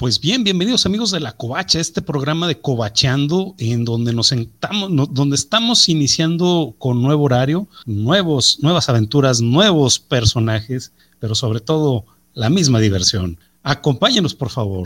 Pues bien, bienvenidos amigos de La Covacha, este programa de Covacheando, en donde donde estamos iniciando con nuevo horario, nuevas aventuras, nuevos personajes, pero sobre todo la misma diversión. Acompáñenos, por favor.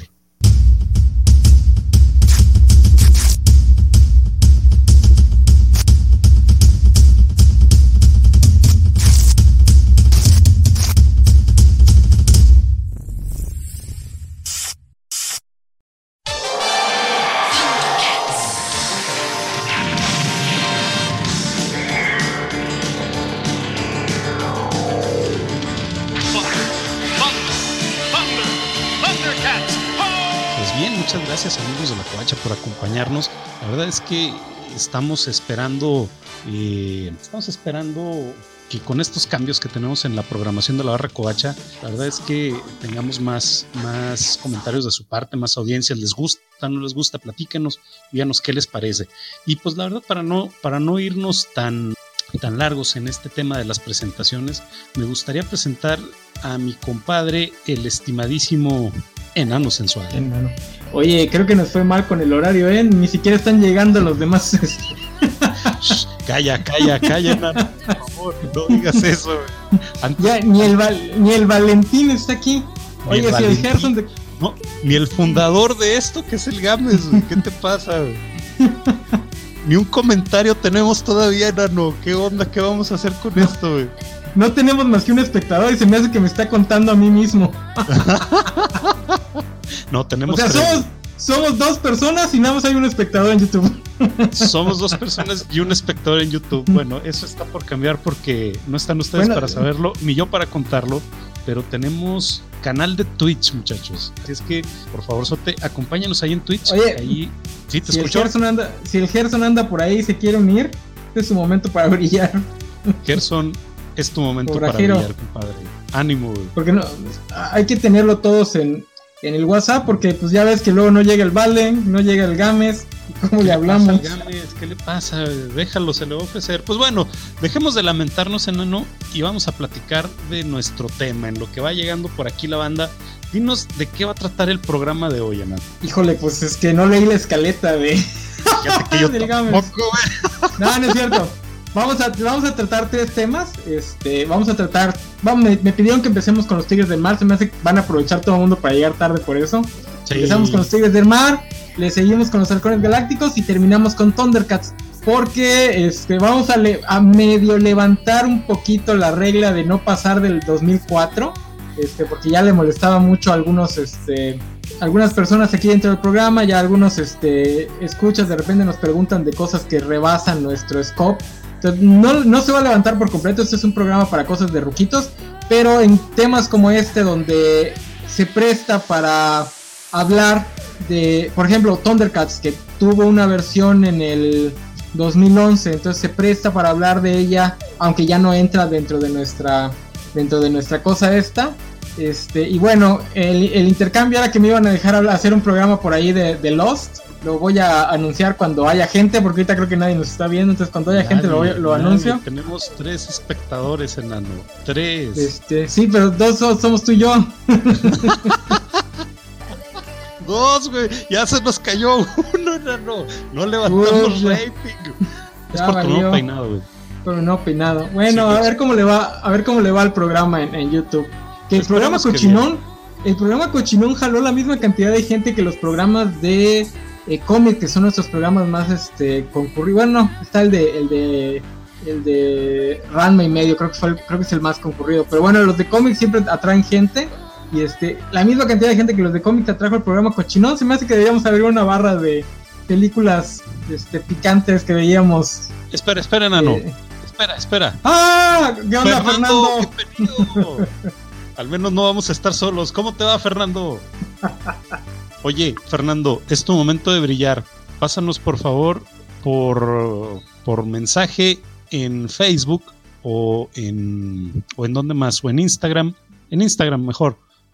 Muchas gracias amigos de La Covacha por acompañarnos. La verdad es que estamos esperando que con estos cambios que tenemos en la programación de la Barra Covacha, la verdad es que tengamos más comentarios de su parte, más audiencias. ¿Les gusta, no les gusta? Platíquenos, díganos qué les parece. Y pues la verdad, para no irnos tan largos en este tema de las presentaciones, me gustaría presentar a mi compadre, el estimadísimo Enano Sensual. Enano. Oye, creo que nos fue mal con el horario, ni siquiera están llegando los demás. Calla, Enano, por favor, no digas eso. Ya, ni el Valentín está aquí. Oye, si el Gerson No, ni el fundador de esto, que es el Gámez, ¿qué te pasa? Ni un comentario tenemos todavía, Enano. ¿Qué onda? ¿Qué vamos a hacer con esto, güey? No tenemos más que un espectador y se me hace que me está contando a mí mismo. No, tenemos. O sea, somos dos personas y nada más hay un espectador en YouTube. Somos dos personas y un espectador en YouTube. Bueno, eso está por cambiar porque no están ustedes para saberlo, ni yo para contarlo. Pero tenemos canal de Twitch, muchachos. Así es que, por favor, Sote, acompáñanos ahí en Twitch. Oye, ahí, ¿sí te escucho? Si el Gerson anda por ahí y se quiere unir, este es su momento para brillar. Gerson, es tu momento para brillar, compadre. Ánimo, güey. Porque no, hay que tenerlo todos en el WhatsApp, porque pues ya ves que luego no llega el Valen, no llega el Gámez. ¿Cómo le hablamos? ¿Qué le pasa? Déjalo, se le va a ofrecer. Pues bueno, dejemos de lamentarnos, Enano, y vamos a platicar de nuestro tema, en lo que va llegando por aquí la banda. Dinos de qué va a tratar el programa de hoy, Enano. Híjole, pues es que no leí la escaleta Fíjate que yo tampoco, güey. No es cierto. Vamos a tratar 3 temas. Me pidieron que empecemos con los Tigres del Mar. Se me hace que van a aprovechar todo el mundo para llegar tarde por eso. Sí. Empezamos con los Tigres del Mar, le seguimos con los Halcones Galácticos y terminamos con Thundercats. Porque vamos a medio levantar un poquito la regla de no pasar del 2004. Porque ya le molestaba mucho a algunas personas aquí dentro del programa. Ya algunos escuchas de repente nos preguntan de cosas que rebasan nuestro scope. Entonces, no se va a levantar por completo. Este es un programa para cosas de ruquitos, pero en temas como este, donde se presta para hablar de, por ejemplo, Thundercats, que tuvo una versión en el 2011, entonces se presta para hablar de ella, aunque ya no entra dentro de nuestra cosa esta. Y bueno, el intercambio, ahora que me iban a dejar hacer un programa por ahí de Lost, lo voy a anunciar cuando haya gente, porque ahorita creo que nadie nos está viendo, entonces cuando haya gente lo anuncio. Tenemos 3 espectadores, Enano. 3. Sí, pero 2 somos tú y yo. 2, güey. Ya se nos cayó uno, Enano. No levantamos rating. Es por tu nuevo peinado, güey. Por un nuevo peinado. Bueno, sí, a ver cómo le va al programa en YouTube. Que el programa Cochinón jaló la misma cantidad de gente que los programas de cómic, que son nuestros programas más concurridos. Bueno, está el de Ranma y medio, creo que es el más concurrido. Pero bueno, los de cómic siempre atraen gente. Y la misma cantidad de gente que los de cómic atrajo el programa Cochinón. Se me hace que deberíamos abrir una barra de películas picantes que veíamos. Espera, Enano. Espera. ¡Ah! ¿Qué onda, Fernando? ¡Qué peligro! Al menos no vamos a estar solos. ¿Cómo te va, Fernando? Oye, Fernando, es tu momento de brillar. Pásanos, por favor, por mensaje en Facebook o en ¿dónde más? O en Instagram. En Instagram mejor.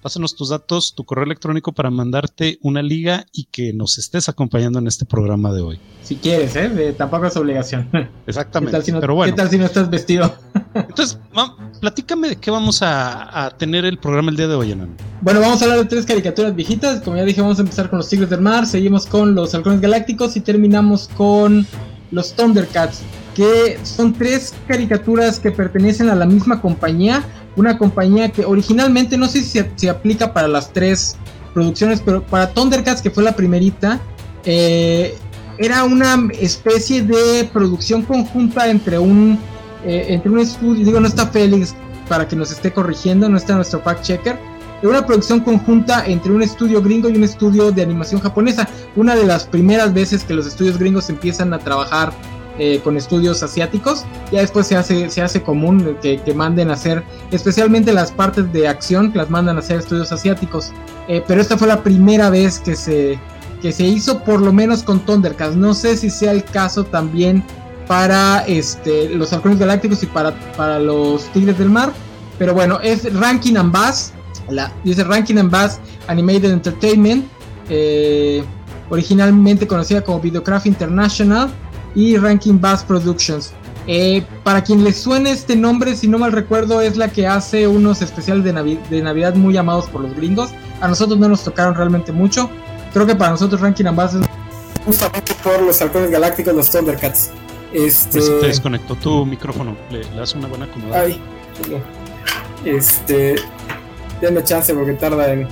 Pásanos tus datos, tu correo electrónico para mandarte una liga y que nos estés acompañando en este programa de hoy. Si quieres, tampoco es obligación. Exactamente, pero bueno. ¿Qué tal si no estás vestido? Entonces, platícame de qué vamos a tener el programa el día de hoy, Enano. Bueno, vamos a hablar de 3 caricaturas viejitas. Como ya dije, vamos a empezar con los Tigres del Mar, seguimos con los Halcones Galácticos y terminamos con los Thundercats, que son 3 caricaturas que pertenecen a la misma compañía. Una compañía que originalmente, no sé si se aplica para las 3 producciones, pero para Thundercats, que fue la primerita, era una especie de producción conjunta entre un estudio. Digo, no está Félix para que nos esté corrigiendo, no está nuestro fact checker. Era una producción conjunta entre un estudio gringo y un estudio de animación japonesa. Una de las primeras veces que los estudios gringos empiezan a trabajar con estudios asiáticos. Ya después se hace común que manden a hacer, especialmente las partes de acción, que las mandan a hacer estudios asiáticos. Pero esta fue la primera vez que se hizo, por lo menos con Thundercats. No sé si sea el caso también para los Halcones Galácticos y para los Tigres del Mar. Pero bueno, es Rankin and Bass. Dice Rankin and Bass Animated Entertainment, originalmente conocida como Videocraft International, y Rankin Bass Productions. Para quien les suene este nombre, si no mal recuerdo, es la que hace unos especiales de Navidad muy amados por los gringos. A nosotros no nos tocaron realmente mucho. Creo que para nosotros Rankin and Bass es justamente por los Halcones Galácticos, los Thundercats. Pues te desconectó tu micrófono, le das una buena acomodada. Ay, denme chance porque tarda en...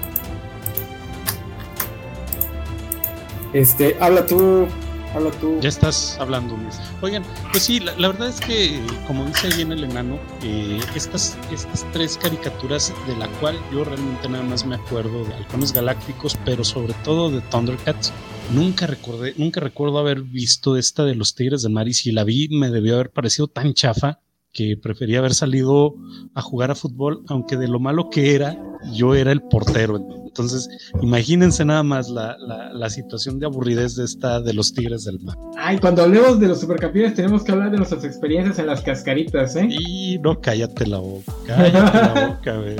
Habla tú. Ya estás hablando, Luis. Oigan, pues sí, la verdad es que, como dice ahí en el enano, estas 3 caricaturas de la cual yo realmente nada más me acuerdo de Halcones Galácticos, pero sobre todo de Thundercats, nunca recuerdo haber visto esta de los Tigres del Mar, y si la vi me debió haber parecido tan chafa que prefería haber salido a jugar a fútbol, aunque de lo malo que era, yo era el portero. Entonces, imagínense nada más la situación de aburridez de los Tigres del Mar. Ay, cuando hablemos de los supercampeones tenemos que hablar de nuestras experiencias en las cascaritas, ¿eh? Y no, cállate la boca, güey.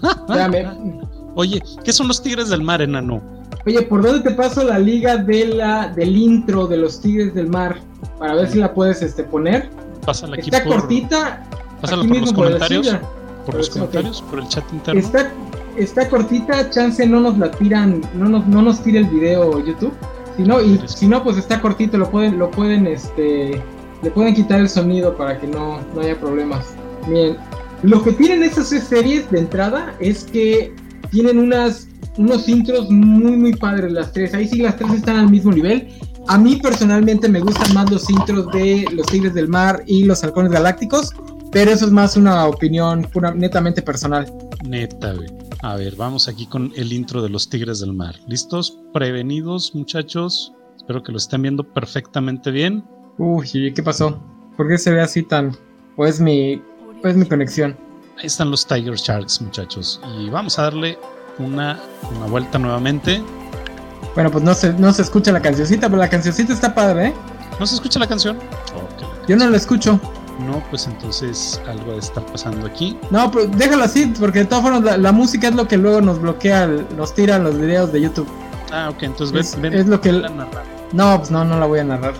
Oye, ¿qué son los Tigres del Mar, enano? Oye, ¿por dónde te paso la liga del intro de los Tigres del Mar? Para ver si la puedes poner. Pásala aquí. Está cortita. Pásala por los comentarios. Por los comentarios, por el chat interno. Está cortita, chance no nos la tiran, no nos tira el video YouTube. Si no, pues está cortito, le pueden quitar el sonido para que no haya problemas. Bien, lo que tienen estas 3 series de entrada es que tienen unos intros muy muy padres las 3. Ahí sí las 3 están al mismo nivel. A mí personalmente me gustan más los intros de los Tigres del Mar y los Halcones Galácticos, pero eso es más una opinión netamente personal. Neta, güey. A ver, vamos aquí con el intro de los Tigres del Mar. ¿Listos? ¿Prevenidos, muchachos? Espero que lo estén viendo perfectamente bien. Uy, ¿qué pasó? ¿Por qué se ve así tan...? ¿O es mi conexión? Ahí están los Tiger Sharks, muchachos. Y vamos a darle una vuelta nuevamente. Bueno, pues no se escucha la cancioncita, pero la cancioncita está padre, ¿eh? ¿No se escucha la canción? Okay, yo no la escucho. No, pues entonces algo debe estar pasando aquí. No, pero déjalo así, porque de todas formas la música es lo que luego nos bloquea, nos tira los videos de YouTube. Ah, ok, entonces ven. Es lo que... No, pues no la voy a narrar.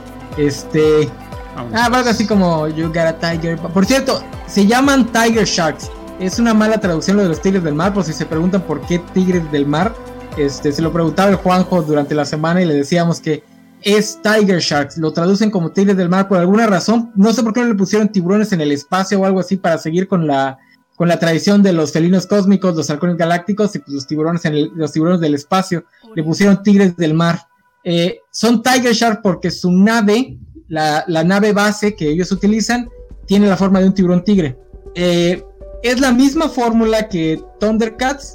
Algo así como You Got a Tiger. Por cierto, se llaman Tiger Sharks. Es una mala traducción lo de los Tigres del Mar, por si se preguntan por qué Tigres del Mar. Se lo preguntaba el Juanjo durante la semana y le decíamos que es Tiger Sharks, lo traducen como Tigres del Mar por alguna razón. No sé por qué no le pusieron tiburones en el espacio o algo así para seguir con la tradición de los felinos cósmicos, los halcones galácticos y pues los tiburones del espacio. Le pusieron Tigres del Mar. Son Tiger Shark porque su nave, la nave base que ellos utilizan, tiene la forma de un tiburón tigre. Es la misma fórmula que Thundercats.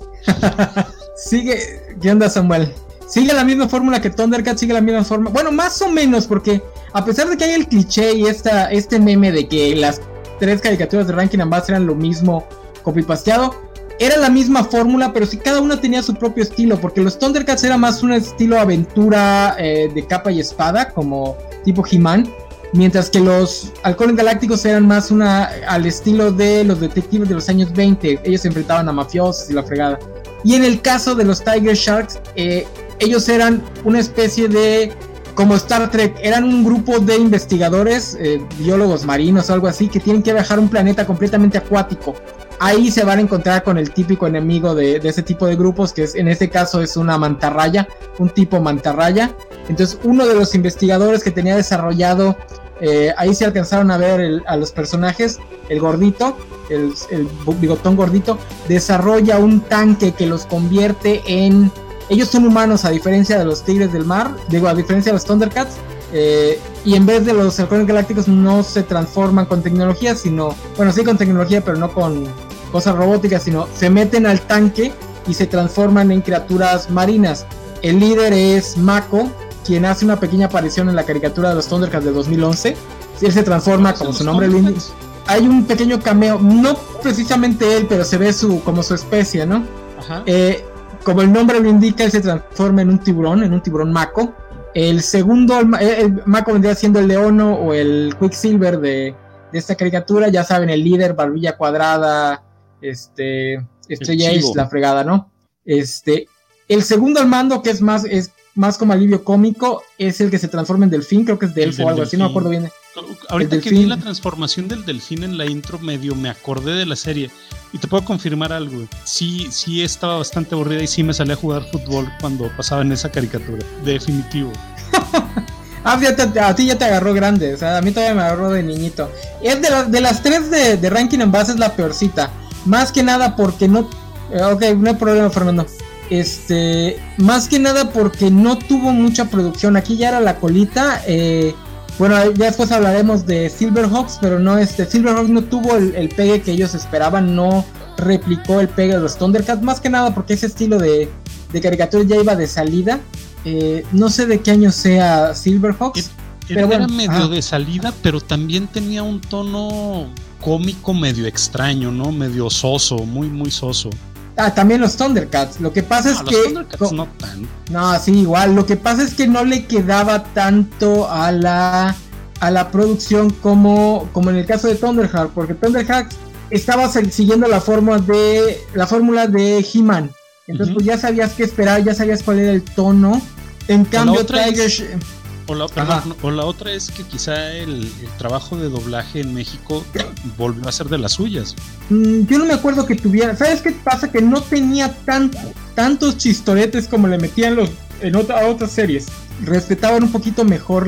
¿Qué onda, Samuel? Sigue la misma fórmula que Thundercats, sigue la misma forma. Bueno, más o menos, porque a pesar de que hay el cliché y este meme de que las 3 caricaturas de Rankin and Bass eran lo mismo, copy-pasteado, era la misma fórmula, pero sí cada una tenía su propio estilo, porque los Thundercats era más un estilo aventura de capa y espada, como tipo He-Man, mientras que los Halcones Galácticos eran más al estilo de los detectives de los años 20. Ellos se enfrentaban a mafiosos y la fregada. Y en el caso de los Tiger Sharks, ellos eran una especie de, como Star Trek, eran un grupo de investigadores, biólogos marinos o algo así, que tienen que viajar a un planeta completamente acuático. Ahí se van a encontrar con el típico enemigo de ese tipo de grupos, que es, en este caso es una mantarraya, un tipo mantarraya. Entonces uno de los investigadores que tenía desarrollado, ahí se alcanzaron a ver a los personajes, el gordito, el bigotón gordito, desarrolla un tanque que los convierte en... Ellos son humanos a diferencia de los Tigres del Mar, digo, a diferencia de los Thundercats, y en vez de los Halcones Galácticos no se transforman con tecnología, sino, bueno, sí con tecnología, pero no con cosas robóticas, sino se meten al tanque y se transforman en criaturas marinas. El líder es Mako, quien hace una pequeña aparición en la caricatura de los Thundercats de 2011. Él se transforma, como su nombre lo indica. Hay un pequeño cameo, no precisamente él, pero se ve como su especie, ¿no? Ajá. Como el nombre lo indica, él se transforma en un tiburón Mako. El segundo, el Mako vendría siendo el Leono o el Quicksilver de esta caricatura. Ya saben, el líder, barbilla cuadrada, Estrella Ace, la fregada, ¿no? El segundo al mando, que es más como alivio cómico, es el que se transforma en delfín, creo que es Delfo o algo así, no me acuerdo bien. Ahorita que vi la transformación del delfín en la intro, medio me acordé de la serie. Y te puedo confirmar algo, sí estaba bastante aburrida y sí me salí a jugar fútbol cuando pasaba en esa caricatura, definitivo. A ti ya te agarró grande, o sea, a mí todavía me agarró de niñito. Es de las tres de ranking en base es la peorcita, más que nada porque no... Ok, no hay problema, Fernando. Más que nada porque no tuvo mucha producción, aquí ya era la colita. Bueno, ya después hablaremos de Silverhawks, pero no, Silverhawks no tuvo el pegue que ellos esperaban, no replicó el pegue de los Thundercats, más que nada porque ese estilo de caricatura ya iba de salida. No sé de qué año sea Silverhawks. Pero bueno, era medio de salida, pero también tenía un tono cómico medio extraño, ¿no? Medio soso, muy, muy soso. También los Thundercats. Lo que pasa es que... Los Thundercats no tanto. No, sí, igual. Lo que pasa es que no le quedaba tanto a la producción como en el caso de Thunderhawk, porque Thunderhawk estaba siguiendo la fórmula de He-Man. Entonces, pues ya sabías qué esperar, ya sabías cuál era el tono. En cambio, Tiger... O la otra es que quizá el trabajo de doblaje en México volvió a ser de las suyas. Yo no me acuerdo que tuviera... ¿Sabes qué pasa? Que no tenía tantos chistoretes como le metían a otras series. Respetaban un poquito mejor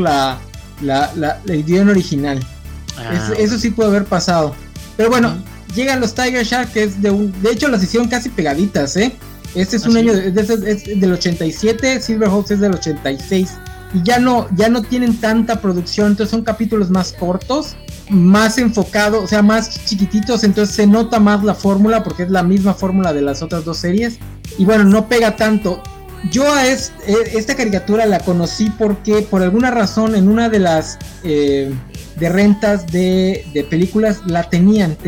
el guión original. Eso sí puede haber pasado. Pero bueno, llegan los Tiger Shark, que es de hecho las hicieron casi pegaditas, ¿eh? Este es un año, es del 87, Silverhawks es del 86. Y ya no tienen tanta producción, entonces son capítulos más cortos, más enfocados, o sea, más chiquititos, entonces se nota más la fórmula, porque es la misma fórmula de las otras dos series, y bueno, no pega tanto. Yo a esta caricatura la conocí porque por alguna razón en una de las de rentas de películas la tenían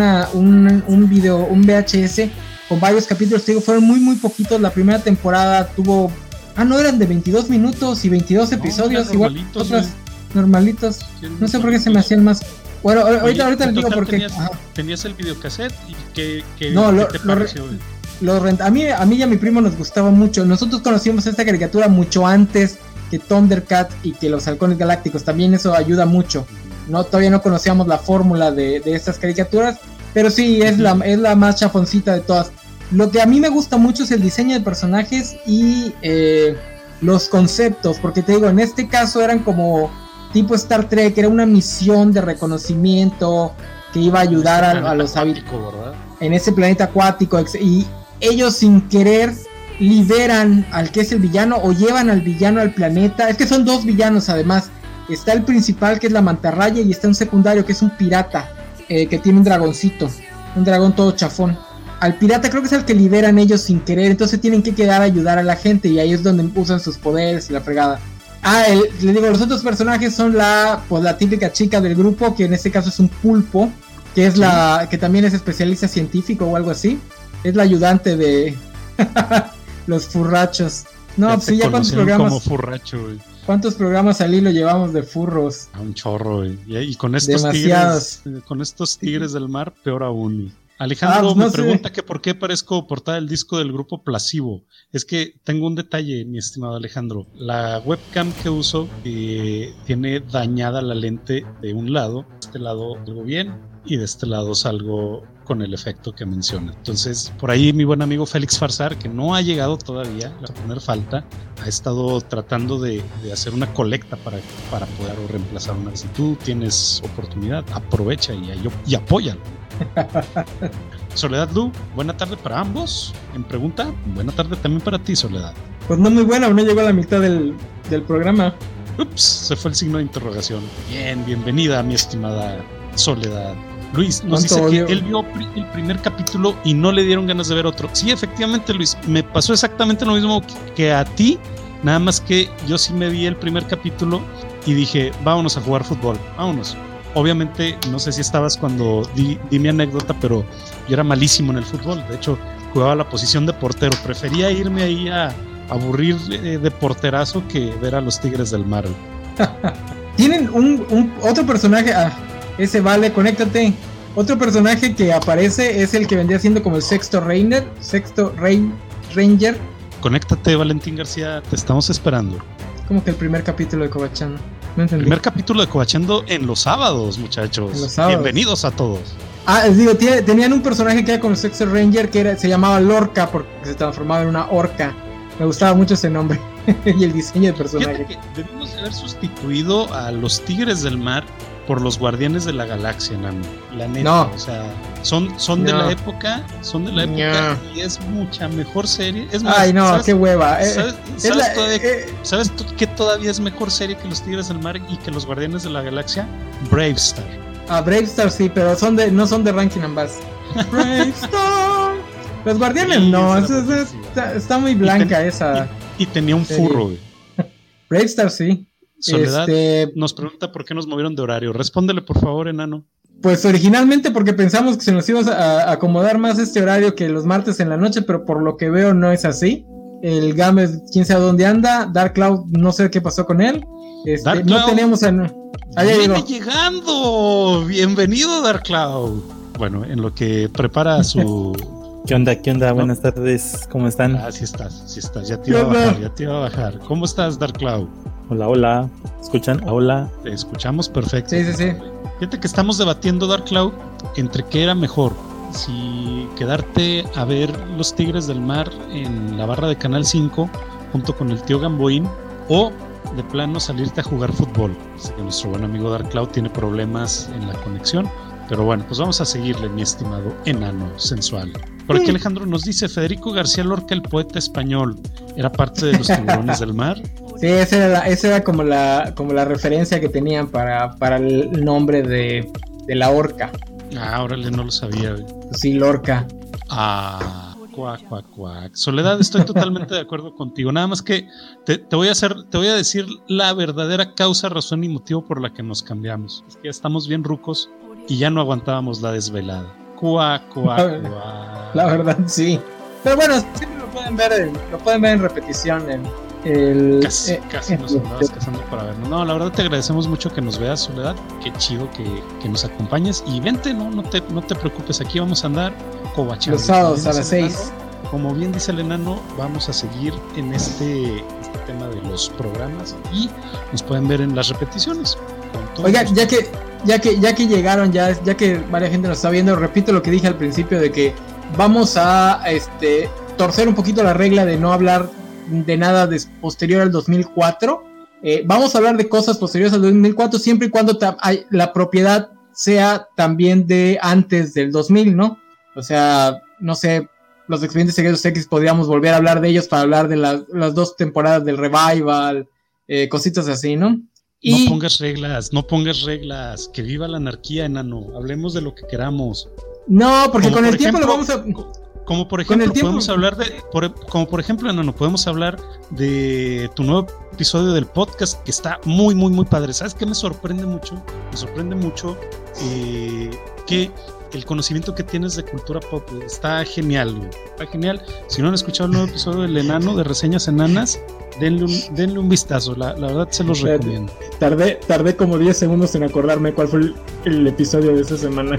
un video, un VHS con varios capítulos, te digo, fueron muy muy poquitos. La primera temporada tuvo... no, eran de 22 minutos y 22 episodios, igual otras normalitos. No sé por qué se me hacían más. Bueno, ahorita les digo por qué. Tenías el videocassette y que no, ¿qué te pareció? A mí y a mi primo nos gustaba mucho. Nosotros conocimos esta caricatura mucho antes que Thundercat y que los Halcones Galácticos. También eso ayuda mucho. Todavía no conocíamos la fórmula de estas caricaturas, pero sí, es la más chafoncita de todas. Lo que a mí me gusta mucho es el diseño de personajes y los conceptos, porque te digo, en este caso eran como tipo Star Trek, era una misión de reconocimiento que iba a ayudar a los habitantes en ese planeta acuático, y ellos sin querer liberan al que es el villano o llevan al villano al planeta. Es que son dos villanos además, está el principal que es la mantarraya y está un secundario que es un pirata que tiene un dragoncito, un dragón todo chafón. Al pirata creo que es el que liberan ellos sin querer, entonces tienen que quedar a ayudar a la gente y ahí es donde usan sus poderes y la fregada. Les digo, los otros personajes son la típica chica del grupo, que en este caso es un pulpo, que es que también es especialista científico o algo así. Es la ayudante de los furrachos. No, pues ya cuántos programas. Como furracho, güey. ¿Cuántos programas al hilo llevamos de furros? Un chorro, güey. Y con estos demasiados. Con estos tigres del mar, peor aún. Alejandro me pregunta que por qué parezco portada del disco del grupo Placebo. Es que tengo un detalle, mi estimado Alejandro. La webcam que uso tiene dañada la lente de un lado. De este lado salgo bien y de este lado salgo con el efecto que menciona. Entonces, por ahí mi buen amigo Félix Farsar, que no ha llegado todavía, le va a poner falta, ha estado tratando de hacer una colecta para poder reemplazar una. Si tú tienes oportunidad, aprovecha y apóyalo. Soledad Lu, buena tarde para ambos. En pregunta, buena tarde también para ti, Soledad. Pues no muy buena, no llegó a la mitad del programa. Ups, se fue el signo de interrogación. Bienvenida, mi estimada Soledad. Luis nos dice que él vio el primer capítulo y no le dieron ganas de ver otro. Sí, efectivamente, Luis, me pasó exactamente lo mismo que a ti, nada más que yo sí me vi el primer capítulo y dije, vámonos a jugar fútbol, vámonos. Obviamente, no sé si estabas cuando di mi anécdota, pero yo era malísimo en el fútbol. De hecho, jugaba la posición de portero. Prefería irme ahí a aburrir de porterazo que ver a los Tigres del Mar. Tienen un otro personaje. Ese vale, conéctate. Otro personaje que aparece es el que vendría siendo como el sexto Ranger. Conéctate, Valentín García, te estamos esperando. Como que el primer capítulo de Covachando. No entendí. Primer capítulo de Covachando en los sábados, muchachos. Los sábados. Bienvenidos a todos. Les digo, tenían un personaje que era como el sexto Ranger que se llamaba Lorca porque se transformaba en una orca. Me gustaba mucho ese nombre y el diseño del personaje. Debimos haber sustituido a los Tigres del Mar por los Guardianes de la Galaxia, Nano. La neta, no. O sea, son de la época, y es mucha mejor serie. Es más, ay, no, ¿sabes, qué hueva. ¿Sabes qué todavía es mejor serie que los Tigres del Mar y que los Guardianes de la Galaxia? Brave Star. Brave Star sí, pero no son de Rankin and Bass. Brave Star. Los Guardianes sí, no, está muy blanca esa. Y tenía un furro, güey. Brave Star sí. Soledad nos pregunta por qué nos movieron de horario. Respóndele, por favor, enano. Pues originalmente porque pensamos que se nos iba a acomodar más este horario que los martes en la noche, pero por lo que veo no es así. El Gámez, quién sabe dónde anda. Dark Cloud, no sé qué pasó con él. Dark no teníamos viene llegando. Bienvenido, Dark Cloud. Bueno, en lo que prepara su... ¿Qué onda? ¿No? Buenas tardes, ¿cómo están? Sí estás, ya te iba a bajar. ¿Cómo estás, Dark Cloud? Hola, ¿escuchan? Hola. Te escuchamos perfecto. Sí. Fíjate que estamos debatiendo, Dark Cloud, entre qué era mejor. Si quedarte a ver los Tigres del Mar en la barra de Canal 5 junto con el tío Gamboín o de plano salirte a jugar fútbol. Sé que nuestro buen amigo Dark Cloud tiene problemas en la conexión, pero bueno, pues vamos a seguirle, mi estimado enano sensual. Por aquí Alejandro nos dice, Federico García Lorca, el poeta español, ¿era parte de los Tiburones del Mar? Sí, esa era como la referencia que tenían para el nombre de la orca. Órale, no lo sabía. Sí, Lorca. Cuac. Soledad, estoy totalmente de acuerdo contigo. Nada más que te voy a decir la verdadera causa, razón y motivo por la que nos cambiamos. Es que ya estamos bien rucos y ya no aguantábamos la desvelada. Cuac. La verdad, sí. Pero bueno, siempre lo pueden ver en repetición. Casi nos andabas casando para vernos. No, la verdad te agradecemos mucho que nos veas, Soledad. Qué chido que nos acompañes. Y vente, no te preocupes, aquí vamos a andar covachando. Los sábados a las 6. Como bien dice el enano, vamos a seguir en este tema de los programas y nos pueden ver en las repeticiones. Oiga, ya que llegaron, ya que varias gente nos está viendo, repito lo que dije al principio de que vamos a torcer un poquito la regla de no hablar de nada posterior al 2004. Vamos a hablar de cosas posteriores al 2004 siempre y cuando la propiedad sea también de antes del 2000, ¿no? O sea, no sé, los Expedientes Secretos X podríamos volver a hablar de ellos para hablar de las 2 temporadas del Revival, cositas así, ¿no? No pongas reglas, que viva la anarquía, enano. Hablemos de lo que queramos. No, porque con el tiempo lo vamos a... Como por ejemplo, podemos hablar enano, podemos hablar de tu nuevo episodio del podcast que está muy, muy, muy padre. ¿Sabes qué me sorprende mucho? Me sorprende mucho que el conocimiento que tienes de cultura pop está genial, güey. Está genial. Si no han escuchado el nuevo episodio del enano, de reseñas enanas, denle un vistazo. La verdad se los recomiendo. Tardé como 10 segundos en acordarme cuál fue el episodio de esa semana.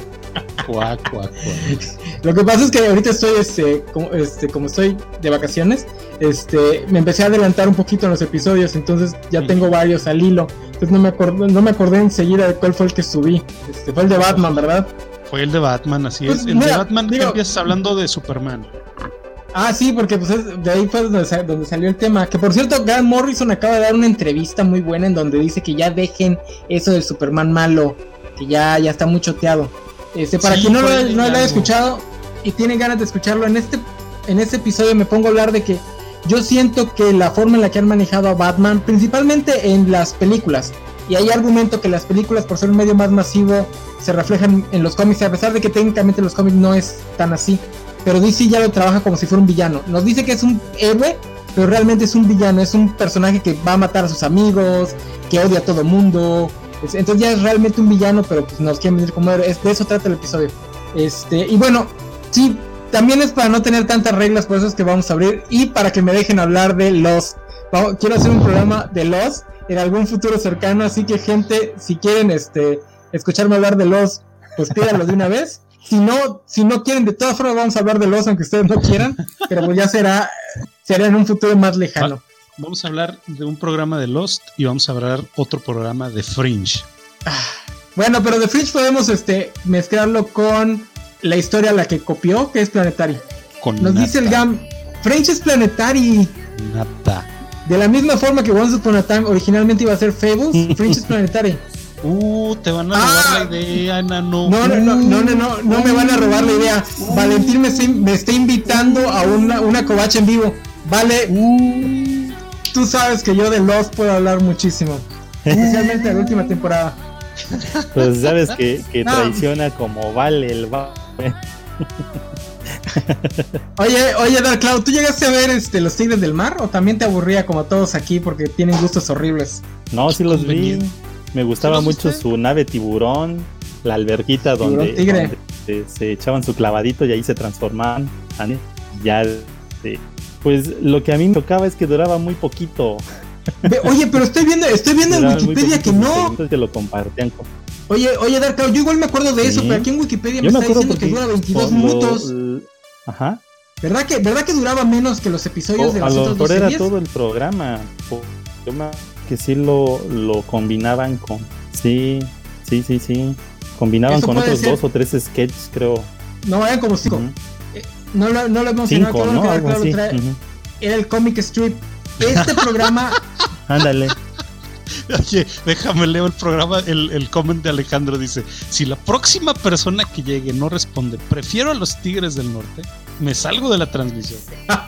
Cuac, cuac, cuac. Lo que pasa es que ahorita estoy, como estoy de vacaciones, me empecé a adelantar un poquito en los episodios, entonces ya tengo varios al hilo. Entonces no me acordé enseguida de cuál fue el que subí. Fue el de Batman, ¿verdad? Fue el de Batman, así pues, es. El de Batman, que empiezas hablando de Superman. Ah, sí, porque pues de ahí fue donde salió el tema. Que por cierto, Grant Morrison acaba de dar una entrevista muy buena en donde dice que ya dejen eso del Superman malo, que ya está muy choteado. Para quien no lo haya escuchado y tiene ganas de escucharlo, en este episodio me pongo a hablar de que yo siento que la forma en la que han manejado a Batman, principalmente en las películas, y hay argumento que las películas, por ser un medio más masivo, se reflejan en los cómics, a pesar de que técnicamente los cómics no es tan así, pero DC ya lo trabaja como si fuera un villano. Nos dice que es un héroe, pero realmente es un villano, es un personaje que va a matar a sus amigos, que odia a todo mundo. Entonces ya es realmente un villano, pero pues nos quieren venir como héroe. De eso trata el episodio. Y bueno, sí, también es para no tener tantas reglas, por eso es que vamos a abrir, y para que me dejen hablar de Lost. Quiero hacer un programa de Lost en algún futuro cercano, así que gente, si quieren escucharme hablar de Lost, pues pídanlo de una vez. Si no quieren, de todas formas vamos a hablar de Lost, aunque ustedes no quieran, pero pues ya será en un futuro más lejano. Vamos a hablar de un programa de Lost y vamos a hablar otro programa de Fringe. Bueno, pero de Fringe podemos mezclarlo con la historia a la que copió, que es Planetary. Nos dice el GAM, Fringe es Planetary. Nata. De la misma forma que Once Upon a Time originalmente iba a ser Fables, Fringe es Planetary. Te van a robar la idea, Nano. No me van a robar la idea. Valentín me está invitando a una covacha en vivo. Vale, tú sabes que yo de Lost puedo hablar muchísimo, especialmente de la última temporada. Pues sabes que traiciona como Vale el Oye, Dark Cloud, ¿tú llegaste a ver Los Tigres del Mar o también te aburría como a todos aquí porque tienen gustos horribles? No, sí los vi. Me gustaba mucho su nave tiburón, la alberquita donde se echaban su clavadito y ahí se transformaban. Ya, pues lo que a mí me tocaba es que duraba muy poquito. Oye, pero estoy viendo en Wikipedia que no. Que lo compartían con... Oye, Dark Cloud, yo igual me acuerdo de eso, pero aquí en Wikipedia me está diciendo que dura 22 minutos. Ajá. ¿Verdad que duraba menos que los episodios de las otras dos series? Era todo el programa. Que sí lo combinaban con... Sí. Combinaban con otros 2 o 3 sketches, creo. No, eran como 5. No lo hemos mencionado, claro, ¿no? Claro, lo trae. Era el comic strip. Este programa... Ándale. Oye, déjame leer el programa, el comment de Alejandro dice: si la próxima persona que llegue no responde, prefiero a los Tigres del Norte, me salgo de la transmisión.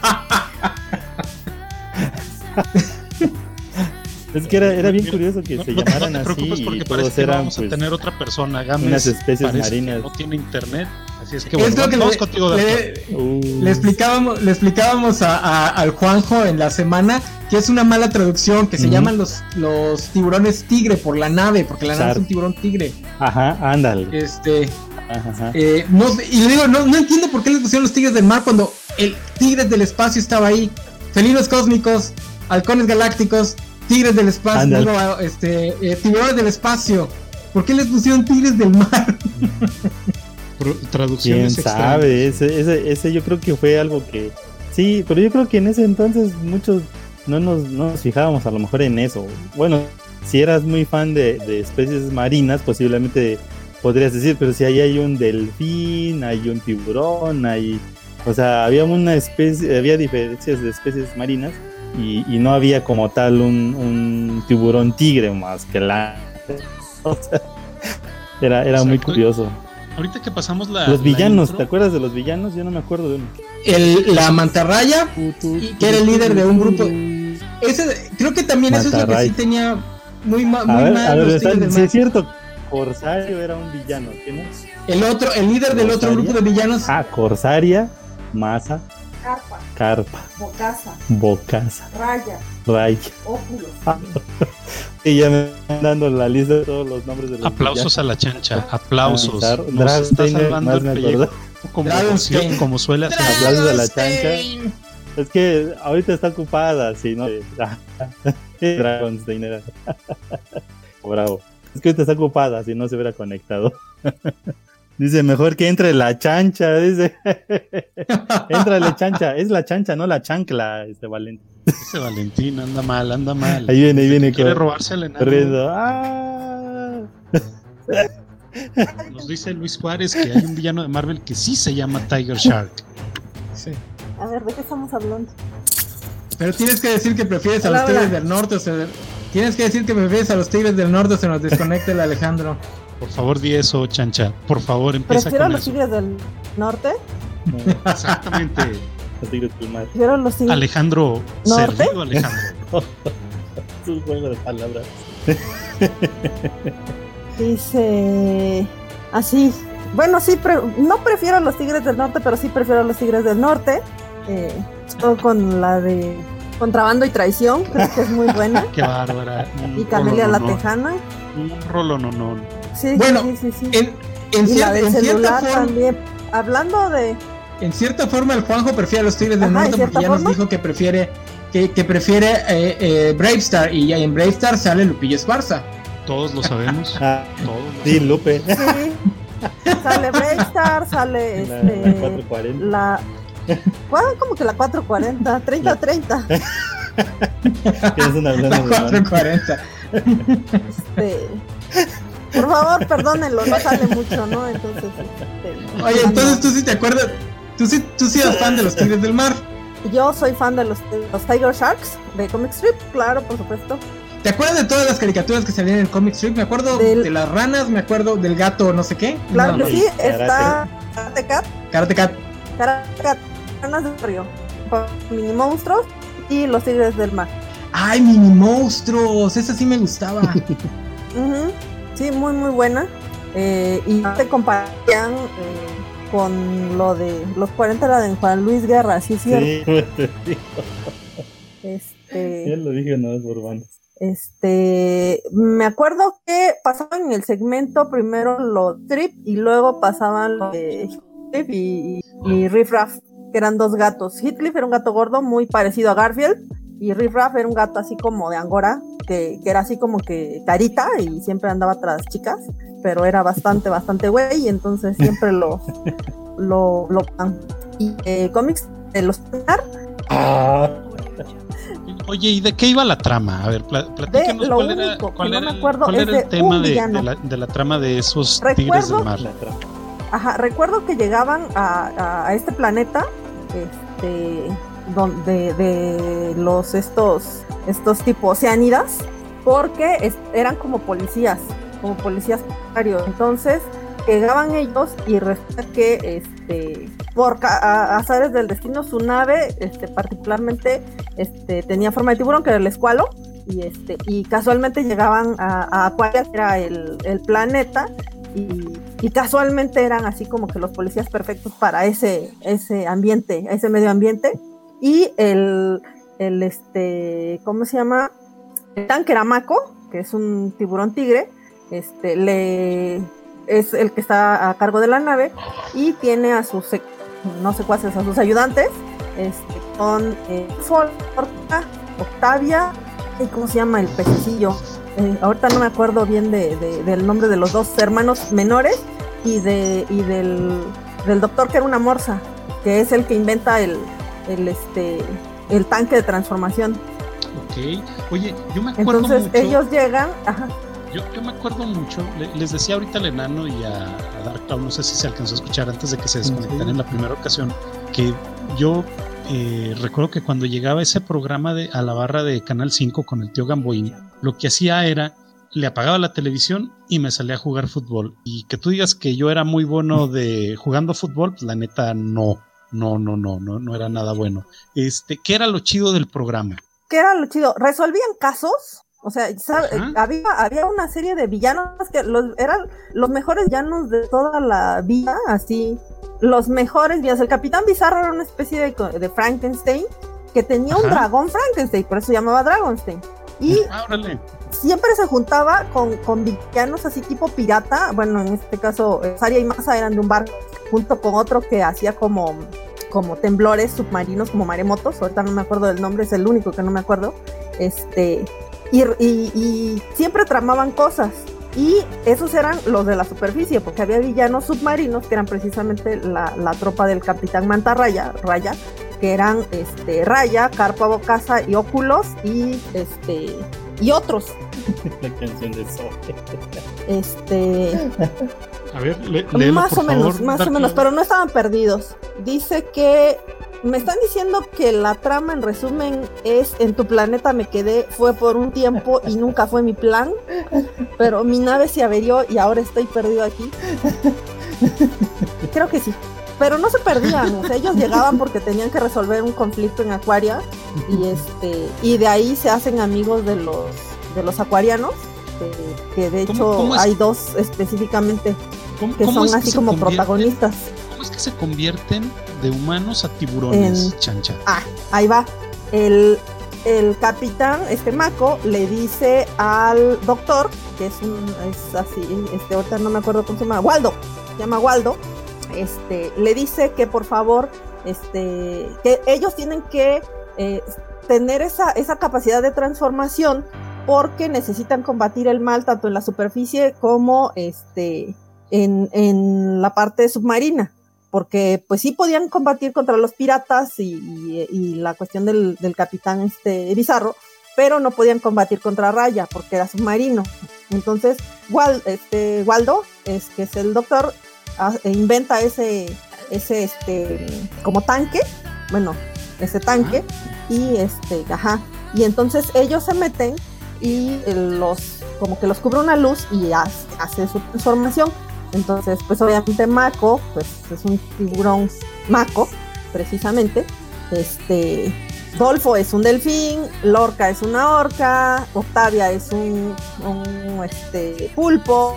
Es que era bien curioso que se llamaran así. No te preocupes porque y parece todos que eran, vamos a tener otra persona. Gámez unas especies marinas. Que no tiene internet. Así es que bueno, vamos contigo. Le explicábamos al Juanjo en la semana que es una mala traducción, que se llaman los tiburones tigre por la nave, porque la nave es un tiburón tigre. Ajá, ándale. Ajá. Y le digo, no entiendo por qué les pusieron los tigres del mar cuando el tigre del espacio estaba ahí. Felinos cósmicos, halcones galácticos, tigres del espacio, tiburones del espacio. ¿Por qué les pusieron tigres del mar? Traducciones ¿Quién sabe? Ese yo creo que fue algo que... Sí, pero yo creo que en ese entonces muchos no nos fijábamos a lo mejor en eso. Bueno, si eras muy fan de especies marinas, posiblemente podrías decir, pero si ahí hay un delfín, hay un tiburón, o sea, había diferencias de especies marinas y no había como tal un tiburón tigre más que o sea, era muy curioso. Ahorita que pasamos los villanos, ¿te acuerdas de los villanos? Yo no me acuerdo de uno. La mantarraya, que era el líder de un grupo. Creo que también eso es lo que sí tenía muy mal. Sí, es cierto. Corsario era un villano, ¿qué no? El líder del otro grupo de villanos. Corsaria, Masa, Carpa, Bocasa, Raya, Óculos. Y ya me están dando la lista de todos los nombres de los aplausos villanos. A la chancha, aplausos. Nos está salvando el pellejo, como suele hacer. Aplausos a la chancha. Es que ahorita está ocupada, sí, ¿no? Dragonstein era. Bravo. Es que ahorita está ocupada, si no se hubiera conectado. Dice, mejor que entre la chancha, dice. Entra la chancha, es la chancha, no la chancla, Valentín. Ese Valentín anda mal. Ahí viene. Quiere robarse al enano. Corriendo. Nos dice Luis Juárez que hay un villano de Marvel que sí se llama Tiger Shark. Sí. A ver, ¿de qué estamos hablando? Pero tienes que decir que prefieres a los Tigres del Norte, tienes que decir que prefieres a los Tigres del Norte, o se nos desconecta el Alejandro. Por favor, di eso, chancha. Por favor, empieza ¿Prefiero con los eso. Tigres del Norte? Exactamente. Los Tigres del Mar. Prefiero los Tigres Alejandro, ¿Norte? servido Alejandro. Es un juego de palabras. Dice así. Bueno, sí, no prefiero a los Tigres del Norte, pero sí prefiero a los Tigres del Norte. Todo con la de Contrabando y Traición, creo que es muy buena. Qué bárbara. Y Camelia la Tejana. Un rolo no. Sí, bueno, sí. En la del celular cierta forma, también. Hablando de... En cierta forma, el Juanjo prefiere a los Tigres del Norte porque ya nos dijo que prefiere Bravestar, y ya en Bravestar sale Lupillo Esparza. Todos lo sabemos. Sí, Lupe. Sí. Sale Bravestar, sale La 440. ¿Cuál? Como que la 440, 30-30. Es una La 440. Por favor, perdónenlo, no sale mucho, ¿no? Entonces, Oye, entonces tú sí te acuerdas, tú sí eras fan de los Tigres del Mar. Yo soy fan de los Tiger Sharks de Comic Strip, claro, por supuesto. ¿Te acuerdas de todas las caricaturas que salían en el Comic Strip? Me acuerdo de las ranas, me acuerdo del gato no sé qué. Claro que sí, Karate. está Karate Cat. Ranas del Río, Mini Monstruos y los Tigres del Mar. ¡Ay, Mini Monstruos! Esa sí me gustaba. Uh-huh. Sí, muy muy buena. Y te comparan con lo de los 40 era de Juan Luis Guerra, sí, cierto. Ya lo dije, no es por bandas. Me acuerdo que pasaban en el segmento primero lo Trip y luego pasaban lo de Heathcliff y Riff Raff, que eran dos gatos. Heathcliff era un gato gordo muy parecido a Garfield y Riff Raff era un gato así como de Angora, que era así como que carita y siempre andaba tras chicas, pero era bastante güey, y entonces siempre lo y cómics de los Oye, ¿y de qué iba la trama? A ver, platícanos cuál era el tema de la trama de esos Tigres del Mar. Ajá, recuerdo que llegaban a este planeta, donde de los estos tipos oceánidas, porque eran como policías planetarios. Entonces llegaban ellos y resulta que por azares del destino su nave particularmente tenía forma de tiburón, que era el Escualo, y casualmente llegaban a Aquaria, que era el planeta, y casualmente eran así como que los policías perfectos para ese ambiente, ese medio ambiente. Y ¿cómo se llama? El tanque era Mako, que es un tiburón tigre, es el que está a cargo de la nave, y tiene a sus no sé cuáles, a sus ayudantes, son Octavia, y ¿cómo se llama? El pececillo. Ahorita no me acuerdo bien del nombre de los dos hermanos menores, y del doctor, que era una morsa, que es el que inventa el tanque de transformación. Ok, oye, yo me acuerdo entonces mucho, ellos llegan, ajá. Yo me acuerdo mucho, les decía ahorita al enano y a Dark Cloud, no sé si se alcanzó a escuchar antes de que se desconectaran en la primera ocasión, que yo recuerdo que cuando llegaba ese programa a la barra de Canal 5 con el tío Gamboín, lo que hacía era, le apagaba la televisión y me salía a jugar fútbol. Y que tú digas que yo era muy bueno de jugando fútbol, pues la neta no era nada bueno. ¿Qué era lo chido del programa? ¿Qué era lo chido? Resolvían casos. O sea, había una serie de villanos que eran los mejores villanos de toda la vida, así, los mejores villanos. El Capitán Bizarro era una especie de Frankenstein, que tenía un dragón Frankenstein, por eso se llamaba Dragonstein. Y siempre se juntaba con villanos así tipo pirata. Bueno, en este caso, Saria y Masa eran de un barco, junto con otro que hacía como temblores submarinos, como maremotos. Ahorita no me acuerdo del nombre, es el único que no me acuerdo. Y siempre tramaban cosas. Y esos eran los de la superficie, porque había villanos submarinos que eran precisamente la tropa del Capitán Mantarraya, Raya, que eran Raya, Cárpavo, Casa y Óculos y otros. La canción de Zoe. A ver, léelo, más por o menos, favor, más Dark o menos, Cloud. pero no estaban perdidos. Dice que me están diciendo que la trama, en resumen, es: en tu planeta me quedé, fue por un tiempo y nunca fue mi plan, pero mi nave se averió y ahora estoy perdido aquí. Creo que sí. Pero no se perdían, o sea, ellos llegaban porque tenían que resolver un conflicto en Aquaria y de ahí se hacen amigos de los acuarianos, que de hecho ¿Cómo es? hay dos específicamente que ¿Cómo son es que así se como convierten- protagonistas. ¿Cómo es que se convierten de humanos a tiburones, Chancha? Ahí va. El capitán, Mako, le dice al doctor, que es así, ahorita no me acuerdo cómo se llama, Waldo, le dice que por favor, que ellos tienen que tener esa capacidad de transformación porque necesitan combatir el mal tanto en la superficie como en la parte submarina, porque pues sí podían combatir contra los piratas y la cuestión del capitán Bizarro, pero no podían combatir contra Raya porque era submarino. Entonces Waldo, que es el doctor, inventa ese como tanque, ese tanque, y y entonces ellos se meten y como que los cubre una luz y hace su transformación. Entonces pues obviamente Mako pues es un tiburón Mako precisamente, Dolfo es un delfín, Lorca es una orca, Octavia es un pulpo,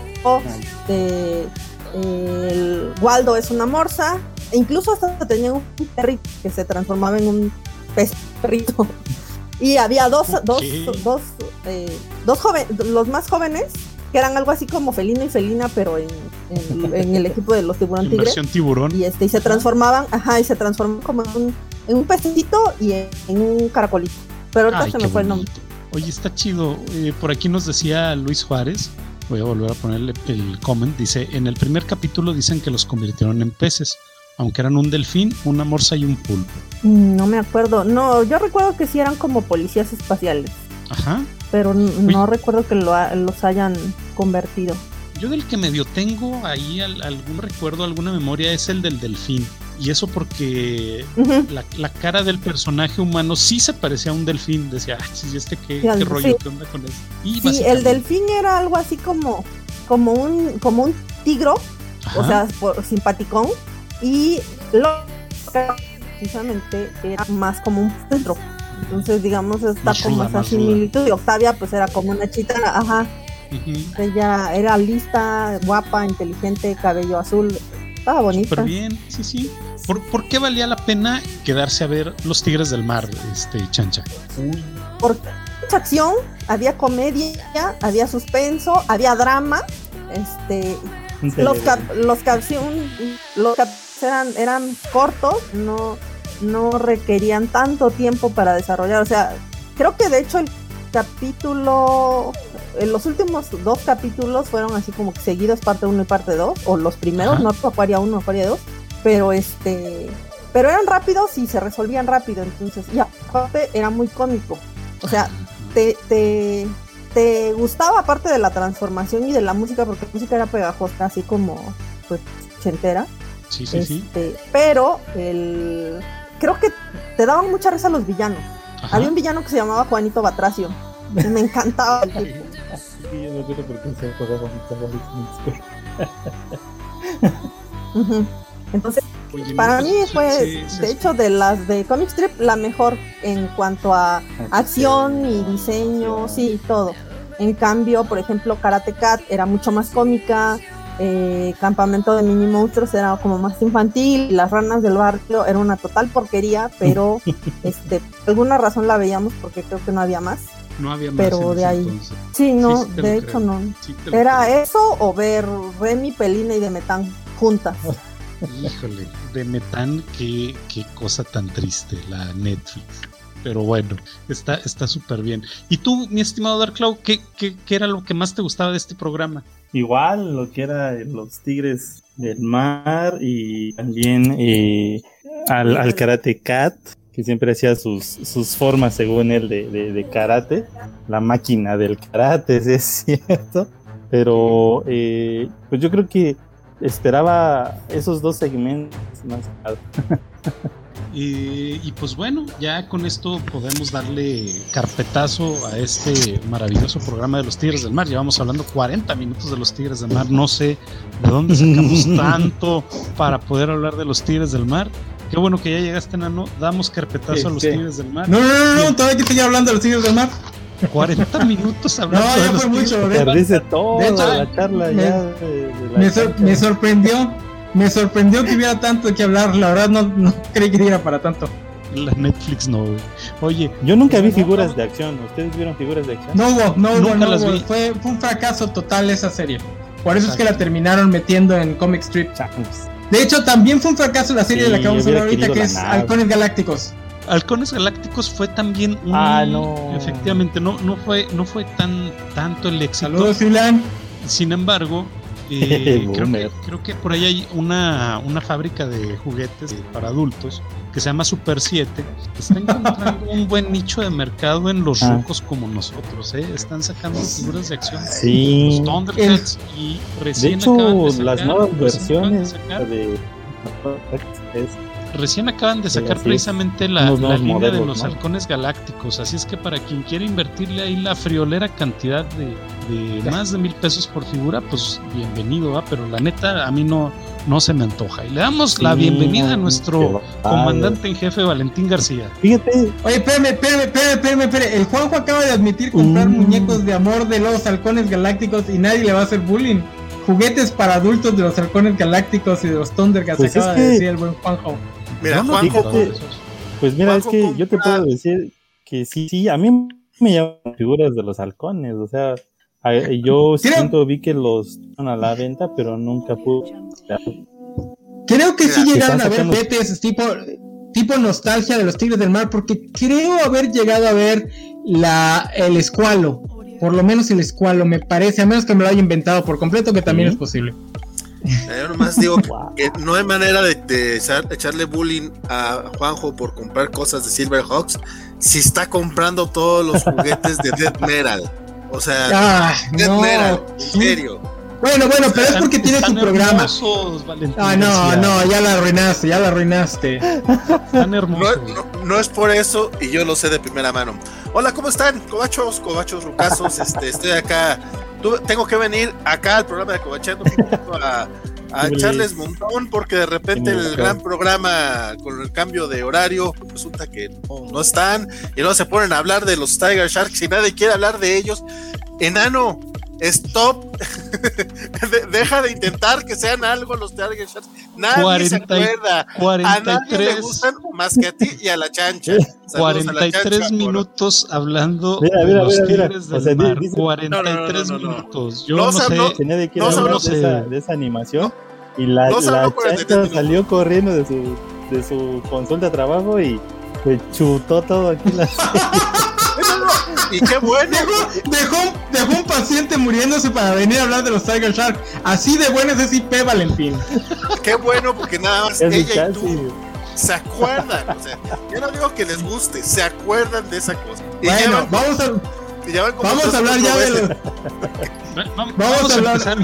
el Waldo es una morsa, e incluso hasta tenía un perrito que se transformaba en un pez perrito. Y había dos jóvenes, los más jóvenes, que eran algo así como felino y felina, pero en el equipo de los tiburón tigre. Versión tiburón. Y se transformaban, como en un pececito y en un caracolito. Pero ahorita se me fue el nombre. Oye, está chido. Por aquí nos decía Luis Juárez, voy a volver a ponerle el comment, dice: en el primer capítulo dicen que los convirtieron en peces, aunque eran un delfín, una morsa y un pulpo. No me acuerdo. No, yo recuerdo que sí eran como policías espaciales. Ajá. Pero no recuerdo que los hayan convertido. Yo del que medio tengo ahí algún recuerdo, alguna memoria, es el del delfín. Y eso porque la cara del personaje humano sí se parecía a un delfín. Decía, qué rollo, qué onda con eso. Y sí, el delfín era algo así como un tigro. Ajá. O sea, simpaticón. Y precisamente era más como un centro. Entonces, digamos, está como esa similitud. Y Octavia, pues era como una chita, ajá. Ella era lista, guapa, inteligente, cabello azul. Estaba bonita. Súper bien, sí. ¿Por qué valía la pena quedarse a ver Los Tigres del Mar, Chancha? Porque mucha acción, había comedia, había suspenso, había drama. Los eran cortos, no requerían tanto tiempo para desarrollar. O sea, creo que de hecho los últimos 2 capítulos fueron así como que seguidos, parte 1 y parte 2, o los primeros, no Aquaria 1, Aquaria 2, pero eran rápidos y se resolvían rápido. Entonces, y aparte era muy cómico. O sea, te gustaba, aparte de la transformación y de la música, porque la música era pegajosa, así como pues chentera. Sí. Pero creo que te daban mucha risa los villanos. Ajá. Había un villano que se llamaba Juanito Batracio. Me encantaba el tipo. Sí, yo no sé por qué se acordaba Juanito. Entonces, para mí fue, de hecho, de las de Comic Strip, la mejor en cuanto a acción y diseño, sí, todo. En cambio, por ejemplo, Karate Cat era mucho más cómica. Campamento de Mini Monstruos era como más infantil, y Las Ranas del Barrio era una total porquería, pero por alguna razón la veíamos porque creo que no había más. No había más. Pero de ahí. Entonces. Sí, no, de hecho no. Era eso o ver Remy, Pelina y Demetán juntas. Híjole, Demetán, qué cosa tan triste, la Netflix. Pero bueno, está súper bien. ¿Y tú, mi estimado Darkcloud, qué era lo que más te gustaba de este programa? Igual lo que era los Tigres del Mar y también al Karate Cat, que siempre hacía sus formas según él de karate, la máquina del karate, sí es cierto, pero pues yo creo que esperaba esos 2 segmentos más. Y pues bueno, ya con esto podemos darle carpetazo a este maravilloso programa de los Tigres del Mar. Llevamos hablando 40 minutos de los Tigres del Mar. No sé de dónde sacamos tanto para poder hablar de los Tigres del Mar. Qué bueno que ya llegaste, Nano. Damos carpetazo a los Tigres del Mar. No, todavía que estoy hablando de los Tigres del Mar. 40 minutos hablando de los Tigres del Mar. Perdiste todo de hecho, la charla me sorprendió que hubiera tanto de qué hablar. La verdad no creí que diera para tanto. La Netflix no, güey. Oye, yo nunca vi figuras de acción. ¿Ustedes vieron figuras de acción? No hubo. Vi. Fue un fracaso total esa serie. Por eso es que la terminaron metiendo en Comic Strip. De hecho, también fue un fracaso la serie de la que vamos a hablar ahorita, que es Halcones Galácticos. Halcones Galácticos fue también efectivamente, no fue tanto el éxito. Saludos, Ilan. Sin embargo, creo que por ahí hay una fábrica de juguetes para adultos que se llama Super 7. Está encontrando un buen nicho de mercado en los rucos como nosotros, Están sacando figuras de acción. Sí. Los Thundercats y recién de hecho, acaban de sacar, las nuevas versiones recién acaban de sacar precisamente la línea modelos, de los Halcones Galácticos, así es que para quien quiera invertirle ahí la friolera cantidad de más de $1,000 por figura, pues bienvenido, pero la neta a mí no se me antoja. Y le damos la bienvenida a nuestro comandante en jefe Valentín García. Fíjate. Oye, espérame. El Juanjo acaba de admitir comprar muñecos de amor de los Halcones Galácticos y nadie le va a hacer bullying. Juguetes para adultos de los Halcones Galácticos y de los Thundercats, pues acaba de decir el buen Juanjo. Mira, Juanjo, pues mira, Juanjo, es que yo te puedo decir que sí, a mí me llaman figuras de los halcones, o sea, yo vi que los van a la venta, pero nunca pude. Creo que sí llegaron a ver petes tipo nostalgia de los Tigres del Mar, porque creo haber llegado a ver el escualo, por lo menos el escualo, me parece, a menos que me lo haya inventado por completo, que también es posible. Yo nomás digo que no hay manera de echarle bullying a Juanjo por comprar cosas de Silverhawks si está comprando todos los juguetes de Death Metal. O sea, Death Metal, en serio. Bueno, pero es porque tiene su programa. No, ya la arruinaste. Tan hermoso. No es por eso, y yo lo sé de primera mano. Hola, ¿cómo están? Cobachos, rucazos, estoy acá. Tengo que venir acá al programa de Cobachando a echarles montón, porque de repente el gran programa con el cambio de horario resulta que no están, y luego se ponen a hablar de los Tiger Sharks y nadie quiere hablar de ellos. Enano, stop. Deja de intentar que sean algo los Tiger Sharks. Nadie se acuerda. 43, a nadie le gustan más que a ti y a la chancha. 43 minutos hablando de los Tigres del Mar. 43 minutos. Yo no sé de esa animación. Y la chancha salió corriendo de su consulta de trabajo y se chutó todo aquí la y qué bueno. Dejó un paciente muriéndose para venir a hablar de los Tiger Shark. Así de bueno es ese IP, Valentín. Qué bueno, porque nada más ella y tú se acuerdan. O sea, yo no digo que les guste, se acuerdan de esa cosa. Y bueno, vamos a hablar ya de los. Vamos a empezar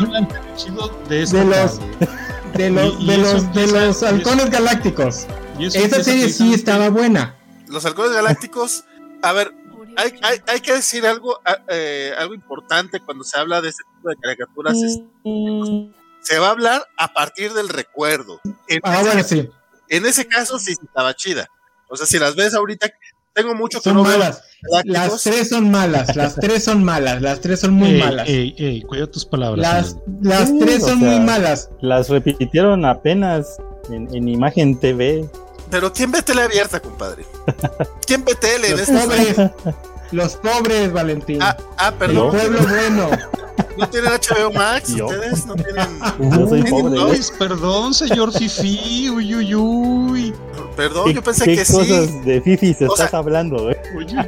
de los Halcones Galácticos. Esa serie sí estaba buena. Los Halcones Galácticos, a ver, hay que decir algo importante cuando se habla de este tipo de caricaturas. Se va a hablar a partir del recuerdo. Sí. En ese caso sí estaba chida. O sea, si las ves ahorita, tengo mucho que son no malas. Las tres son malas. Las tres son muy malas. Cuida tus palabras. Las tres son muy malas. Las repitieron apenas en Imagen TV. Pero ¿quién ve tele abierta, compadre? ¿Quién ve tele? Los pobres, Valentín. Perdón. El pueblo bueno. ¿No tienen HBO Max? Yo. ¿Ustedes no tienen? Yo soy pobre. Uy, perdón, señor Fifi. Uy. Perdón, yo pensé ¿Qué que cosas sí. de fifis O sea, estás hablando, güey?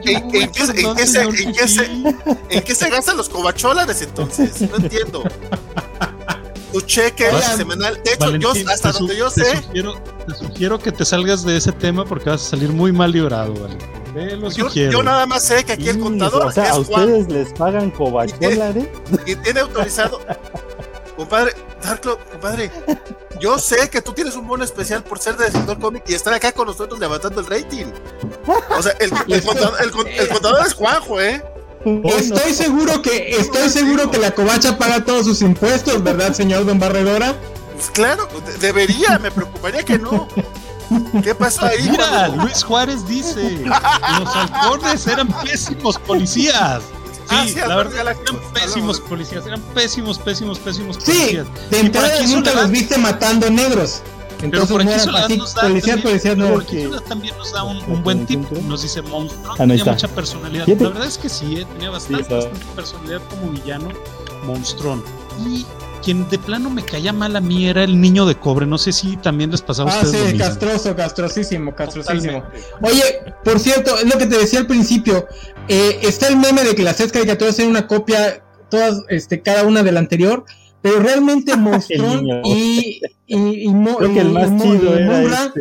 ¿En qué se gastan los cobacholares entonces? No entiendo. Tu cheque semanal. De hecho, Valentín, hasta donde yo sé. Te sugiero que te salgas de ese tema porque vas a salir muy mal librado, ¿vale? Yo nada más sé que aquí el contador O sea, es ¿a Juan. ustedes les pagan cobacholares? Y tiene autorizado. Compadre, Darklo, compadre, yo sé que tú tienes un bono especial por ser de sector cómic y estar acá con nosotros levantando el rating. O sea, el contador es Juanjo, ¿eh? Estoy seguro que la covacha paga todos sus impuestos, ¿verdad, señor Don Barredora? Pues claro, debería, me preocuparía que no. ¿Qué pasó ahí? Mira, Luis Juárez dice, los halcones eran pésimos policías. Sí, la verdad, eran pésimos policías, policías. Sí, de entrada nunca los viste matando negros. Entonces pero por no aquí eran así, policías no. Porque también nos da un buen tip, nos dice Monstrón, no tenía mucha personalidad. La verdad es que sí, tenía bastante personalidad como villano, Monstrón. Y quien de plano me caía mal a mí era el niño de cobre, no sé si también les pasaba a ustedes lo mismo. Castrosísimo. Oye, por cierto, es lo que te decía al principio, está el meme de que las 6 caricaturas eran una copia, todas, cada una de la anterior, pero realmente Monstrón y creo que el más chido era Munra,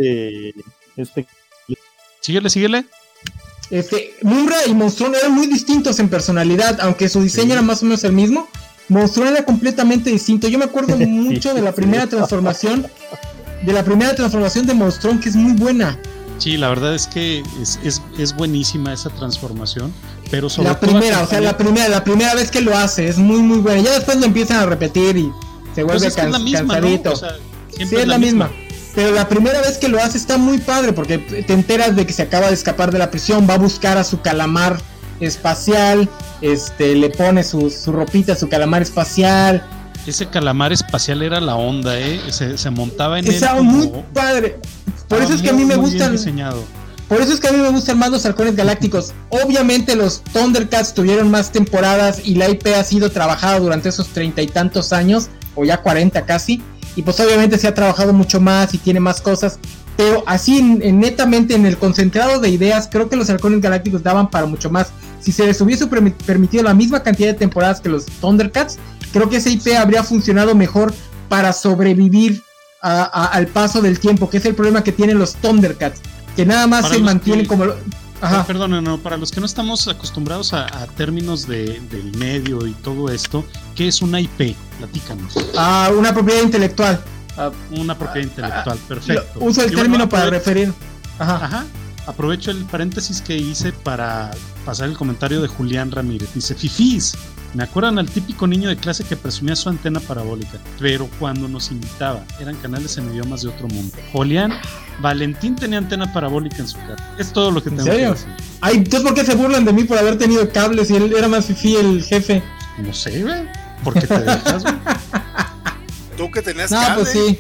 Síguele. Munra y Monstrón eran muy distintos en personalidad, aunque su diseño era más o menos el mismo. Monstrón era completamente distinto. Yo me acuerdo mucho de la primera transformación de Monstrón, que es muy buena. Sí, la verdad es que es buenísima esa transformación, pero sobre la primera vez que lo hace es muy muy buena. Ya después lo empiezan a repetir y se vuelve cansadito. ¿No? O sea, sí, es la misma. Pero la primera vez que lo hace está muy padre porque te enteras de que se acaba de escapar de la prisión, va a buscar a su calamar espacial, le pone su ropita, su calamar espacial. Ese calamar espacial era la onda, se montaba en él. Estaba muy padre. Por eso es que a mí me gustan. Por eso es que a mí me gustan más los halcones galácticos. Obviamente los Thundercats tuvieron más temporadas y la IP ha sido trabajada durante esos 30 y tantos años, o ya 40 casi. Y pues obviamente se ha trabajado mucho más y tiene más cosas. Pero así netamente en el concentrado de ideas, creo que los halcones galácticos daban para mucho más. Si se les hubiese permitido la misma cantidad de temporadas que los Thundercats, creo que esa IP habría funcionado mejor para sobrevivir al paso del tiempo, que es el problema que tienen los Thundercats, que nada más se mantienen como... Ajá. Perdón, para los que no estamos acostumbrados a términos del medio y todo esto, ¿qué es una IP? Platícanos. Una propiedad intelectual. Una propiedad intelectual, perfecto. Uso el término para referir. Ajá. Aprovecho el paréntesis que hice para pasar el comentario de Julián Ramírez. Dice, fifís, me acuerdan al típico niño de clase que presumía su antena parabólica, pero cuando nos invitaba, eran canales en idiomas de otro mundo. Julián, Valentín tenía antena parabólica en su casa. Es todo lo que tengo que decir. Ay, entonces ¿por qué se burlan de mí por haber tenido cables y él era más fifí el jefe? No sé, güey. ¿Por qué te dejas, güey? Tú que tenías cable. Pues sí.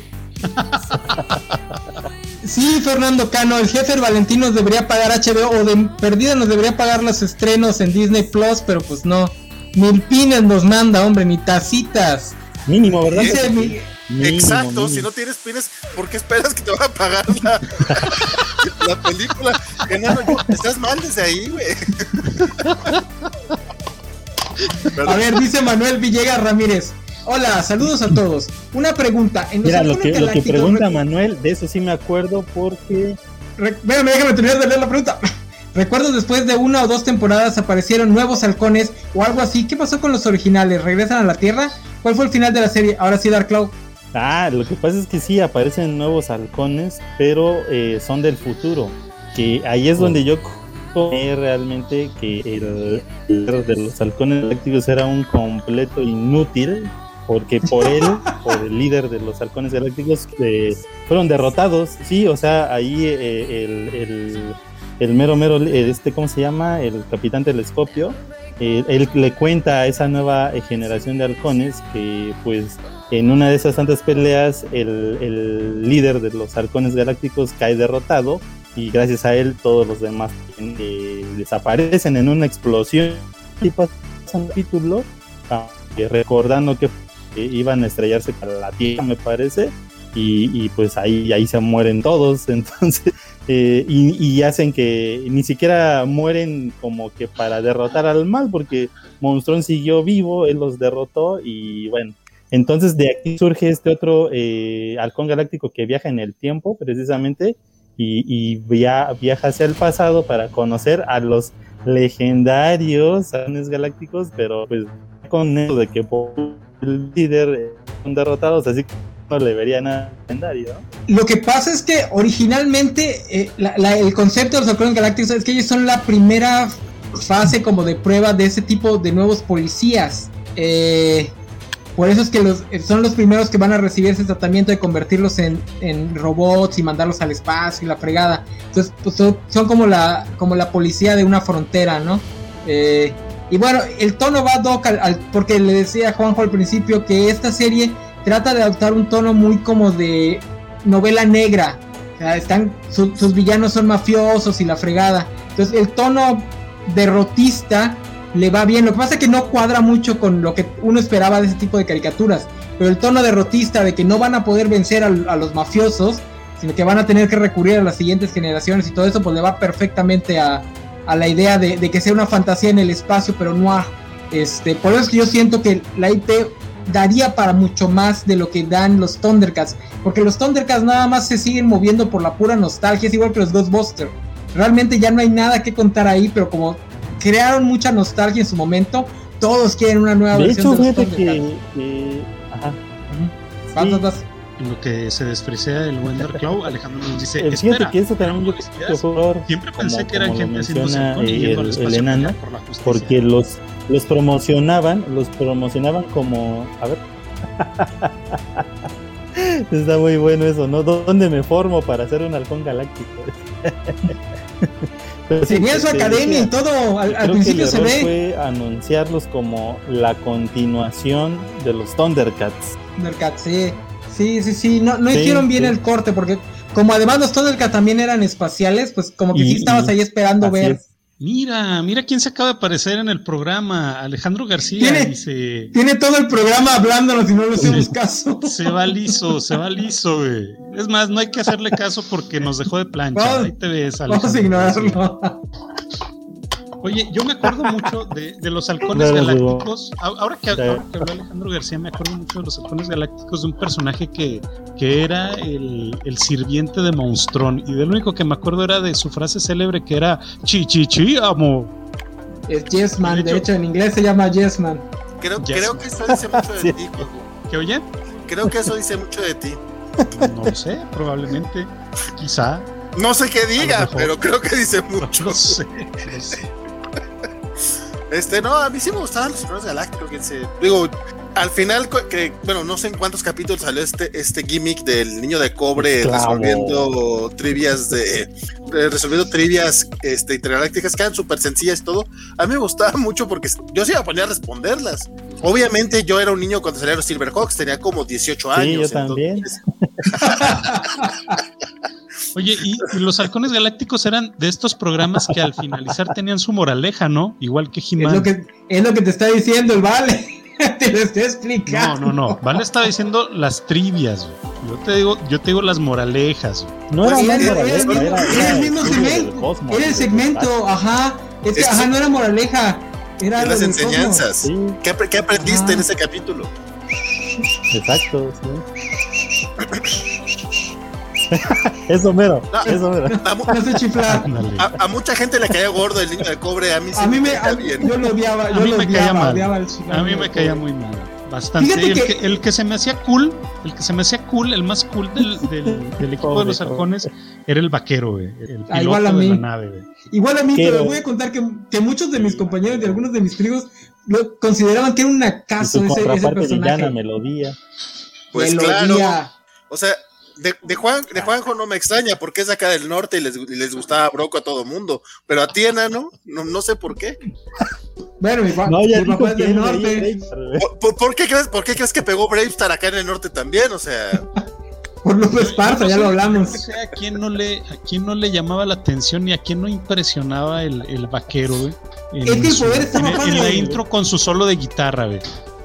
Sí, Fernando Cano, el jefe Valentín nos debería pagar HBO o de perdida nos debería pagar los estrenos en Disney Plus, pero pues no, ni pines nos manda, hombre, ni tacitas. Mínimo, ¿verdad? Exacto, si no tienes pines, ¿por qué esperas que te van a pagar la película? Estás mal desde ahí, güey. A ver, dice Manuel Villegas Ramírez. Hola, saludos a todos. Una pregunta. Mira, lo que pregunta Manuel, de eso sí me acuerdo porque... Déjame terminar de leer la pregunta. Recuerdo después de 1 o 2 temporadas aparecieron nuevos halcones o algo así. ¿Qué pasó con los originales? ¿Regresan a la Tierra? ¿Cuál fue el final de la serie? Ahora sí, Dark Cloud. Lo que pasa es que sí, aparecen nuevos halcones, pero son del futuro. Que ahí es donde yo realmente que el de los halcones galácticos era un completo inútil. Porque por el líder de los halcones galácticos, fueron derrotados, sí, o sea, ahí el mero, ¿cómo se llama? El capitán Telescopio, él le cuenta a esa nueva generación de halcones que, pues, en una de esas tantas peleas, el líder de los halcones galácticos cae derrotado, y gracias a él todos los demás desaparecen en una explosión, y pasan el título recordando que iban a estrellarse para la Tierra, me parece, y pues ahí se mueren todos, entonces y hacen que ni siquiera mueren como que para derrotar al mal, porque Monstrón siguió vivo, él los derrotó, y bueno, entonces de aquí surge este otro halcón galáctico que viaja en el tiempo precisamente, y viaja hacia el pasado para conocer a los legendarios halcones galácticos, pero pues con eso de que por el líder son derrotados, así que no le vería nada legendario, ¿no? Lo que pasa es que originalmente el concepto de los halcones galácticos es que ellos son la primera fase como de prueba de ese tipo de nuevos policías. Por eso es que son los primeros que van a recibir ese tratamiento de convertirlos en robots y mandarlos al espacio y la fregada. Entonces pues, son como la policía de una frontera, ¿no? Y bueno, el tono va Doc porque le decía a Juanjo al principio que esta serie trata de adoptar un tono muy como de novela negra. O sea, sus villanos son mafiosos y la fregada. Entonces el tono derrotista le va bien. Lo que pasa es que no cuadra mucho con lo que uno esperaba de ese tipo de caricaturas, pero el tono derrotista de que no van a poder vencer a los mafiosos, sino que van a tener que recurrir a las siguientes generaciones y todo eso, pues le va perfectamente a la idea de que sea una fantasía en el espacio, pero no por eso es que yo siento que la IP daría para mucho más de lo que dan los Thundercats, porque los Thundercats nada más se siguen moviendo por la pura nostalgia, es igual que los Ghostbusters. Realmente ya no hay nada que contar ahí, pero como crearon mucha nostalgia en su momento, todos quieren una nueva versión de los Thundercats. Vas. En lo que se despreciaba el Wonderclaw, Alejandro nos dice, fíjate que eso también mucho siempre pensé que eran gente haciendo el enano, porque los promocionaban como, a ver, está muy bueno eso, ¿no? ¿Dónde me formo para ser un halcón galáctico? Tenía su academia y todo, al principio se ve. Fue anunciarlos como la continuación de los Thundercats. Thundercats, sí, no hicieron bien el corte, porque como además los Thundercats también eran espaciales, pues como que sí estabas ahí esperando ver. Mira quién se acaba de aparecer en el programa, Alejandro García. Tiene todo el programa hablándonos y no le hacemos caso. Se va liso, güey. Es más, no hay que hacerle caso porque nos dejó de plancha. Ahí te ves, Alejandro. Vamos a ignorarlo. Oye, yo me acuerdo mucho de los halcones galácticos. Ahora que habló Alejandro García, me acuerdo mucho de los halcones galácticos, de un personaje que era el sirviente de Monstrón. Y del único que me acuerdo era de su frase célebre que era chi, amo. Es Yes Man, de hecho en inglés se llama Yes Man. Creo que eso dice mucho de ti, Coco. ¿Qué oye? Creo que eso dice mucho de ti. No lo sé, probablemente. Quizá. No sé qué diga, pero creo que dice mucho. No sé. No, a mí sí me gustaban los halcones galácticos. Digo, al final, no sé en cuántos capítulos salió este gimmick del niño de cobre resolviendo trivias intergalácticas que eran súper sencillas y todo. A mí me gustaba mucho porque yo se iba a poner a responderlas. Obviamente yo era un niño cuando salieron los Silverhawks, tenía como 18 años. Sí, yo también. Oye, y los halcones galácticos eran de estos programas que al finalizar tenían su moraleja, ¿no? Igual que He-Man. Es lo que te está diciendo el Vale. Te lo estoy explicando. No. Vale estaba diciendo las trivias. Yo te digo las moralejas. No era el mismo segmento. Era el segmento, ajá. Es que, no era moraleja. Era las enseñanzas. Sí. ¿Qué aprendiste en ese capítulo? Exacto, sí. Eso mero. No se chiflar. A mucha gente le caía gordo el niño de cobre. A mí yo lo odiaba. A mí me caía mal. A mí me caía muy mal. Bastante. El que se me hacía cool, el más cool del equipo de los halcones era el vaquero, güey. El piloto de la nave, güey. Igual a mí, pero voy a contar que muchos de mis compañeros y algunos de mis primos lo consideraban que era un acaso ese personaje. Villana, melodía. Pues melodía. Claro. O sea, de Juanjo no me extraña porque es acá del norte y les gustaba Broco a todo mundo, pero a ti, enano, no sé por qué. Bueno, mi papá es del norte. ¿Por qué crees que pegó Bravestar acá en el norte también? O sea, por Lupe Esparza, ya lo hablamos. No sé a quién no le llamaba la atención ni a quién no impresionaba el vaquero, güey. Es que el poder estaba en la intro con su solo de guitarra, güey.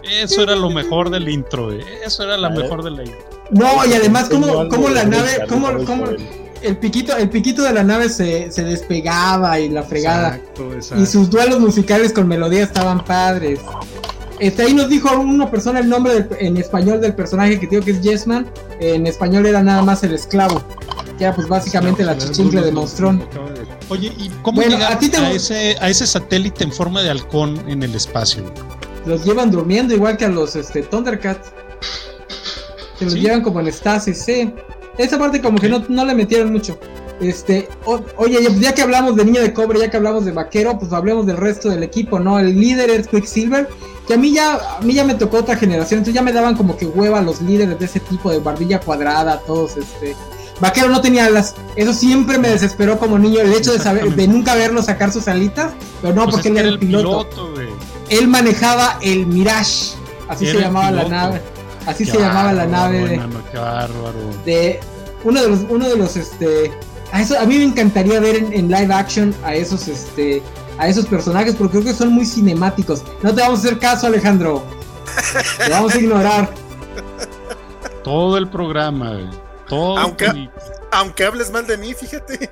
Eso era lo mejor del intro, Eso era la mejor de la intro. No, y además como la nave, como el piquito de la nave se despegaba y la fregada. Exacto. Y sus duelos musicales con melodía estaban padres. Ahí nos dijo una persona el nombre en español del personaje que digo que es Yesman. En español era nada más el esclavo, que era pues básicamente la chichincle de Monstrón. Oye, ¿y cómo llegar a ese satélite en forma de halcón en el espacio? Los llevan durmiendo igual que a los Thundercats. Se los llevan como en estasis, sí. Esa parte como que no le metieron mucho. Oye, ya que hablamos de Niño de Cobre, ya que hablamos de Vaquero, pues hablemos del resto del equipo, ¿no? El líder es Quicksilver, que a mí ya me tocó otra generación, entonces ya me daban como que hueva los líderes de ese tipo, de barbilla cuadrada, todos, Vaquero no tenía alas, eso siempre me desesperó como niño, el hecho de nunca verlo sacar sus alitas, pero no, pues porque él era el piloto. Él manejaba el Mirage, así se llamaba la nave. Así se llamaba la nave qué bárbaro. De uno de los a mí me encantaría ver en live action a esos personajes, porque creo que son muy cinemáticos. No te vamos a hacer caso, Alejandro. Te vamos a ignorar. Todo el programa, todo. Aunque hables mal de mí, fíjate.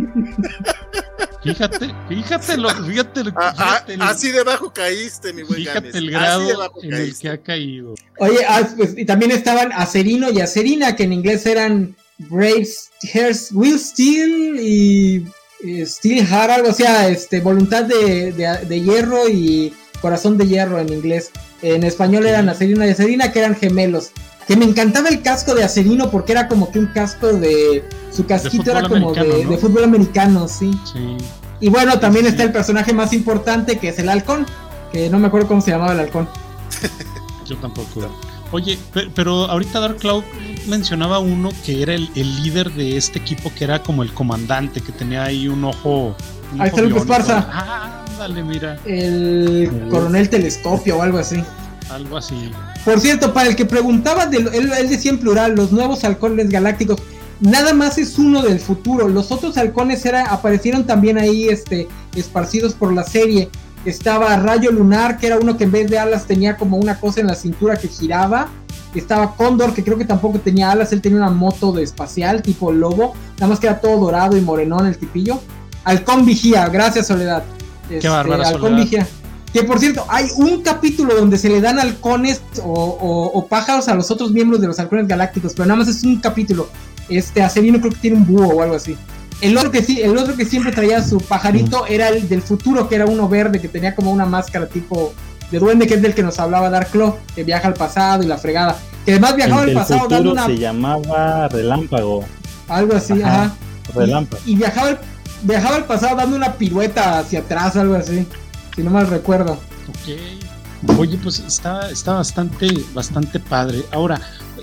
Fíjate. Así debajo caíste, mi buen Fíjate Games. El grado en el que ha caído. Oye, pues, y también estaban Acerino y Acerina, que en inglés eran Braves, Hearts, Will Steel y Steel Heart, algo, o sea, voluntad de hierro y corazón de hierro en inglés. En español eran Acerino y Acerina, que eran gemelos. Que me encantaba el casco de Acerino porque era como que un casco su casquito era como de fútbol americano, sí. Y bueno, también está el personaje más importante, que es el halcón, que no me acuerdo cómo se llamaba el halcón. Yo tampoco. Oye, pero ahorita Dark Cloud mencionaba uno que era el líder de este equipo, que era como el comandante, que tenía ahí un ojo. Ahí está Luke Esparza. Ándale, mira. El coronel Telescopio o algo así. Algo así. Por cierto, para el que preguntaba, él decía en plural, los nuevos halcones galácticos, nada más es uno del futuro. Los otros halcones aparecieron también ahí esparcidos por la serie. Estaba Rayo Lunar, que era uno que en vez de alas tenía como una cosa en la cintura que giraba. Estaba Cóndor, que creo que tampoco tenía alas, él tenía una moto de espacial tipo lobo, nada más que era todo dorado y morenón el tipillo. Halcón Vigía, gracias Soledad. Qué bárbara Halcón Soledad. Vigía. Que por cierto, hay un capítulo donde se le dan halcones o pájaros a los otros miembros de los halcones galácticos, pero nada más es un capítulo. Acerino creo que tiene un búho o algo así. El otro que siempre traía su pajarito era el del futuro, que era uno verde, que tenía como una máscara tipo de duende, que es del que nos hablaba Dark Claw, que viaja al pasado y la fregada. Que además viajaba al pasado dando una... se llamaba Relámpago. Algo así, ajá. Relámpago. Y viajaba al pasado dando una pirueta hacia atrás, algo así. Si no mal recuerdo. Ok. Oye, pues está bastante padre. Ahora,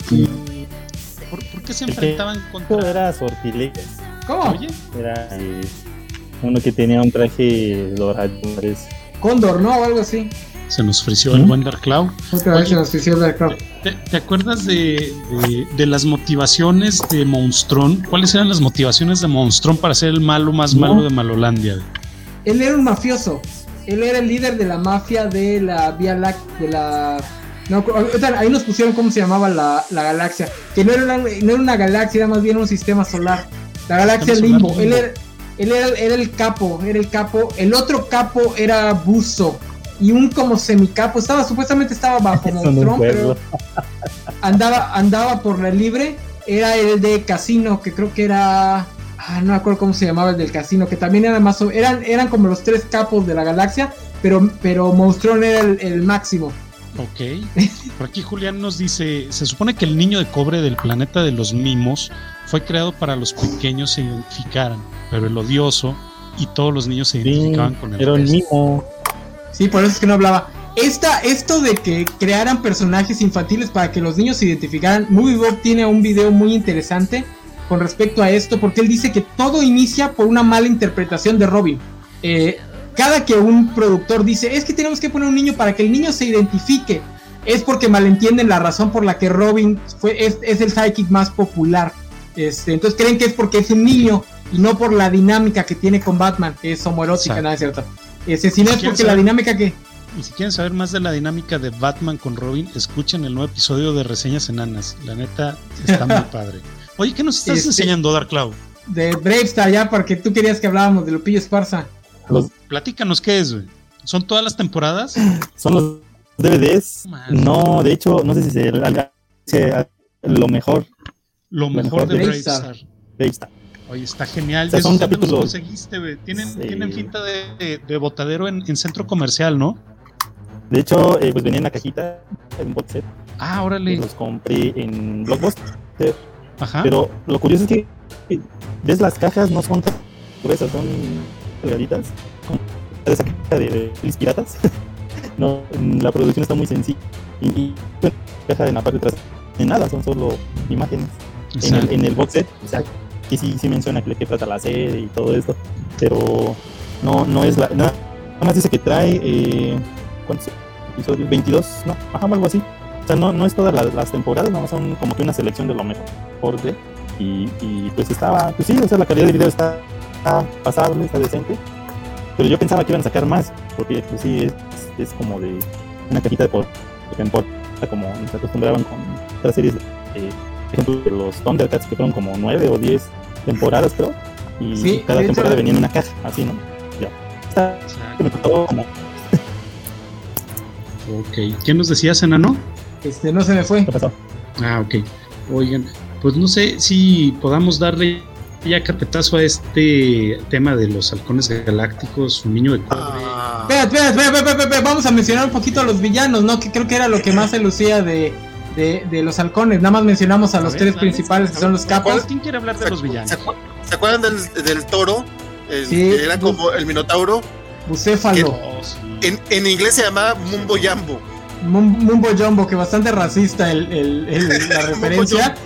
¿por qué se enfrentaban contra...? Era Sortilegas. ¿Cómo? Oye. Era uno que tenía un traje dorado. Cóndor, ¿no? O algo así. Se nos frició el buen Dark Cloud. Otra vez se nos frició el Dark Cloud. ¿Te acuerdas de las motivaciones de Monstrón? ¿Cuáles eran las motivaciones de Monstrón para ser el malo más malo de Malolandia? Él era un mafioso. Él era el líder de la mafia de la Vía Láctea, ahí nos pusieron cómo se llamaba la galaxia, que no era una galaxia, era más bien un sistema solar, la galaxia Limbo. Él era el capo, el otro capo era Buzo, y un como semicapo, supuestamente estaba bajo Monstrón, pero andaba por la libre, era el de Casino, que creo que era... no me acuerdo cómo se llamaba el del casino, que también era más eran como los tres capos de la galaxia, pero Monstrón era el máximo. Ok. Por aquí Julián nos dice, se supone que el niño de cobre del planeta de los mimos fue creado para los pequeños se identificaran, pero el odioso y todos los niños se identificaban con el era un mimo. Sí, por eso es que no hablaba. Esto de que crearan personajes infantiles para que los niños se identificaran, Movie Bob tiene un video muy interesante con respecto a esto, porque él dice que todo inicia por una mala interpretación de Robin. Cada que un productor dice, es que tenemos que poner un niño para que el niño se identifique, es porque malentienden la razón por la que Robin es el sidekick más popular. Entonces creen que es porque es un niño y no por la dinámica que tiene con Batman, que es homoerótica, nada es cierto. Sino es porque la dinámica que Y si quieren saber más de la dinámica de Batman con Robin, escuchen el nuevo episodio de Reseñas Enanas. La neta, está muy padre. Oye, ¿qué nos estás enseñando, Dark Cloud? De Bravestar, ya, porque tú querías que habláramos de Lupillo Esparza. Platícanos, ¿qué es, güey? ¿Son todas las temporadas? Son los DVDs. No, de hecho, no sé si se lo mejor. Lo mejor de Bravestar. Oye, está genial. O sea, son capítulos. ¿Los conseguiste, güey? Tienen finta de botadero en centro comercial, ¿no? De hecho, pues venía en la cajita, en box set. Ah, órale. Los compré en Blockbuster. Ajá. Pero lo curioso es que ves las cajas, no son tan gruesas, son delgaditas. Como esa caja de Feliz Piratas. No, la producción está muy sencilla. Y la caja en la parte de atrás, de nada, son solo imágenes. En el box set, o sea, que sí menciona que trata la serie y todo esto. Pero no es nada más dice que trae ¿cuántos episodios? 22, no, algo así. O sea, no es todas las temporadas, no son como que una selección de lo mejor de. Y pues pues sí, o sea, la calidad de video está pasable, está decente. Pero yo pensaba que iban a sacar más, porque pues sí, es como de una cajita de temporada, como nos acostumbraban con otras series, por ejemplo, de los Thundercats, que fueron como 9 o 10 temporadas, creo. Y sí, cada temporada venía en una caja, así, ¿no? Ya. Está, me costó como... Ok, ¿qué nos decías, enano? No se me fue. ¿Qué pasó? Ah, ok. Oigan, pues no sé si podamos darle ya carpetazo a este tema de los halcones galácticos, un niño de cobre. Espera, vamos a mencionar un poquito a los villanos, ¿no? Que creo que era lo que más se lucía de los halcones. Nada más mencionamos a los tres principales, que son los capos. ¿Quién quiere hablar de los villanos? ¿Se acuerdan del toro? Que era como el minotauro. Bucéfalo. En inglés se llamaba Mumbo Jumbo. Mumbo Jumbo, que bastante racista la referencia.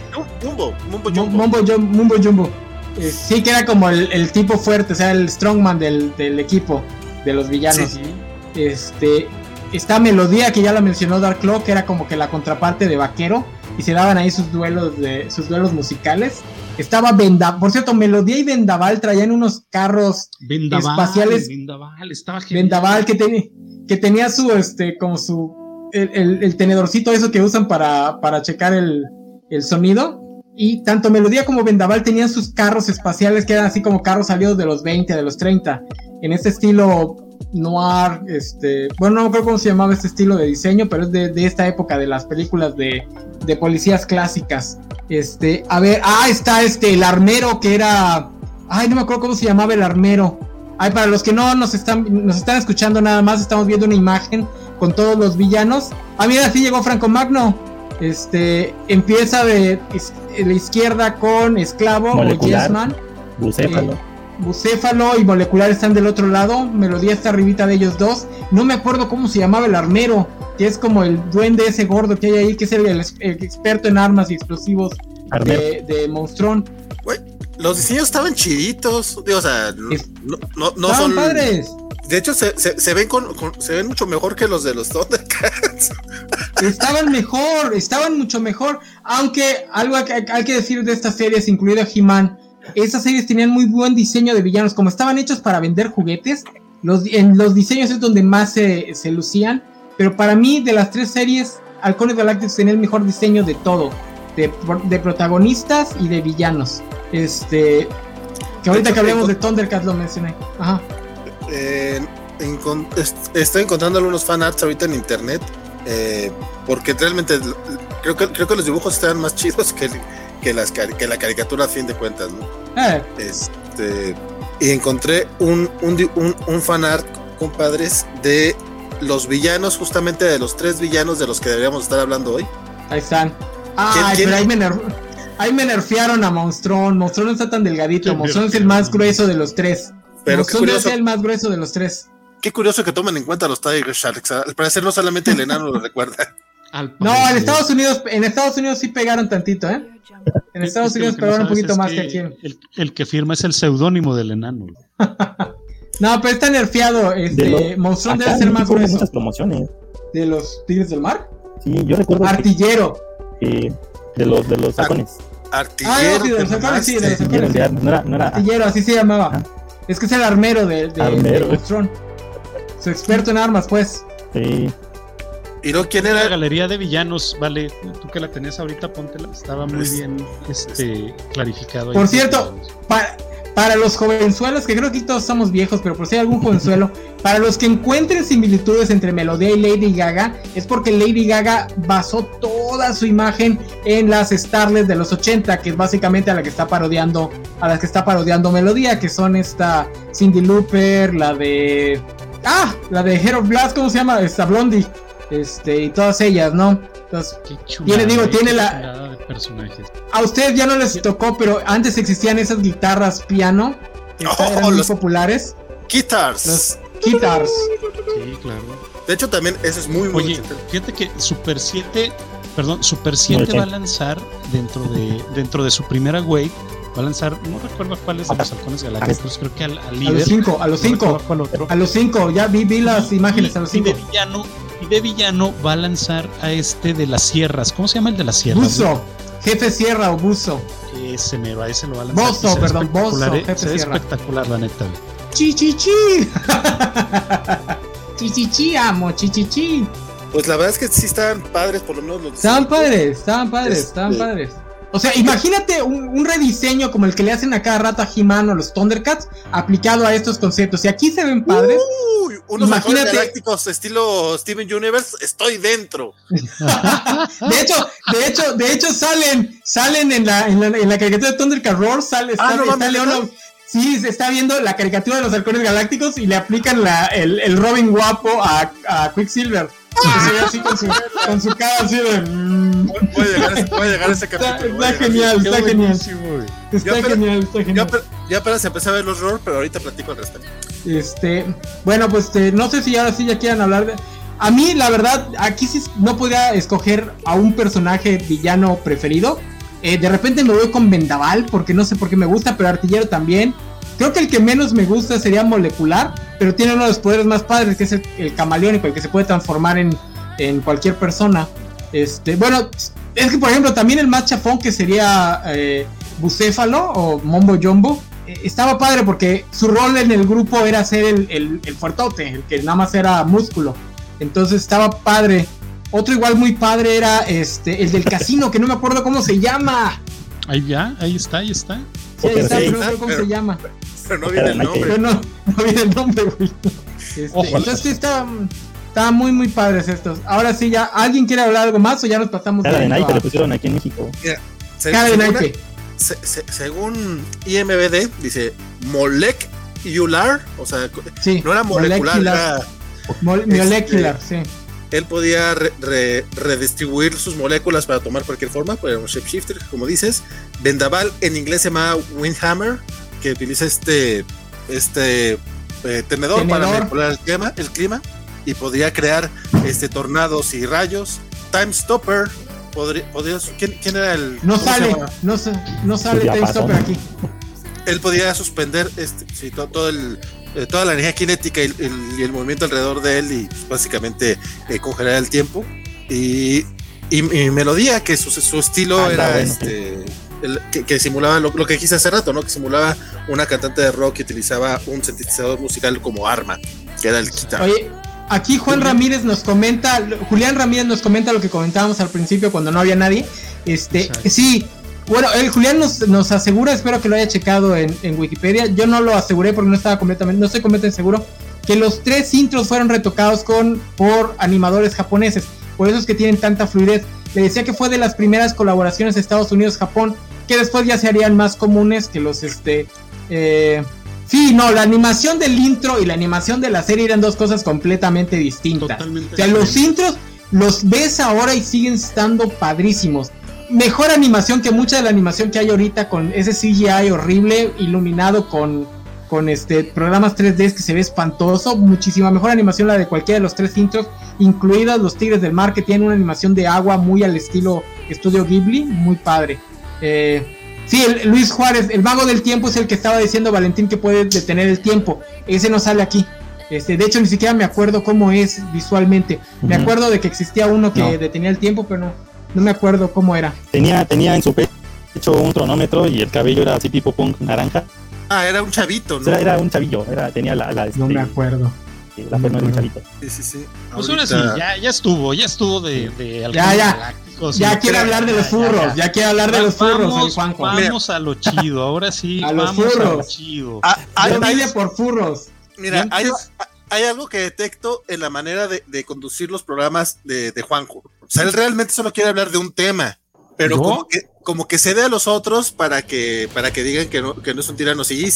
Mumbo Jumbo. Sí, que era como el tipo fuerte, o sea, el strongman del equipo de los villanos. Sí. Esta Melodía, que ya la mencionó Dark Claw, que era como que la contraparte de Vaquero, y se daban ahí sus duelos musicales. Estaba por cierto, Melodía y Vendaval traían unos carros espaciales. Vendaval, estaba genial. Vendaval que tenía su como su el tenedorcito eso que usan para checar el sonido. Y tanto Melodía como Vendaval tenían sus carros espaciales que eran así como carros salidos de los 20, de los 30, en este estilo noir, bueno, no creo cómo se llamaba este estilo de diseño, pero es de esta época de las películas de policías clásicas. A ver, está el armero que era, no me acuerdo cómo se llamaba el armero. Para los que no nos están escuchando nada más, estamos viendo una imagen con todos los villanos. Mira, sí llegó Franco Magno. Empieza de la izquierda con Esclavo Molecular, o Yes Man. Bucéfalo. Y Molecular están del otro lado. Melodía está arribita de ellos dos. No me acuerdo cómo se llamaba el armero, que es como el duende ese gordo que hay ahí, que es el experto en armas y explosivos de Monstrón. Güey, los diseños estaban chiditos. O sea, no son padres. De hecho, se ven mucho mejor que los de los Thundercats. Estaban mucho mejor. Aunque algo hay que decir de estas series, incluido He-Man, esas series tenían muy buen diseño de villanos. Como estaban hechos para vender juguetes, en los diseños es donde más se lucían. Pero para mí, de las tres series, Halcones Galácticos tenía el mejor diseño de todo. De protagonistas y de villanos. Que ahorita que hablemos de Thundercats lo mencioné. Ajá. Estoy encontrando algunos fanarts ahorita en internet, porque realmente creo que los dibujos están más chidos que la caricatura a fin de cuentas, ¿no? Y encontré un fanart, compadres, de los villanos, justamente de los tres villanos de los que deberíamos estar hablando hoy. Ahí están. Pero ahí me nerfearon a Monstrón. Monstrón no está tan delgadito. Monstrón es el más grueso de los tres. Pero Monstrón debe ser el más grueso de los tres. Qué curioso que tomen en cuenta los Tiger Sharks. Al parecer no solamente el enano lo recuerda. No, en Estados Unidos sí pegaron tantito, ¿eh? En Estados Unidos pegaron un poquito más que aquí. El que firma es el seudónimo del enano. No, pero está nerfeado. Monstrón debe ser más grueso. Muchas promociones. ¿De los Tigres del Mar? Sí, yo recuerdo. Artillero. De los halcones. Artillero. Sí, de los halcones, sí, de los halcones. No era. Artillero, así se llamaba. Es que es el armero de Armero. Monstrón. Su experto en armas, pues. Sí. ¿Y no quién era? La galería de villanos, vale, tú que la tenías ahorita, póntela, estaba muy bien clarificado. Por cierto, para los jovenzuelos, que creo que todos somos viejos, pero por si hay algún jovenzuelo, para los que encuentren similitudes entre Melodía y Lady Gaga, es porque Lady Gaga basó toda su imagen en las Starlets de los 80, que es básicamente a las que está parodiando Melodía, que son esta Cyndi Lauper, la de Head of Glass, ¿cómo se llama? Esta Blondie, y todas ellas, ¿no? Entonces, tiene la de personajes. A ustedes ya no les tocó, pero antes existían esas guitarras piano que eran muy populares. Guitars. Los guitars. Sí, claro. De hecho, también eso es muy Oye, fíjate que Super 7 va a lanzar dentro de su primera wave. Va a lanzar, no recuerdo cuál es de los halcones galácticos, creo que al líder. A los cinco, ya vi las imágenes, a los 5. Y de villano va a lanzar a de las sierras. ¿Cómo se llama el de las sierras? Buzo, Jefe Sierra o Buzo. Ese lo va a lanzar. Bozo, Jefe Sierra. Espectacular, la neta. Chichichi. Chichichi, amo, chichichi. Pues la verdad es que sí estaban padres, por lo menos los Estaban padres. O sea, imagínate un rediseño como el que le hacen a cada rato a He-Man o los Thundercats aplicado a estos conceptos. Y aquí se ven padres. Unos halcones galácticos estilo Steven Universe, estoy dentro. de hecho salen en la caricatura de Thundercats Roar, está Leona. Sí, se está viendo la caricatura de los halcones galácticos y le aplican el Robin guapo a Quicksilver. Así con su cara así de... Puede llegar ese capítulo. Está genial. Ya apenas empecé a ver los Roar, pero ahorita platico al respecto. Bueno, pues no sé si ahora sí ya quieran hablar de... A mí, la verdad, aquí sí no podría escoger a un personaje villano preferido. De repente me voy con Vendaval, porque no sé por qué me gusta, pero Artillero también. Creo que el que menos me gusta sería Molecular, pero tiene uno de los poderes más padres, que es el camaleónico, el que se puede transformar en cualquier persona. Bueno, es que por ejemplo también el más chafón, que sería Bucéfalo o Mombo Jumbo, estaba padre porque su rol en el grupo era ser el fuertote, el que nada más era músculo. Entonces estaba padre. Otro igual muy padre era el del casino, que no me acuerdo cómo se llama. Ahí está. Sí, ahí está, pero no sé cómo se llama. Pero no viene el nombre. Pero no viene el nombre, güey. Entonces sí, estaban muy, muy padres estos. Ahora sí, ya, ¿alguien quiere hablar algo más o ya nos pasamos? Cara de Nike le pusieron aquí en México. Cara de Nike. Según IMBD, dice molecular, o sea, sí, no era molecular, era molecular, sí. Él podía redistribuir sus moléculas para tomar cualquier forma, pues era un shapeshifter, como dices. Vendaval en inglés se llama Windhammer, que utiliza tenedor para manipular el clima y podría crear tornados y rayos. Time Stopper ¿quién era el? No sale Time Stopper aquí. Él podía suspender toda la energía cinética y el movimiento alrededor de él, y pues, básicamente congelar el tiempo. Y Melodía, que su estilo era bueno, que simulaba lo que dijiste hace rato, ¿no? Que simulaba una cantante de rock que utilizaba un sintetizador musical como arma, que era el guitarra. Oye, aquí Julián Ramírez nos comenta lo que comentábamos al principio cuando no había nadie. Sí. Bueno, el Julián nos asegura, espero que lo haya checado en Wikipedia. Yo no lo aseguré porque no estoy completamente seguro, que los 3 intros fueron retocados por animadores japoneses. Por eso es que tienen tanta fluidez. Le decía que fue de las primeras colaboraciones de Estados Unidos-Japón, que después ya se harían más comunes que los la animación del intro y la animación de la serie eran dos cosas completamente distintas. Totalmente. O sea, los intros los ves ahora y siguen estando padrísimos. Mejor animación que mucha de la animación que hay ahorita, con ese CGI horrible iluminado con programas 3D que se ve espantoso. Muchísima mejor animación la de cualquiera de los 3 intros, incluidas los Tigres del Mar, que tienen una animación de agua muy al estilo Estudio Ghibli, muy padre. Luis Juárez, el mago del tiempo, es el que estaba diciendo Valentín, que puede detener el tiempo. Ese no sale aquí. De hecho, ni siquiera me acuerdo cómo es visualmente. Me acuerdo de que existía uno que detenía el tiempo, pero no me acuerdo cómo era. Tenía en su pecho un cronómetro y el cabello era así tipo punk naranja. Era un chavito, ¿no? Era un chavillo, tenía la no me acuerdo. la forma de un chavito. Sí. Pues ahora sí, ya estuvo de Galácticos. Ya quiere hablar de los furros, ya quiere hablar de los furros, Juanjo. Vamos a lo chido, ahora sí, a los furros. A lo chido. Yo vine por furros. Mira, hay algo que detecto en la manera de conducir los programas de Juanjo. O sea, él realmente solo quiere hablar de un tema, pero como que cede a los otros para que digan que no es un tirano. Sí.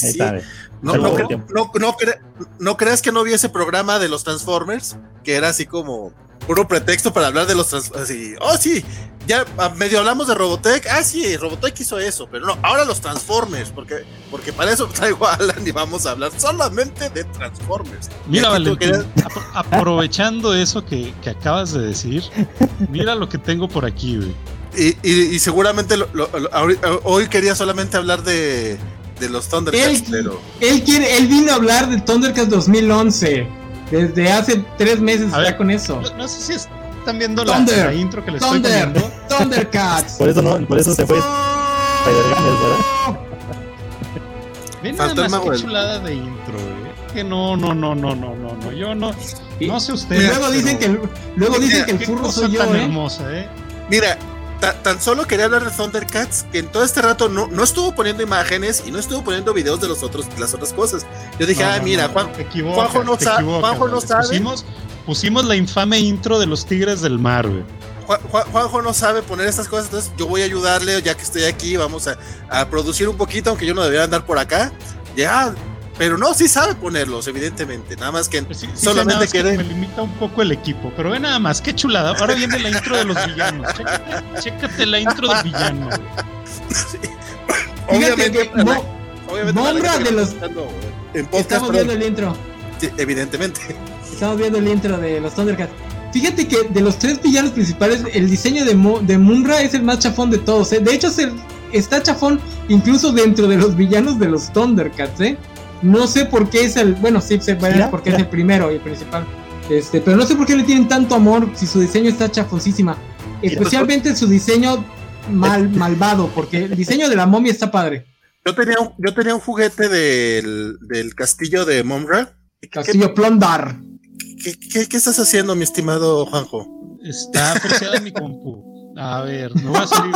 No creas que no vi ese programa de los Transformers, que era así como puro pretexto para hablar de los Transformers. Sí, ya medio hablamos de Robotech. Sí, Robotech hizo eso, pero no, ahora los Transformers, porque para eso traigo a Alan y vamos a hablar solamente de Transformers. Mira, Valentín, aprovechando eso que acabas de decir, mira lo que tengo por aquí, güey. Y seguramente hoy quería solamente hablar de los Thundercats, pero él vino a hablar de Thundercats 2011. Desde hace 3 meses está con eso. No sé si están viendo la intro que les estoy poniendo. Thundercats. Por eso se fue Spider-Man, ¿verdad? Ven nada más que chulada de intro, que no. Yo no sé ustedes. Y luego dicen que el furro soy yo, tan hermosa, Mira, tan solo quería hablar de Thundercats que en todo este rato no estuvo poniendo imágenes y no estuvo poniendo videos de las otras cosas. Yo dije, mira, Juanjo no sabe. Pusimos la infame intro de los Tigres del Mar, güey. Juanjo no sabe poner estas cosas, entonces yo voy a ayudarle, ya que estoy aquí, vamos a producir un poquito, aunque yo no debería andar por acá. Ya, pero no, sí sabe ponerlos, evidentemente, nada más que pues solamente quiere. Me limita un poco el equipo, pero ve nada más, qué chulada. Ahora viene la intro de los villanos. Chécate la intro del villano. Sí. Obviamente, Mombra de los. Estamos viendo el intro. Sí, evidentemente. Estamos viendo el intro de los Thundercats. Fíjate que de los 3 villanos principales, el diseño de Mombra es el más chafón de todos. De hecho, está chafón incluso dentro de los villanos de los Thundercats. No sé por qué es el. Bueno, sí sé porque es el primero y el principal. Pero no sé por qué le tienen tanto amor si su diseño está chafoncísima. Especialmente su diseño malvado, porque el diseño de la momia está padre. Yo tenía un juguete del castillo de Mombra. Castillo Plondar. ¿Qué estás haciendo, mi estimado Juanjo? Está apreciada mi compu. A ver, no va a salir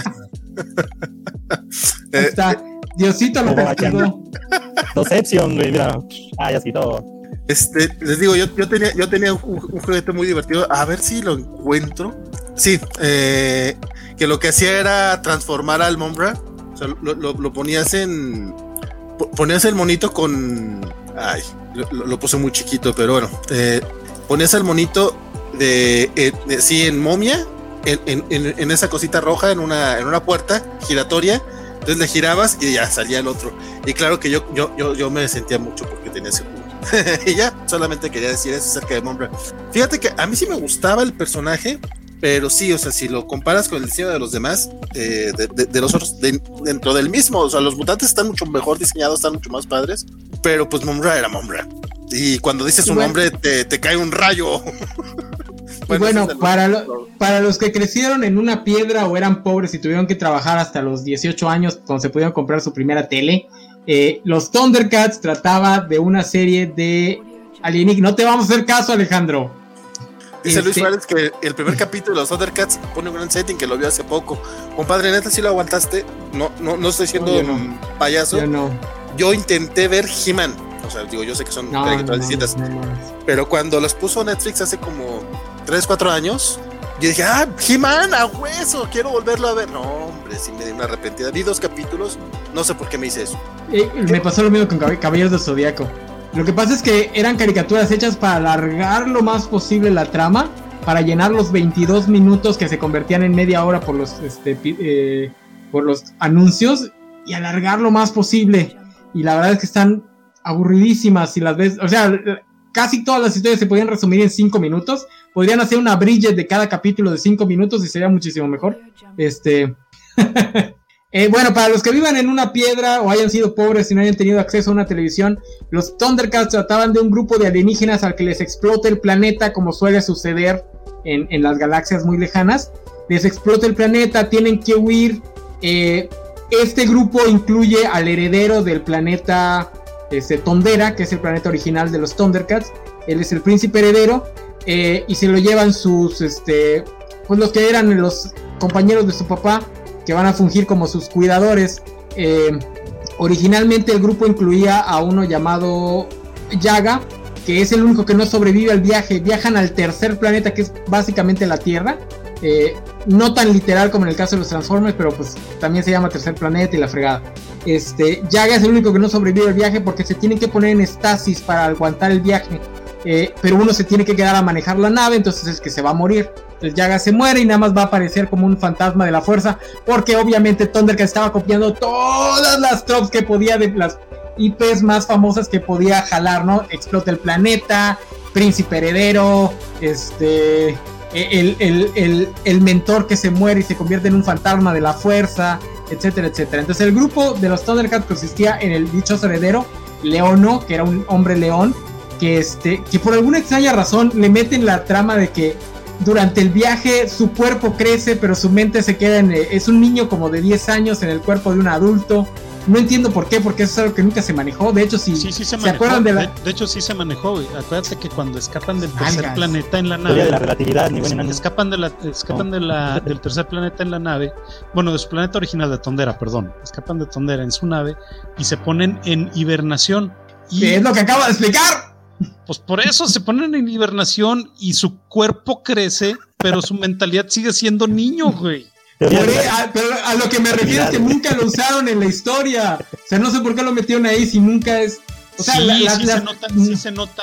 Ahí está. Diosito lo castigó. Decepción, güey, mira. Ya sí todo. Les digo, yo tenía un juguete muy divertido. A ver si lo encuentro. Sí, que lo que hacía era transformar al Mombra. O sea, lo ponías ponías el monito con. Lo puse muy chiquito, pero bueno. Ponías el monito en momia, en esa cosita roja, en una puerta giratoria. Entonces le girabas y ya salía el otro. Y claro que yo me sentía mucho porque tenía ese juego. Y ya, solamente quería decir eso acerca de Mombra. Fíjate que a mí sí me gustaba el personaje, pero sí, o sea, si lo comparas con el diseño de los demás, de los otros, dentro del mismo, o sea, los mutantes están mucho mejor diseñados, están mucho más padres, pero pues Mombra era Mombra. Y cuando dices su nombre, te cae un rayo. Bueno, para los que crecieron en una piedra o eran pobres y tuvieron que trabajar hasta los 18 años cuando se pudieron comprar su primera tele, los Thundercats trataba de una serie de alienígenas. No te vamos a hacer caso, Alejandro. Dice Luis Suárez que el primer capítulo de los Thundercats pone un gran setting que lo vio hace poco. Compadre, neta, si lo aguantaste. No estoy siendo payaso. Yo intenté ver He-Man. O sea, digo, yo sé que son caricaturas distintas. Pero cuando las puso Netflix hace como 3-4 años, yo dije, He-Man, a hueso, quiero volverlo a ver. No, hombre, sí me di una arrepentida. Vi 2 capítulos, no sé por qué me hice eso. Me pasó lo mismo con Caballeros del Zodiaco. Lo que pasa es que eran caricaturas hechas para alargar lo más posible la trama, para llenar los 22 minutos que se convertían en media hora por los anuncios y alargar lo más posible. Y la verdad es que están aburridísimas si las ves. O sea, casi todas las historias se podían resumir en 5 minutos. Podrían hacer una bridget de cada capítulo de 5 minutos y sería muchísimo mejor. Bueno, para los que vivan en una piedra o hayan sido pobres y no hayan tenido acceso a una televisión, los Thundercats trataban de un grupo de alienígenas al que les explota el planeta, como suele suceder en las galaxias muy lejanas. Les explota el planeta, tienen que huir. Este grupo incluye al heredero del planeta Thundera, que es el planeta original de los Thundercats. él es el príncipe heredero, y se lo llevan sus, pues los que eran los compañeros de su papá, que van a fungir como sus cuidadores. Originalmente el grupo incluía a uno llamado Yaga, que es el único que no sobrevive al viaje. Viajan al tercer planeta, que es básicamente la Tierra, no tan literal como en el caso de los Transformers, pero pues también se llama tercer planeta y la fregada. Yaga es el único que no sobrevive al viaje porque se tienen que poner en estasis para aguantar el viaje, pero uno se tiene que quedar a manejar la nave, entonces es que se va a morir. El Yaga se muere y nada más va a aparecer como un fantasma de la fuerza, porque obviamente Thundercat estaba copiando todas las tropes que podía, de las IPs más famosas que podía jalar, ¿no? Explota el planeta, príncipe heredero, el mentor que se muere y se convierte en un fantasma de la fuerza, etcétera, etcétera. Entonces el grupo de los Thundercats consistía en el dichoso heredero, Leono, que era un hombre león, que por alguna extraña razón le meten la trama de que durante el viaje su cuerpo crece, pero su mente se queda es un niño como de 10 años en el cuerpo de un adulto. No entiendo por qué, porque eso es algo que nunca se manejó. De hecho, sí se manejó. ¿Acuerdan de hecho, sí se manejó, güey. Acuérdate que cuando escapan del tercer planeta en la nave, de la relatividad, escapan del tercer planeta en la nave, bueno, de su planeta original de Tondera, perdón. Escapan de Tondera en su nave y se ponen en hibernación. ¿Qué es lo que acabo de explicar? Pues por eso se ponen en hibernación y su cuerpo crece, pero su mentalidad sigue siendo niño, güey. Pero a lo que me refiero es que nunca lo usaron en la historia. O sea, no sé por qué lo metieron ahí si nunca es. O sea, sí se nota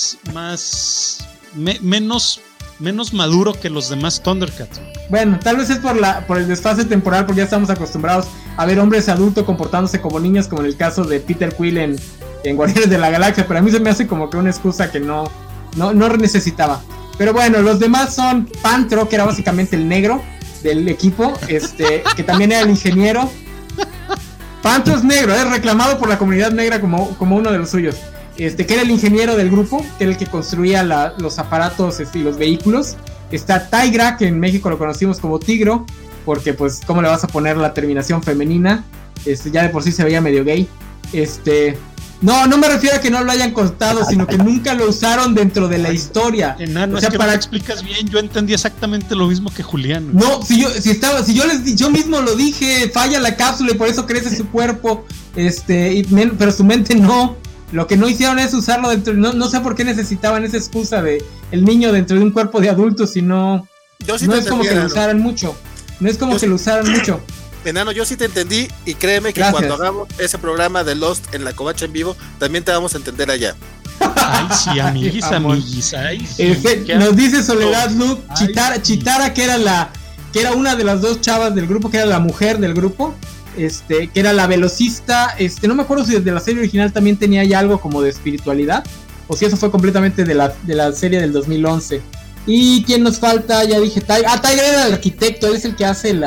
menos maduro que los demás Thundercats. Bueno, tal vez es por el desfase temporal, porque ya estamos acostumbrados a ver hombres adultos comportándose como niños, como en el caso de Peter Quill en Guardianes de la Galaxia. Pero a mí se me hace como que una excusa que no necesitaba. Pero bueno, los demás son Pantro, que era básicamente el negro del equipo, que también era el ingeniero. Pantro es negro, es reclamado por la comunidad negra como uno de los suyos. Que era el ingeniero del grupo, que era el que construía los aparatos y los vehículos. Está Tigra, que en México lo conocimos como Tigro, porque pues cómo le vas a poner la terminación femenina, ya de por sí se veía medio gay. No me refiero a que no lo hayan contado, sino que nunca lo usaron dentro de la historia. Enano, o sea, es que no te explicas bien, yo entendí exactamente lo mismo que Julián. No, yo mismo lo dije, falla la cápsula y por eso crece su cuerpo, pero su mente no. Lo que no hicieron es usarlo dentro, no sé por qué necesitaban esa excusa de el niño dentro de un cuerpo de adulto, sino no es como que lo usaran mucho. No es como que lo usaran mucho. Enano, yo sí te entendí y créeme que cuando hagamos ese programa de Lost en la Covacha en vivo, también te vamos a entender allá. Ay, sí, amiguis. Ay, sí, nos dice Soledad Luke, Chitara, que era una de las dos chavas del grupo, que era la mujer del grupo, que era la velocista. No me acuerdo si desde la serie original también tenía ya algo como de espiritualidad, o si eso fue completamente de la serie del 2011. ¿Y quién nos falta? Ya dije, Tiger era el arquitecto, él es el que hace el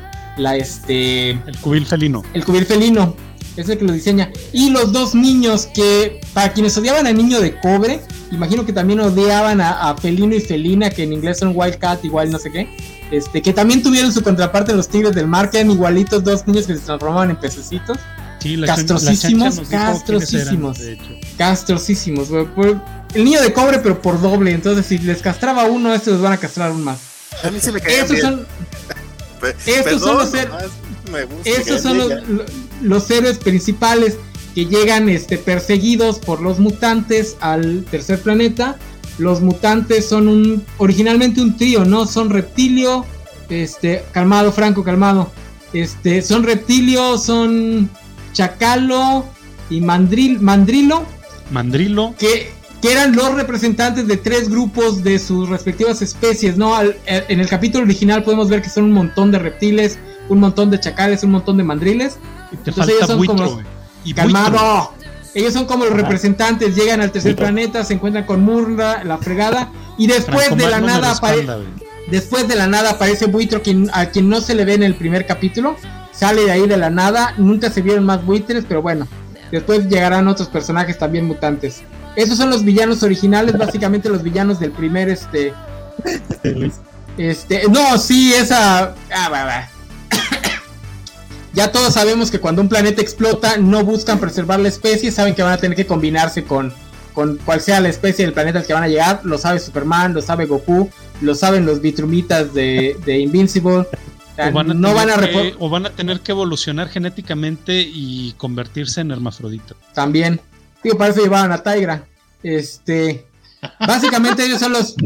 cubil felino. El cubil felino es el que lo diseña. Y los dos niños que, para quienes odiaban al niño de cobre, imagino que también odiaban a Felino y Felina, que en inglés son Wildcat, igual no sé qué, que también tuvieron su contraparte en los Tigres del Mar, que eran igualitos, dos niños que se transformaban en pececitos. Sí, castrosísimos. El niño de cobre, pero por doble. Entonces, si les castraba uno, estos los van a castrar aún más. A mí se me caían bien. Estos son los héroes principales que llegan perseguidos por los mutantes al tercer planeta. Los mutantes son originalmente un trío, ¿no? Son Reptilio, calmado, Franco, calmado. Son Reptilio, son Chacalo y Mandrilo, que eran los representantes de tres grupos de sus respectivas especies, ¿no? En el capítulo original podemos ver que son un montón de reptiles, un montón de chacales, un montón de mandriles. Entonces ellos son como calmado. Ellos son como los representantes, llegan al tercer planeta, se encuentran con Murla, la fregada, y después de la nada aparece Buitro, a quien no se le ve en el primer capítulo, sale de ahí de la nada, nunca se vieron más buitres, pero bueno, después llegarán otros personajes también mutantes. Esos son los villanos originales, básicamente los villanos del primer no, sí, esa ya todos sabemos que cuando un planeta explota no buscan preservar la especie, saben que van a tener que combinarse con con cual sea la especie del planeta al que van a llegar. Lo sabe Superman, lo sabe Goku, lo saben los Vitrumitas de Invincible. O van a tener que evolucionar genéticamente y convertirse en hermafroditas. También. Digo, para eso llevaban a Tigra. Básicamente ellos son los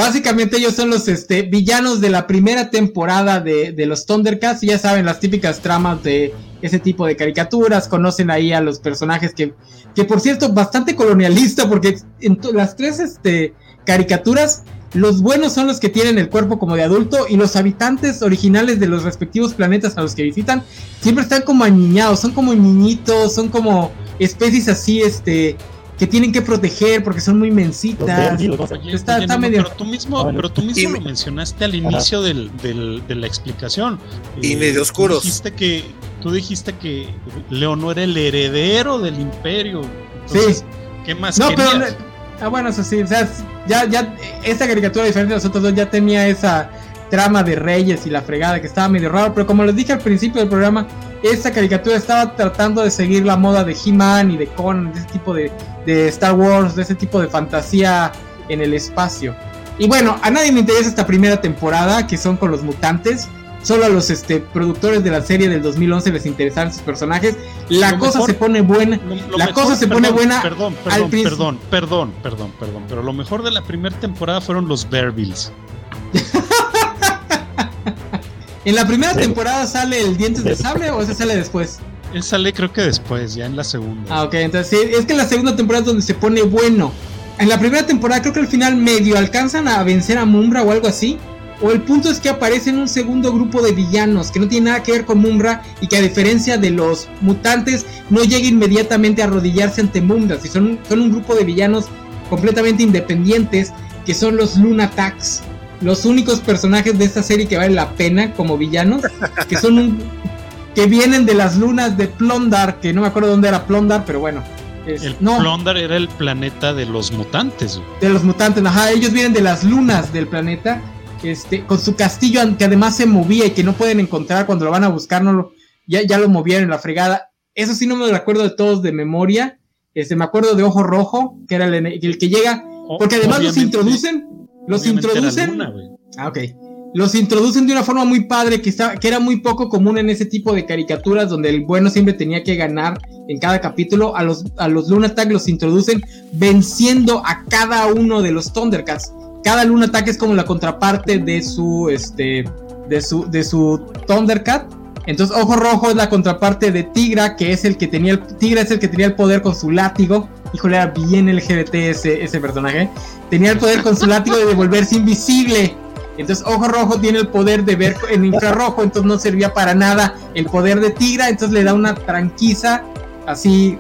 villanos de la primera temporada de los Thundercats. Y ya saben, las típicas tramas de ese tipo de caricaturas. Conocen ahí a los personajes que por cierto, bastante colonialista, porque en las tres caricaturas, los buenos son los que tienen el cuerpo como de adulto, y los habitantes originales de los respectivos planetas a los que visitan siempre están como aniñados, son como niñitos, son como especies así, que tienen que proteger porque son muy mensitas. Está medio... Pero tú mismo lo mencionaste al inicio de la explicación. Y medio oscuros. Tú dijiste que León no era el heredero del imperio. Entonces, sí. ¿Qué más querías? Bueno, eso sí, o sea, ya esta caricatura, diferente de los otros dos, ya tenía esa trama de reyes y la fregada, que estaba medio raro, pero como les dije al principio del programa, esta caricatura estaba tratando de seguir la moda de He-Man y de Conan, de ese tipo de Star Wars, de ese tipo de fantasía en el espacio. Y bueno, a nadie le interesa esta primera temporada, que son con los mutantes. Solo a los productores de la serie del 2011 les interesaron sus personajes. La cosa se pone buena. Perdón, pero lo mejor de la primera temporada fueron los Bearbills. ¿En la primera temporada sale el Dientes de Sable o ese sale después? Él sale creo que después, ya en la segunda. Ok, entonces sí, es que en la segunda temporada es donde se pone bueno. En la primera temporada creo que al final medio alcanzan a vencer a Mumbra o algo así. O el punto es que aparece en un segundo grupo de villanos que no tiene nada que ver con Mumbra, y que a diferencia de los mutantes no llega inmediatamente a arrodillarse ante Mumbra, y son un grupo de villanos completamente independientes, que son los Lunatacs, los únicos personajes de esta serie que vale la pena como villanos, que vienen de las lunas de Plondar, que no me acuerdo dónde era Plondar, pero bueno. Plondar era el planeta de los mutantes. De los mutantes, ajá, ellos vienen de las lunas del planeta. Con su castillo, que además se movía y que no pueden encontrar cuando lo van a buscar, ya lo movieron en la fregada. Eso sí no me lo recuerdo de todos de memoria. Me acuerdo de Ojo Rojo, que era el que llega, porque además los introducen. Los introducen de una forma muy padre, que era muy poco común en ese tipo de caricaturas, donde el bueno siempre tenía que ganar en cada capítulo. A los Lunatac los introducen venciendo a cada uno de los Thundercats. Cada Lunatac es como la contraparte de su Thundercat. Entonces Ojo Rojo es la contraparte de Tigra, que es el que tenía el poder con su látigo. Híjole, era bien LGBT ese personaje. Tenía el poder con su látigo de volverse invisible. Entonces Ojo Rojo tiene el poder de ver en infrarrojo, entonces no servía para nada el poder de Tigra, entonces le da una tranquiza así,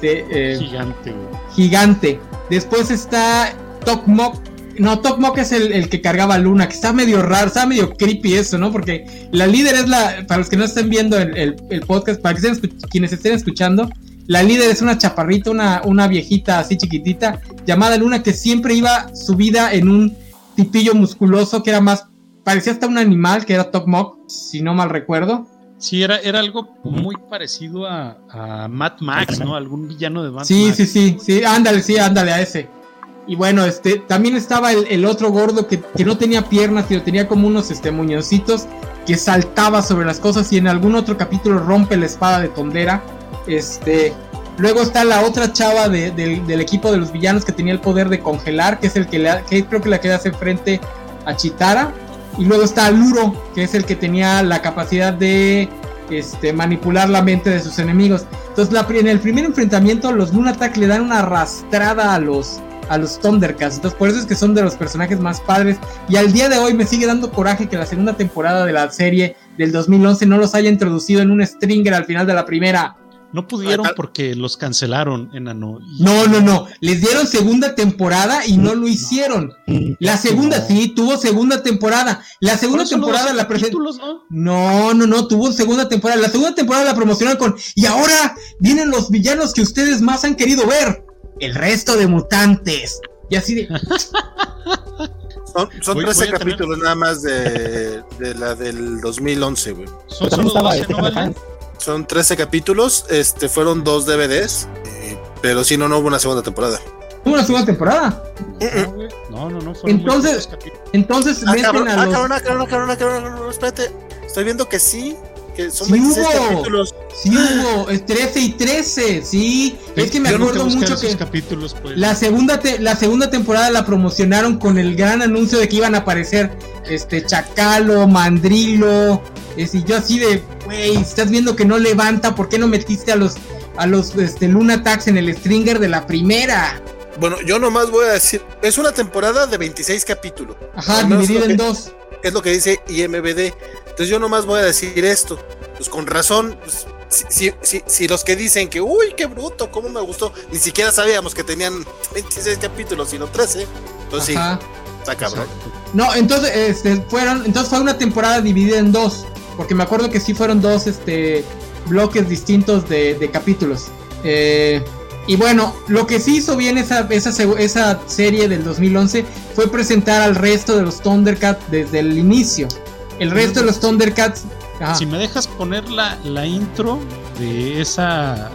gigante. Después está Tok'Mok. No, Tok'Mok es el que cargaba a Luna, que está medio raro, está medio creepy eso, ¿no? Porque la líder es para los que no estén viendo el podcast, para quienes estén escuchando, la líder es una chaparrita, una viejita así chiquitita, llamada Luna, que siempre iba subida en un tipillo musculoso, que parecía hasta un animal, que era Tok'Mok, si no mal recuerdo. Sí, era algo muy parecido a Mad Max, ¿no? Algún villano de Mad Max. Sí, ándale a ese. Y bueno, también estaba el otro gordo que no tenía piernas, sino tenía como unos muñoncitos, que saltaba sobre las cosas, y en algún otro capítulo rompe la espada de Tondera. Luego está la otra chava del equipo de los villanos, que tenía el poder de congelar, que es el que creo que la que hace frente a Chitara. Y luego está Luro, que es el que tenía la capacidad de manipular la mente de sus enemigos. Entonces en el primer enfrentamiento los Lunatac le dan una arrastrada a los Thundercats. Entonces por eso es que son de los personajes más padres, y al día de hoy me sigue dando coraje que la segunda temporada de la serie del 2011 no los haya introducido en un stringer al final de la primera. No pudieron porque los cancelaron, enano. No, les dieron segunda temporada y no lo hicieron. La segunda sí tuvo segunda temporada. La segunda temporada la presentaron. No, tuvo segunda temporada. La segunda temporada la promocionaron con: y ahora vienen los villanos que ustedes más han querido ver, el resto de mutantes. Y así de... Son 13 capítulos nada más de la del 2011, güey. Son solo 12, ¿no vale? Son 13 capítulos, fueron 2 DVDs, pero sí, no hubo una segunda temporada. una segunda temporada. No. Entonces cabrón, espérate. Estoy viendo que sí, que son 26 capítulos. Sí hubo, 13 y 13, sí. Es que me acuerdo mucho que capítulos, pues. la segunda temporada la promocionaron con el gran anuncio de que iban a aparecer Chacalo, Mandrilo. Y yo así de, güey, estás viendo que no levanta, ¿por qué no metiste a los Lunatax en el Stringer de la primera? Bueno, yo nomás voy a decir, es una temporada de 26 capítulos. Ajá, dividida en dos. Es lo que dice IMBD. Entonces yo nomás voy a decir esto. Pues con razón, pues, si los que dicen que, uy, qué bruto, cómo me gustó, ni siquiera sabíamos que tenían 26 capítulos, sino 13. Entonces ajá, sí, está cabrón. No, entonces fue una temporada dividida en dos, porque me acuerdo que sí fueron dos bloques distintos de capítulos. Y bueno, lo que sí hizo bien esa serie del 2011 fue presentar al resto de los Thundercats desde el inicio. El resto de los Thundercats. Ajá. Si me dejas poner la intro de esa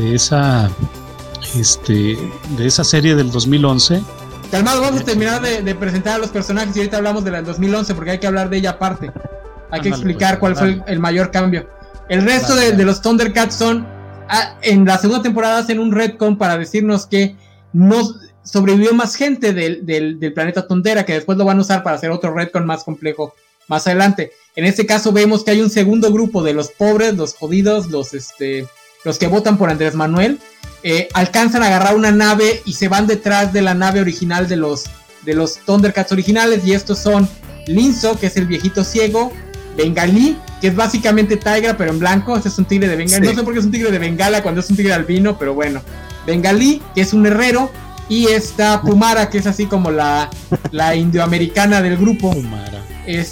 serie del 2011. Calmado, vamos a terminar de presentar a los personajes y ahorita hablamos de la del 2011 porque hay que hablar de ella aparte. Hay que explicar cuál fue el mayor cambio. El resto de los Thundercats son... en la segunda temporada hacen un retcon para decirnos que no sobrevivió más gente del planeta Tondera, que después lo van a usar para hacer otro retcon más complejo más adelante. En este caso vemos que hay un segundo grupo de los pobres, los jodidos, los que votan por Andrés Manuel, alcanzan a agarrar una nave y se van detrás de la nave original de los Thundercats originales, y estos son Linzo, que es el viejito ciego, Bengalí, que es básicamente Tigra pero en blanco. Este es un tigre de Bengala, sí. No sé por qué es un tigre de Bengala cuando es un tigre albino, pero bueno. Bengalí, que es un herrero, y está Pumara, que es así como la indioamericana del grupo. Pumara.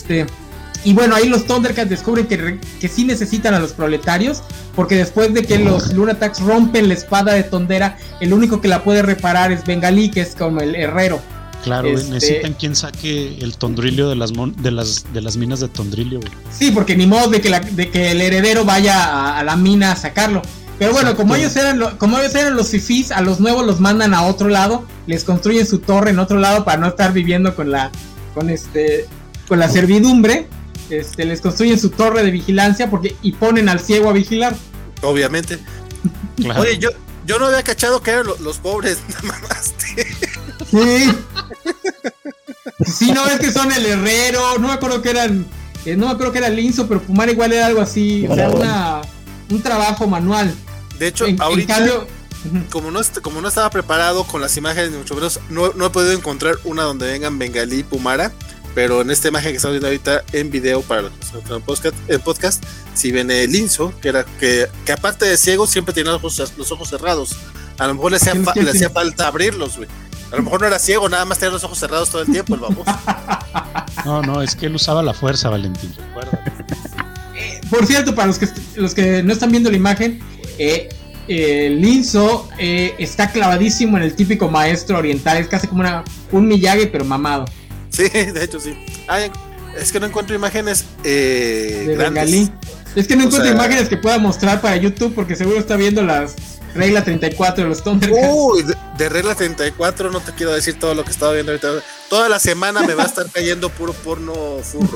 Y bueno, ahí los Thundercats descubren que sí necesitan a los proletarios, porque después de que los Lunatax rompen la espada de Tondera, el único que la puede reparar es Bengalí, que es como el herrero. Claro, necesitan quien saque el tondrilio de las minas de tondrilio. Sí, porque ni modo de que el heredero vaya a la mina a sacarlo. Pero bueno, como ellos eran los fifís, a los nuevos los mandan a otro lado, les construyen su torre en otro lado para no estar viviendo con la servidumbre. Les construyen su torre de vigilancia y ponen al ciego a vigilar. Obviamente. Claro. Oye, yo no había cachado que eran los pobres, nada más. Sí. Sí, no, es que son el herrero, no me acuerdo que eran, Linzo, pero Pumar igual era algo así, o sea, un trabajo manual. De hecho, ahorita, en cambio, como no estaba preparado con las imágenes, ni mucho menos, no he podido encontrar una donde vengan Bengalí y Pumara, pero en esta imagen que estamos viendo ahorita en video para los podcast, si viene Linzo, que aparte de ciego siempre tenía los ojos cerrados. A lo mejor le hacía falta abrirlos, güey. A lo mejor no era ciego, nada más tenía los ojos cerrados todo el tiempo, el baboso. No, es que él usaba la fuerza, Valentín, recuerda. Por cierto, para los que no están viendo la imagen, Linzo está clavadísimo en el típico maestro oriental, es casi como un Miyagi, pero mamado. Sí, de hecho sí. Es que no encuentro imágenes de Bengalí. Es que no encuentro imágenes que pueda mostrar para YouTube, porque seguro está viendo las regla 34 de los Thundercats. Uy, de regla 34 no te quiero decir todo lo que estaba viendo ahorita. Toda la semana me va a estar cayendo puro porno furro.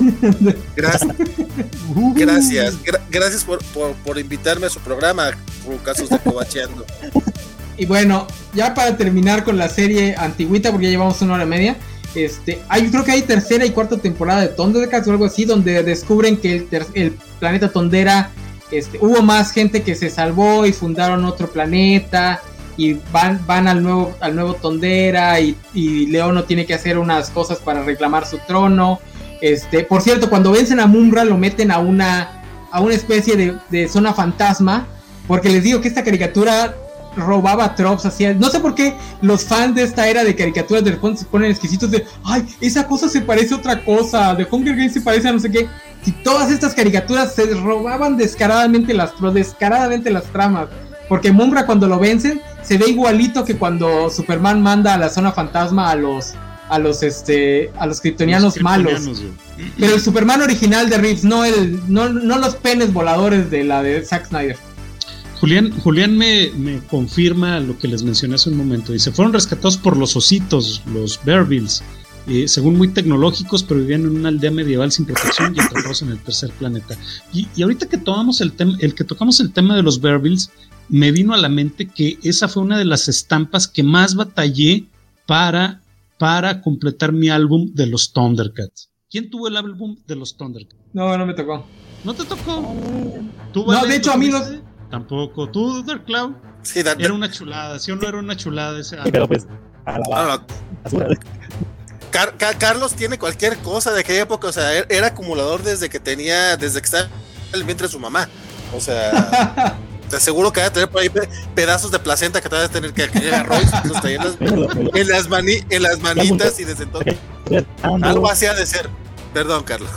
Gracias por invitarme a su programa, Casos de Covacheando. Y bueno, ya para terminar con la serie antigüita, porque ya llevamos 1 hora y media, creo que hay tercera y cuarta temporada de Thundercats o algo así, donde descubren que el planeta Tondera, hubo más gente que se salvó y fundaron otro planeta y van al nuevo Tondera y Leono tiene que hacer unas cosas para reclamar su trono. Por cierto, cuando vencen a Mumbra lo meten a una especie de zona fantasma, porque les digo que esta caricatura robaba tropes, hacía, no sé por qué los fans de esta era de caricaturas de repente se ponen exquisitos de, ay, esa cosa se parece a otra cosa, de Hunger Games se parece a no sé qué. Si todas estas caricaturas se robaban descaradamente las tramas, porque Mumbra cuando lo vencen se ve igualito que cuando Superman manda a la zona fantasma a los kryptonianos malos. Pero el Superman original de Reeves, no los penes voladores de la de Zack Snyder. Julián me confirma lo que les mencioné hace un momento. Dice, fueron rescatados por los ositos, los Bearvilles, según muy tecnológicos, pero vivían en una aldea medieval sin protección y atrapados en el tercer planeta. Y ahorita que tocamos el tema de los Bearvilles, me vino a la mente que esa fue una de las estampas que más batallé para completar mi álbum de los Thundercats. ¿Quién tuvo el álbum de los Thundercats? No me tocó. ¿No te tocó? No, de hecho, amigos. Tampoco. ¿Tú, Dark Cloud? Sí, era una chulada, ¿sí o no era una chulada ese álbum? Pero pues, a la basura. Carlos tiene cualquier cosa de aquella época, o sea, era acumulador desde que estaba en el vientre de su mamá. O sea, te aseguro que va a tener por ahí pedazos de placenta que te vas a tener que agarrar en las manitas y desde entonces. Algo así ha de ser. Perdón, Carlos.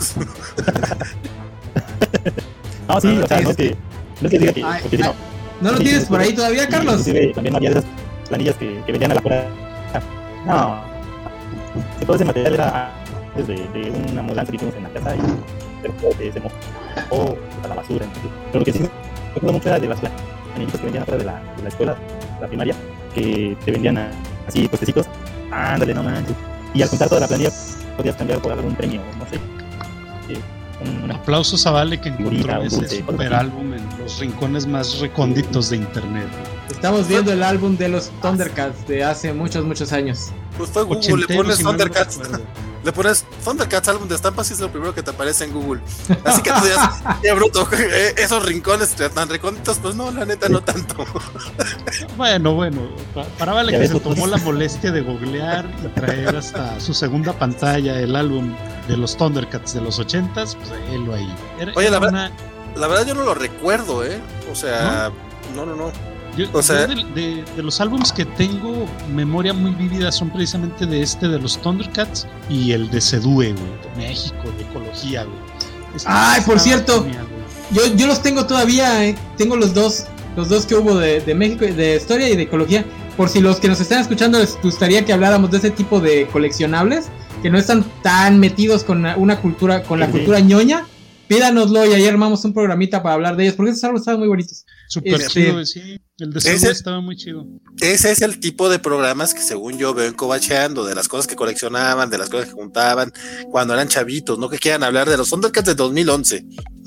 No, sí, o sea, no es que diga que. ¿No lo tienes por ahí todavía, Carlos? También había esas planillas que vendían a la fuera. No. Todo ese material era de una mudanza que hicimos en la casa y se mojó a la basura. Pero lo que sí me acuerdo mucho era de las planillas que vendían afuera de la escuela, la primaria, que te vendían así puestecitos. Ándale, no manches. Y al contar toda la planilla podías cambiar por algún premio, no sé. Aplausos a Vale que encontró ese super álbum en los rincones más recónditos de internet. Estamos viendo el álbum de los Thundercats de hace muchos años. Pues fue Google, le pones Thundercats. Le pones Thundercats álbum de estampas y es lo primero que te aparece en Google. Así que tú digas, qué bruto, esos rincones tan recónditos, pues no, la neta no tanto. Bueno, para Vale que se tomó la molestia de googlear y traer hasta su segunda pantalla el álbum de los Thundercats de los 80s, pues él lo ahí. Oye, la verdad yo no lo recuerdo, o sea, no. Yo de los álbumes que tengo memoria muy vívida son precisamente de los Thundercats y el de Sedue, güey, de México, de ecología, güey. Ay, por cierto, genial, yo los tengo todavía, tengo los dos que hubo de México, de historia y de ecología. Por si los que nos están escuchando les gustaría que habláramos de ese tipo de coleccionables que no están tan metidos con una cultura, con la cultura ñoña, pídanoslo y ahí armamos un programita para hablar de ellos, porque esos árboles estaban muy bonitos. Súper chido, sí. El de Sedue estaba muy chido. Ese es el tipo de programas que según yo veo en Covacheando, de las cosas que coleccionaban, de las cosas que juntaban cuando eran chavitos, no que quieran hablar de los Thundercats de 2011.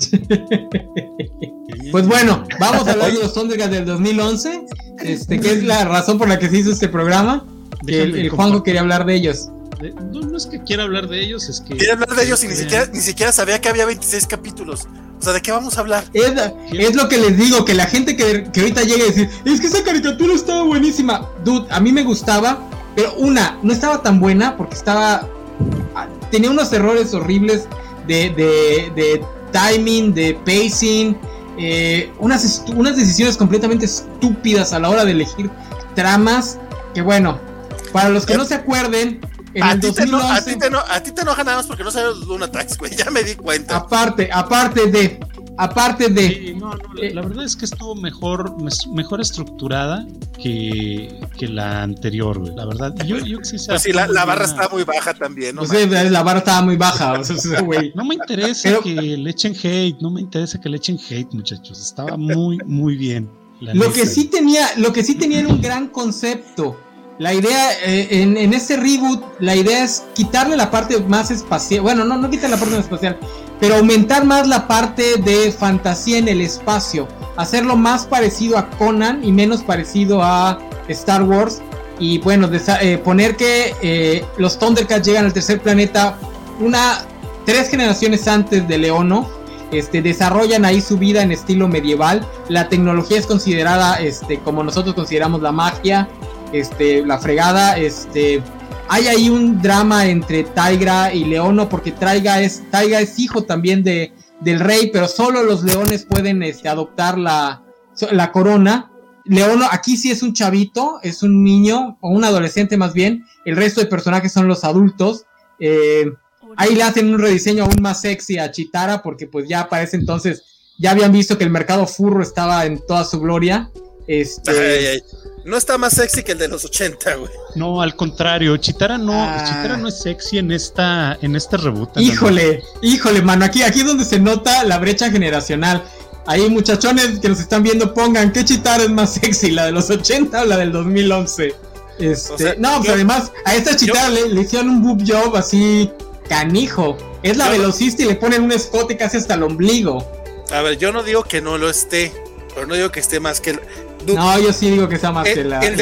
Pues bueno, vamos a hablar de los Thundercats del 2011, que es la razón por la que se hizo este programa, que el Juanjo quería hablar de ellos. No es que quiera hablar de ellos, es que... Quiere hablar de ellos y ni siquiera sabía que había 26 capítulos. O sea, ¿de qué vamos a hablar? Es lo que les digo, que la gente que ahorita llegue a decir, es que esa caricatura estaba buenísima. Dude, a mí me gustaba, pero no estaba tan buena porque tenía unos errores horribles de timing, de pacing, unas decisiones completamente estúpidas a la hora de elegir tramas, que bueno, para los que no se acuerden... A ti te enoja nada más porque no sabes los Lunatics, güey, ya me di cuenta. Aparte de. Sí, la verdad es que estuvo mejor estructurada que la anterior, güey, la verdad. Yo sí sé. Pues sí, la barra está muy baja también, ¿no? Pues la barra estaba muy baja, o sea, güey. No me interesa que le echen hate, muchachos. Estaba muy, muy bien. Lo que sí tenía era un gran concepto. La idea, en este reboot, la idea es quitarle la parte más espacial. Bueno, no quitarle la parte más espacial, pero aumentar más la parte de fantasía en el espacio. Hacerlo más parecido a Conan y menos parecido a Star Wars. Y bueno, poner que los Thundercats llegan al tercer planeta 3 generaciones antes de Leono. Desarrollan ahí su vida en estilo medieval. La tecnología es considerada como nosotros consideramos la magia. La fregada, hay ahí un drama entre Taiga y Leono, porque Taiga es hijo también del rey, pero solo los leones pueden adoptar la corona. Leono aquí sí es un chavito, es un niño, o un adolescente más bien, el resto de personajes son los adultos. Ahí le hacen un rediseño aún más sexy a Chitara, porque pues ya para ese entonces ya habían visto que el mercado furro estaba en toda su gloria. No está más sexy que el de los 80, güey. No, al contrario, Chitara no es sexy en este reboot. Híjole, mano, aquí es donde se nota la brecha generacional. Ahí, muchachones que nos están viendo, pongan ¿qué chitara es más sexy? ¿La de los 80 o la del 2011? O sea, no, pues además a esta chitara le hicieron un boob job así canijo. Es la velocista y le ponen un escote casi hasta el ombligo. A ver, yo no digo que no lo esté, pero no digo que esté más que... No, yo sí digo que está más que la... El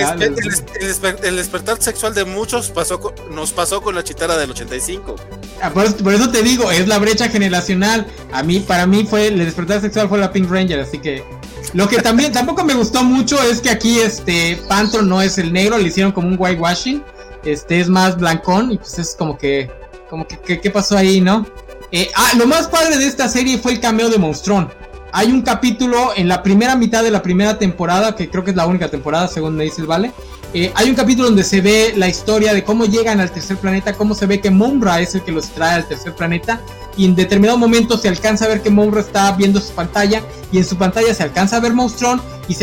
despertar sexual de muchos nos pasó con la chitara del 85. Por eso te digo, es la brecha generacional. Para mí el despertar sexual fue la Pink Ranger, así que... Lo que también tampoco me gustó mucho es que aquí Pantro no es el negro, le hicieron como un whitewashing. Es más blancón y pues es como que ¿qué pasó ahí, no? Lo más padre de esta serie fue el cameo de Monstrón. Hay un capítulo en la primera mitad de la primera temporada, que creo que es la única temporada, según me dice el Vale. Hay un capítulo donde se ve la historia de cómo llegan al tercer planeta, cómo se ve que Mumm-Ra es el que los trae al tercer planeta, y en determinado momento se alcanza a ver que Mumm-Ra está viendo su pantalla, y en su pantalla se alcanza a ver Monstrón, y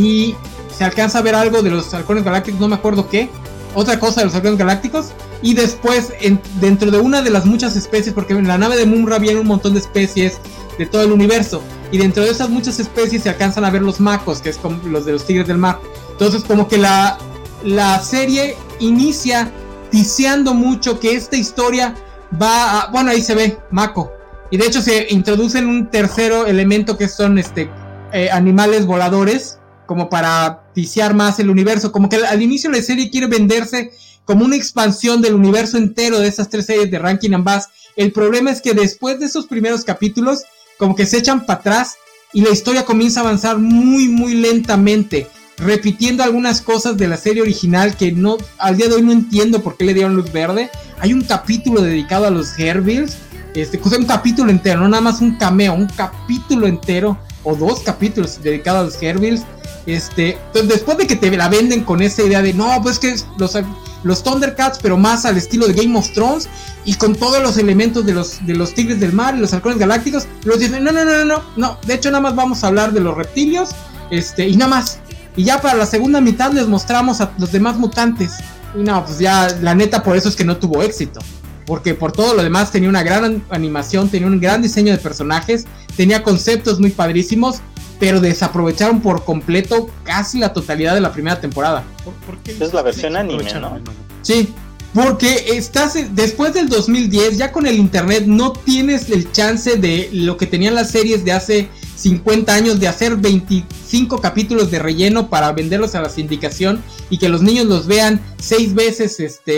se alcanza a ver algo de los halcones galácticos, no me acuerdo qué, otra cosa de los halcones galácticos, y después dentro de una de las muchas especies, porque en la nave de Mumm-Ra viene un montón de especies de todo el universo, y dentro de esas muchas especies se alcanzan a ver los macos, que es como los de los tigres del mar. Entonces como que la serie inicia tiseando mucho que esta historia va a... Bueno, ahí se ve Mako, y de hecho se introducen un tercero elemento que son animales voladores, como para tisear más el universo. Como que al inicio la serie quiere venderse como una expansión del universo entero de esas 3 series de Rankin and Bass. El problema es que después de esos primeros capítulos como que se echan para atrás y la historia comienza a avanzar muy muy lentamente, repitiendo algunas cosas de la serie original que no, al día de hoy no entiendo por qué le dieron luz verde. Hay un capítulo dedicado a los Herbills, un capítulo entero, no nada más un cameo, un capítulo entero o 2 capítulos dedicados a los Herbills. Entonces después de que te la venden con esa idea de no, pues que los Thundercats, pero más al estilo de Game of Thrones y con todos los elementos de los tigres del mar y los halcones galácticos, los dicen no, de hecho nada más vamos a hablar de los reptilios, y nada más, y ya para la segunda mitad les mostramos a los demás mutantes, y no, pues ya la neta por eso es que no tuvo éxito, porque por todo lo demás tenía una gran animación, tenía un gran diseño de personajes, tenía conceptos muy padrísimos, pero desaprovecharon por completo casi la totalidad de la primera temporada. ¿Por qué es la versión anime, no? Sí, porque después del 2010, ya con el internet no tienes el chance de lo que tenían las series de hace 50 años, de hacer 25 capítulos de relleno para venderlos a la sindicación y que los niños los vean 6 veces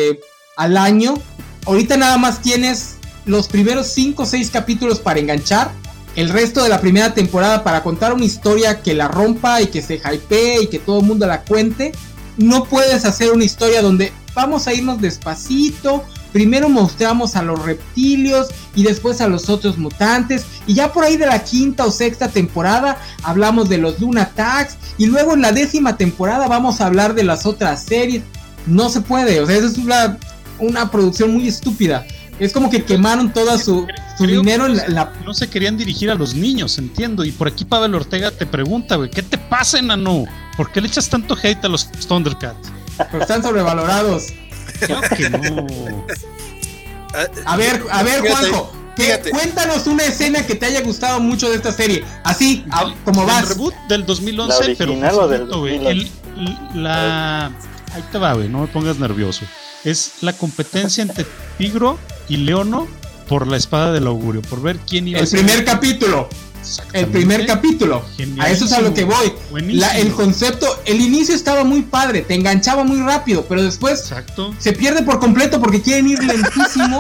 al año. Ahorita nada más tienes los primeros 5 o 6 capítulos para enganchar, el resto de la primera temporada para contar una historia que la rompa y que se hypee y que todo el mundo la cuente. No puedes hacer una historia donde vamos a irnos despacito, primero mostramos a los reptilios y después a los otros mutantes, y ya por ahí de la 5ª o 6ª temporada hablamos de los Lunatags, y luego en la 10ª temporada vamos a hablar de las otras series. No se puede, o sea, eso es una producción muy estúpida. Es como que quemaron todo su dinero en la... No se querían dirigir a los niños, entiendo. Y por aquí Pavel Ortega te pregunta, güey, ¿qué te pasa, enano? ¿Por qué le echas tanto hate a los Thundercats? Pero están sobrevalorados. Claro que no. A ver, Juanjo, cuéntanos una escena que te haya gustado mucho de esta serie. Así, como vas. El reboot del 2011, pero del 2011. Ahí te va, güey, no me pongas nervioso. Es la competencia entre Tigro y Leono por la espada del augurio, por ver quién iba a ser. El primer capítulo. A eso es a lo que voy. El concepto, el inicio estaba muy padre, te enganchaba muy rápido, pero después se pierde por completo porque quieren ir lentísimo.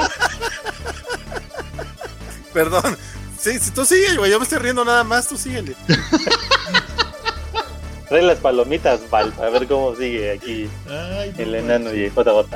Perdón. Sí, si tú sigue, güey, yo me estoy riendo nada más, tú síguele. Trae las palomitas, Val, a ver cómo sigue aquí. El enano y JJ.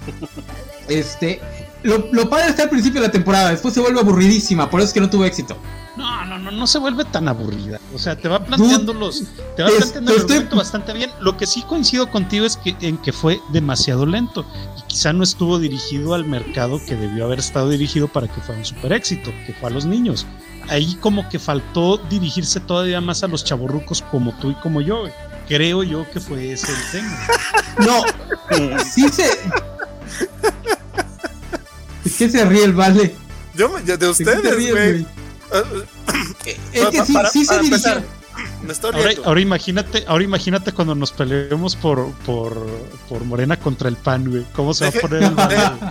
Lo padre está al principio de la temporada, después se vuelve aburridísima, por eso es que no tuvo éxito. No se vuelve tan aburrida. O sea, te va planteando el argumento bastante bien. Lo que sí coincido contigo es en que fue demasiado lento y quizá no estuvo dirigido al mercado que debió haber estado dirigido para que fuera un super éxito, que fue a los niños. Ahí como que faltó dirigirse todavía más a los chavorrucos como tú y como yo. Creo yo que fue ese el tema. No, sí se... ¿De qué se ríe el Vale? De ustedes, güey. Es que sí se dirigió. Me estoy ahora imagínate cuando nos peleemos por Morena contra el PAN, güey. ¿Cómo se va a poner el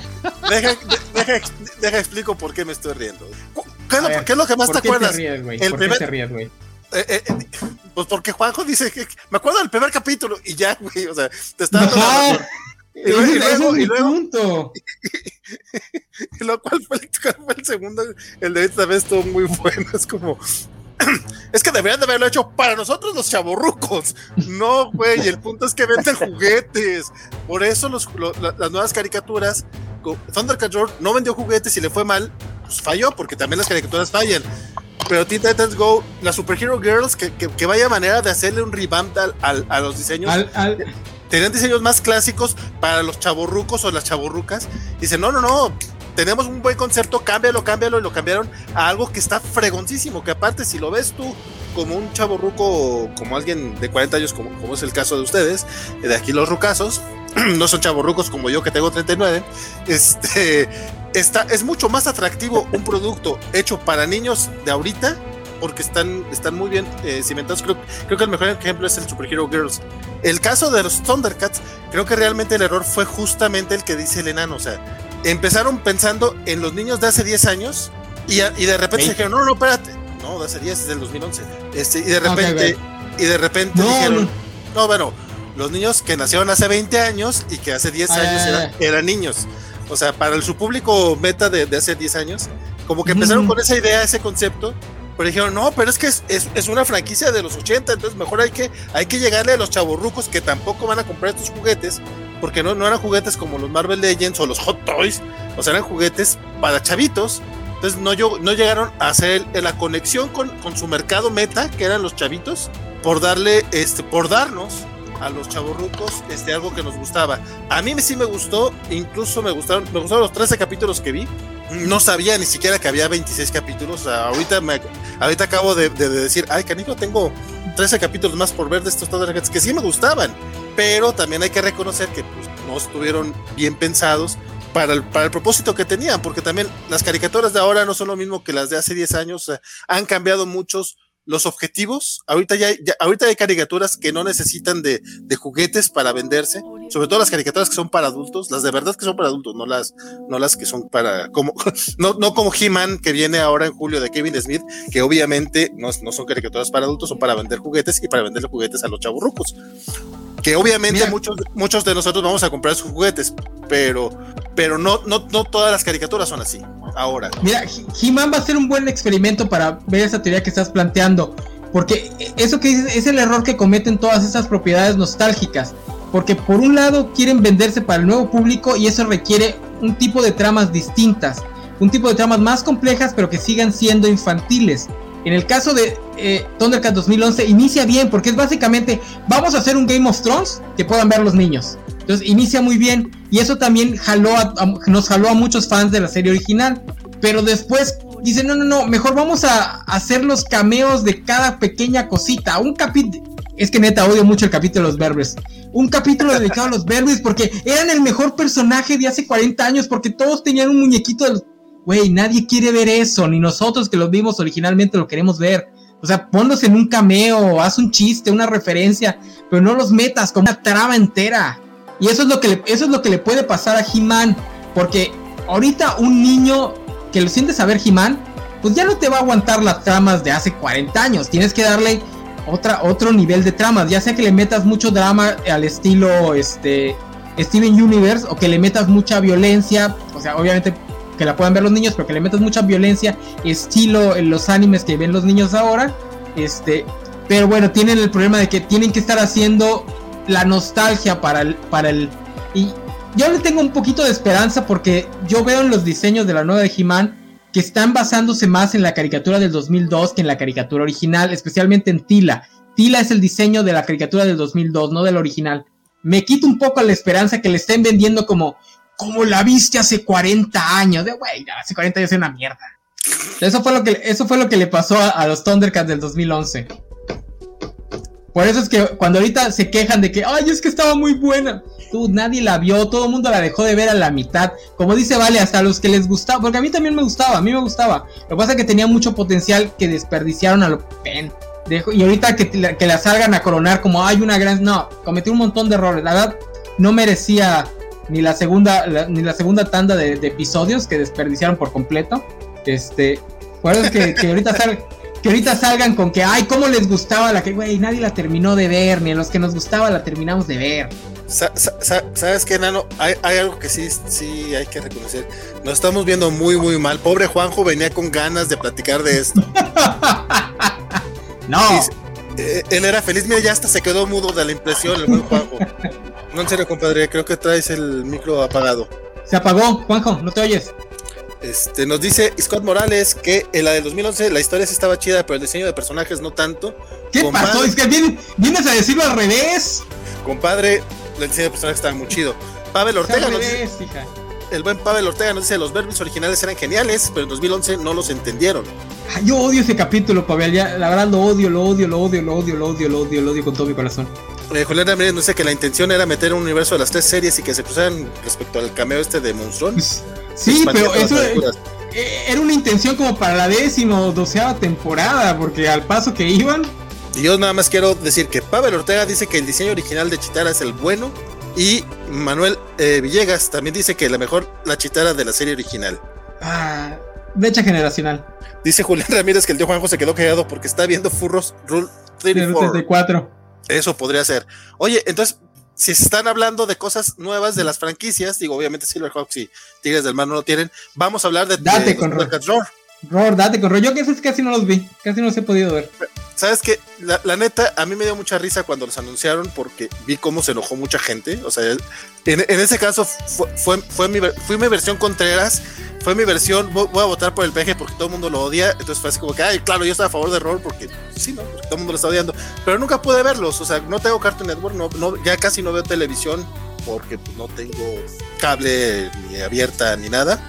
Deja explico por qué me estoy riendo. ¿Qué es lo que más te acuerdas? ¿Por qué te ríes, güey? Pues porque Juanjo dice que me acuerdo del primer capítulo y ya, güey, o sea, te está dando la razón. Y luego, ¿cuál fue el segundo? El de esta vez estuvo muy bueno, es como... Es que deberían de haberlo hecho para nosotros los chavorrucos. No, güey, el punto es que venden juguetes. Por eso las nuevas caricaturas, Thundercats Roar no vendió juguetes y le fue mal, pues falló, porque también las caricaturas fallan. Pero Teen Titans Go, las Superhero Girls, que vaya manera de hacerle un revamp a los diseños. Tenían diseños más clásicos para los chavorrucos o las chavorrucas. Dicen, no, tenemos un buen concepto, cámbialo, y lo cambiaron a algo que está fregoncísimo, que aparte si lo ves tú como un chavorruco, como alguien de 40 años, como es el caso de ustedes, de aquí los rucazos, no son chavorrucos como yo que tengo 39, es mucho más atractivo un producto hecho para niños de ahorita, porque están muy bien cimentados. Creo que el mejor ejemplo es el Superhero Girls. El caso de los Thundercats, creo que realmente el error fue justamente el que dice el enano, o sea, empezaron pensando en los niños de hace 10 años y de repente se dijeron, no, espérate, no, de hace 10, es del 2011, y de repente dijeron, bueno, los niños que nacieron hace 20 años y que hace 10 años eran niños, o sea, para su público meta de hace 10 años, como que empezaron con esa idea, ese concepto, pero dijeron, no, pero es que es una franquicia de los 80, entonces mejor hay que llegarle a los chavorrucos que tampoco van a comprar estos juguetes, porque no eran juguetes como los Marvel Legends o los Hot Toys, o sea, eran juguetes para chavitos, entonces no llegaron a hacer la conexión con su mercado meta, que eran los chavitos, por darnos a los chavorrucos algo que nos gustaba. A mí sí me gustó, incluso me gustaron los 13 capítulos que vi. No sabía ni siquiera que había 26 capítulos. O sea, ahorita acabo de decir, ay, canijo, tengo 13 capítulos más por ver de estos Thundercats que sí me gustaban, pero también hay que reconocer que pues, no estuvieron bien pensados para el propósito que tenían, porque también las caricaturas de ahora no son lo mismo que las de hace 10 años. O sea, han cambiado muchos los objetivos. Ahorita hay caricaturas que no necesitan de juguetes para venderse, sobre todo las caricaturas que son para adultos, las de verdad que son para adultos, no las que son para no como He-Man, que viene ahora en julio, de Kevin Smith, que obviamente no son caricaturas para adultos, son para vender juguetes y para venderle juguetes a los chavorrucos, que obviamente muchos de nosotros vamos a comprar sus juguetes, pero no todas las caricaturas son así. Ahora, mira, He-Man va a ser un buen experimento para ver esa teoría que estás planteando, porque eso que dices es el error que cometen todas esas propiedades nostálgicas, porque por un lado quieren venderse para el nuevo público y eso requiere un tipo de tramas distintas, un tipo de tramas más complejas pero que sigan siendo infantiles. En el caso de Thundercats 2011 inicia bien, porque es básicamente vamos a hacer un Game of Thrones que puedan ver los niños. Entonces inicia muy bien y eso también nos jaló a muchos fans de la serie original, pero después dicen no, mejor vamos a hacer los cameos de cada pequeña cosita. Un capítulo, es que neta odio mucho el capítulo de los Berbers, un capítulo dedicado a los Berbers porque eran el mejor personaje de hace 40 años, porque todos tenían un muñequito de los... Güey, nadie quiere ver eso, ni nosotros que los vimos originalmente lo queremos ver. O sea, ponlos en un cameo, haz un chiste, una referencia, pero no los metas como una trama entera. Y eso es lo que le puede pasar a He-Man, porque ahorita un niño que lo siente saber He-Man, pues ya no te va a aguantar las tramas de hace 40 años. Tienes que darle otro nivel de tramas, ya sea que le metas mucho drama al estilo Steven Universe, o que le metas mucha violencia, o sea, obviamente que la puedan ver los niños, pero que le metas mucha violencia estilo en los animes que ven los niños ahora, pero bueno, tienen el problema de que tienen que estar haciendo la nostalgia para el y yo le tengo un poquito de esperanza, porque yo veo en los diseños de la nueva de He-Man que están basándose más en la caricatura del 2002 que en la caricatura original, especialmente en Tila. Tila es el diseño de la caricatura del 2002, no del original. Me quita un poco la esperanza que le estén vendiendo como la viste hace 40 años. De güey, hace 40 años es una mierda. Eso fue lo que le pasó a los Thundercats del 2011. Por eso es que cuando ahorita se quejan de que, ay, es que estaba muy buena. nadie la vio, todo el mundo la dejó de ver a la mitad. Como dice Vale, hasta los que les gustaba, porque a mí también me gustaba, Lo que pasa es que tenía mucho potencial que desperdiciaron a lo pendejo. Y ahorita que la salgan a coronar como hay una gran... No, cometió un montón de errores. La verdad, no merecía ni la segunda tanda de episodios que desperdiciaron por completo. Por eso que ahorita salgan con que, ay, cómo les gustaba la que, güey, nadie la terminó de ver, ni a los que nos gustaba la terminamos de ver. ¿Sabes qué, Nano? Hay algo que sí hay que reconocer. Nos estamos viendo muy, muy mal. Pobre Juanjo venía con ganas de platicar de esto. No. Él era feliz, mira, ya hasta se quedó mudo de la impresión, el buen Juanjo. No, en serio, compadre, creo que traes el micro apagado. Se apagó, Juanjo, no te oyes. Nos dice Scott Morales que en la del 2011 la historia sí estaba chida, pero el diseño de personajes no tanto. ¿Qué pasó? Es que vienes a decirlo al revés. Compadre, el diseño de personajes estaba muy chido. Pavel Ortega el buen Pavel Ortega nos dice: los Berbils originales eran geniales, pero en 2011 no los entendieron. Ay, yo odio ese capítulo, Pavel, ya, la verdad lo odio con todo mi corazón. Julián Ramírez nos dice que la intención era meter un universo de las 3 series y que se cruzaran respecto al cameo de Monstrón. Sí, pero eso era una intención como para la 10ª o 12ª temporada, porque al paso que iban. Y yo nada más quiero decir que Pavel Ortega dice que el diseño original de Chitara es el bueno, y Manuel Villegas también dice que la Chitara de la serie original. Brecha generacional. Dice Julián Ramírez que el tío Juanjo se quedó callado porque está viendo Furros Rule 34. Eso podría ser. Oye, entonces, si se están hablando de cosas nuevas de las franquicias, digo, obviamente Silverhawks y Tigres del Mar no lo tienen, vamos a hablar de Date con Roar. Yo que esos casi no los vi, casi no los he podido ver. ¿Sabes qué? La neta, a mí me dio mucha risa cuando los anunciaron porque vi cómo se enojó mucha gente. O sea, en ese caso fue mi versión Contreras. Fue mi versión, voy a votar por el peje porque todo el mundo lo odia. Entonces fue así como que, ay, claro, yo estaba a favor de Roar porque sí, ¿no? Porque todo el mundo lo está odiando. Pero nunca pude verlos, o sea, no tengo Cartoon Network, ya casi no veo televisión porque pues, no tengo cable ni abierta ni nada.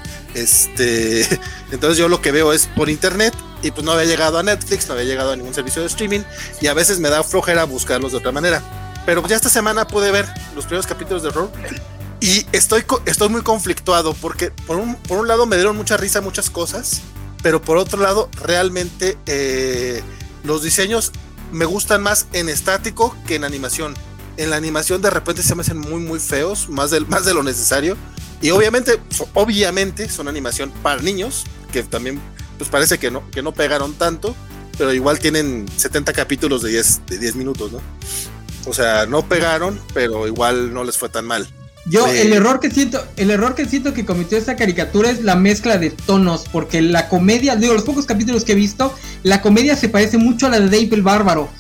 Entonces yo lo que veo es por internet y pues no había llegado a Netflix, no había llegado a ningún servicio de streaming y a veces me da flojera buscarlos de otra manera. Pero ya esta semana pude ver los primeros capítulos de Roar. Y estoy muy conflictuado porque por un lado me dieron mucha risa muchas cosas, pero por otro lado realmente los diseños me gustan más en estático que en animación. En la animación de repente se me hacen muy muy feos, más de lo necesario. Y obviamente son animación para niños, que también pues parece que no pegaron tanto, pero igual tienen 70 capítulos de 10 minutos, ¿no? O sea, no pegaron, pero igual no les fue tan mal. El error que siento que cometió esta caricatura es la mezcla de tonos, porque la comedia, los pocos capítulos que he visto, la comedia se parece mucho a la de Dave el Bárbaro.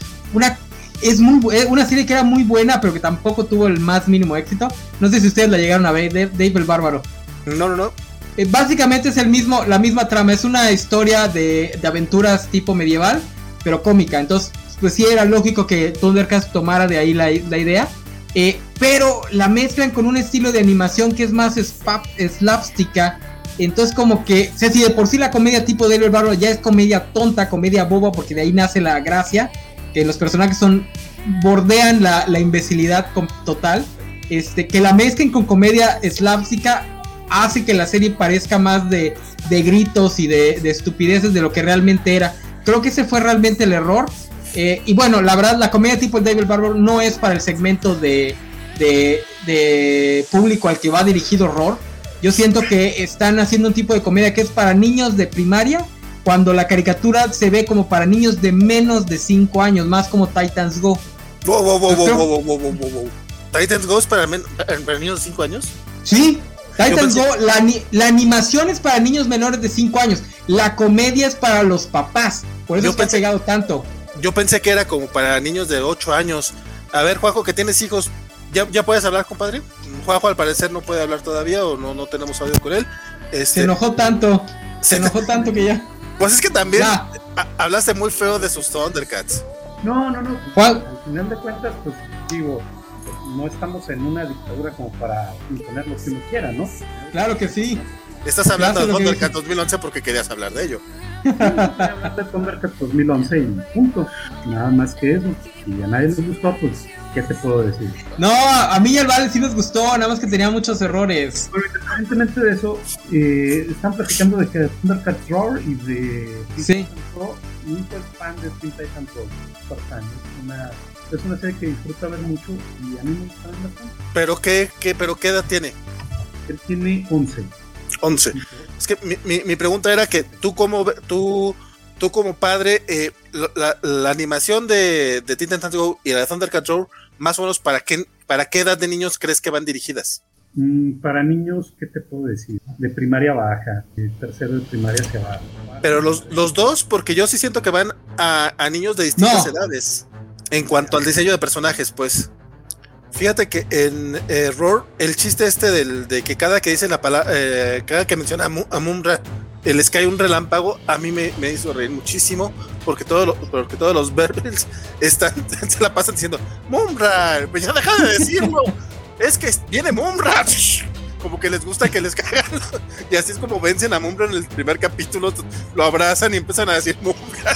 Una serie que era muy buena, pero que tampoco tuvo el más mínimo éxito. No sé si ustedes la llegaron a ver, Dave el Bárbaro. No. Básicamente es la misma trama, es una historia de aventuras tipo medieval, pero cómica. Entonces, pues sí era lógico que Thundercats tomara de ahí la idea. Pero la mezclan con un estilo de animación que es más slapstica. Entonces como que, o sea, si de por sí la comedia tipo Dave el Bárbaro ya es comedia tonta, comedia boba, porque de ahí nace la gracia, que los personajes bordean la imbecilidad total, que la mezclen con comedia slapstica hace que la serie parezca más de gritos y de estupideces de lo que realmente era. Creo que ese fue realmente el error. Y bueno, la verdad, la comedia tipo Dave el Bárbaro no es para el segmento de público al que va dirigido Roar. Yo siento que están haciendo un tipo de comedia que es para niños de primaria, cuando la caricatura se ve como para niños de menos de 5 años, más como Titans Go. Wow. ¿Titans Go es para niños de 5 años? Sí, Titans Go, la animación es para niños menores de 5 años, la comedia es para los papás, por eso ha pegado tanto. Yo pensé que era como para niños de 8 años. A ver, Juanjo, que tienes hijos, ¿ya puedes hablar, compadre? Juanjo al parecer no puede hablar todavía o no tenemos audio con él. Se enojó tanto que ya. Pues es que también hablaste muy feo de sus Thundercats. No. Pues, al final de cuentas, pues digo, no estamos en una dictadura como para imponer lo que uno quiera, ¿no? Claro que sí. Estás hablando de Thundercats 2011 porque querías hablar de ello. Hablar de Thundercats 2011 y punto. Nada más que eso. Si a nadie les gustó, pues, ¿qué te puedo decir? No, a mí y al Vale sí nos gustó, nada más que tenía muchos errores. Pero independientemente de eso, están platicando de que de Thundercats Roar y de Sí. Pro. Nunca es fan de Teen Titans Go. Es una serie que disfruta ver mucho y a mí me gusta bastante. ¿Pero qué edad tiene? Él tiene 11. 11. Es que mi pregunta era que tú como padre, la animación de Teen Titans Go y la de Thundercats Roar, más o menos ¿para qué edad de niños crees que van dirigidas? Para niños, ¿qué te puedo decir? De primaria baja, de tercero de primaria hacia abajo. Pero los dos, porque yo sí siento que van a niños de distintas edades. En cuanto al diseño de personajes, pues. Fíjate que en Roar, el chiste de que cada que dice la palabra, cada que menciona a Mumm-Ra, les cae un relámpago, a mí me hizo reír muchísimo, porque todos los Berbils se la pasan diciendo Mumm-Ra, pues ya deja de decirlo, es que viene Mumm-Ra, como que les gusta que les caigan, y así es como vencen a Mumm-Ra en el primer capítulo, lo abrazan y empiezan a decir Mumm-Ra.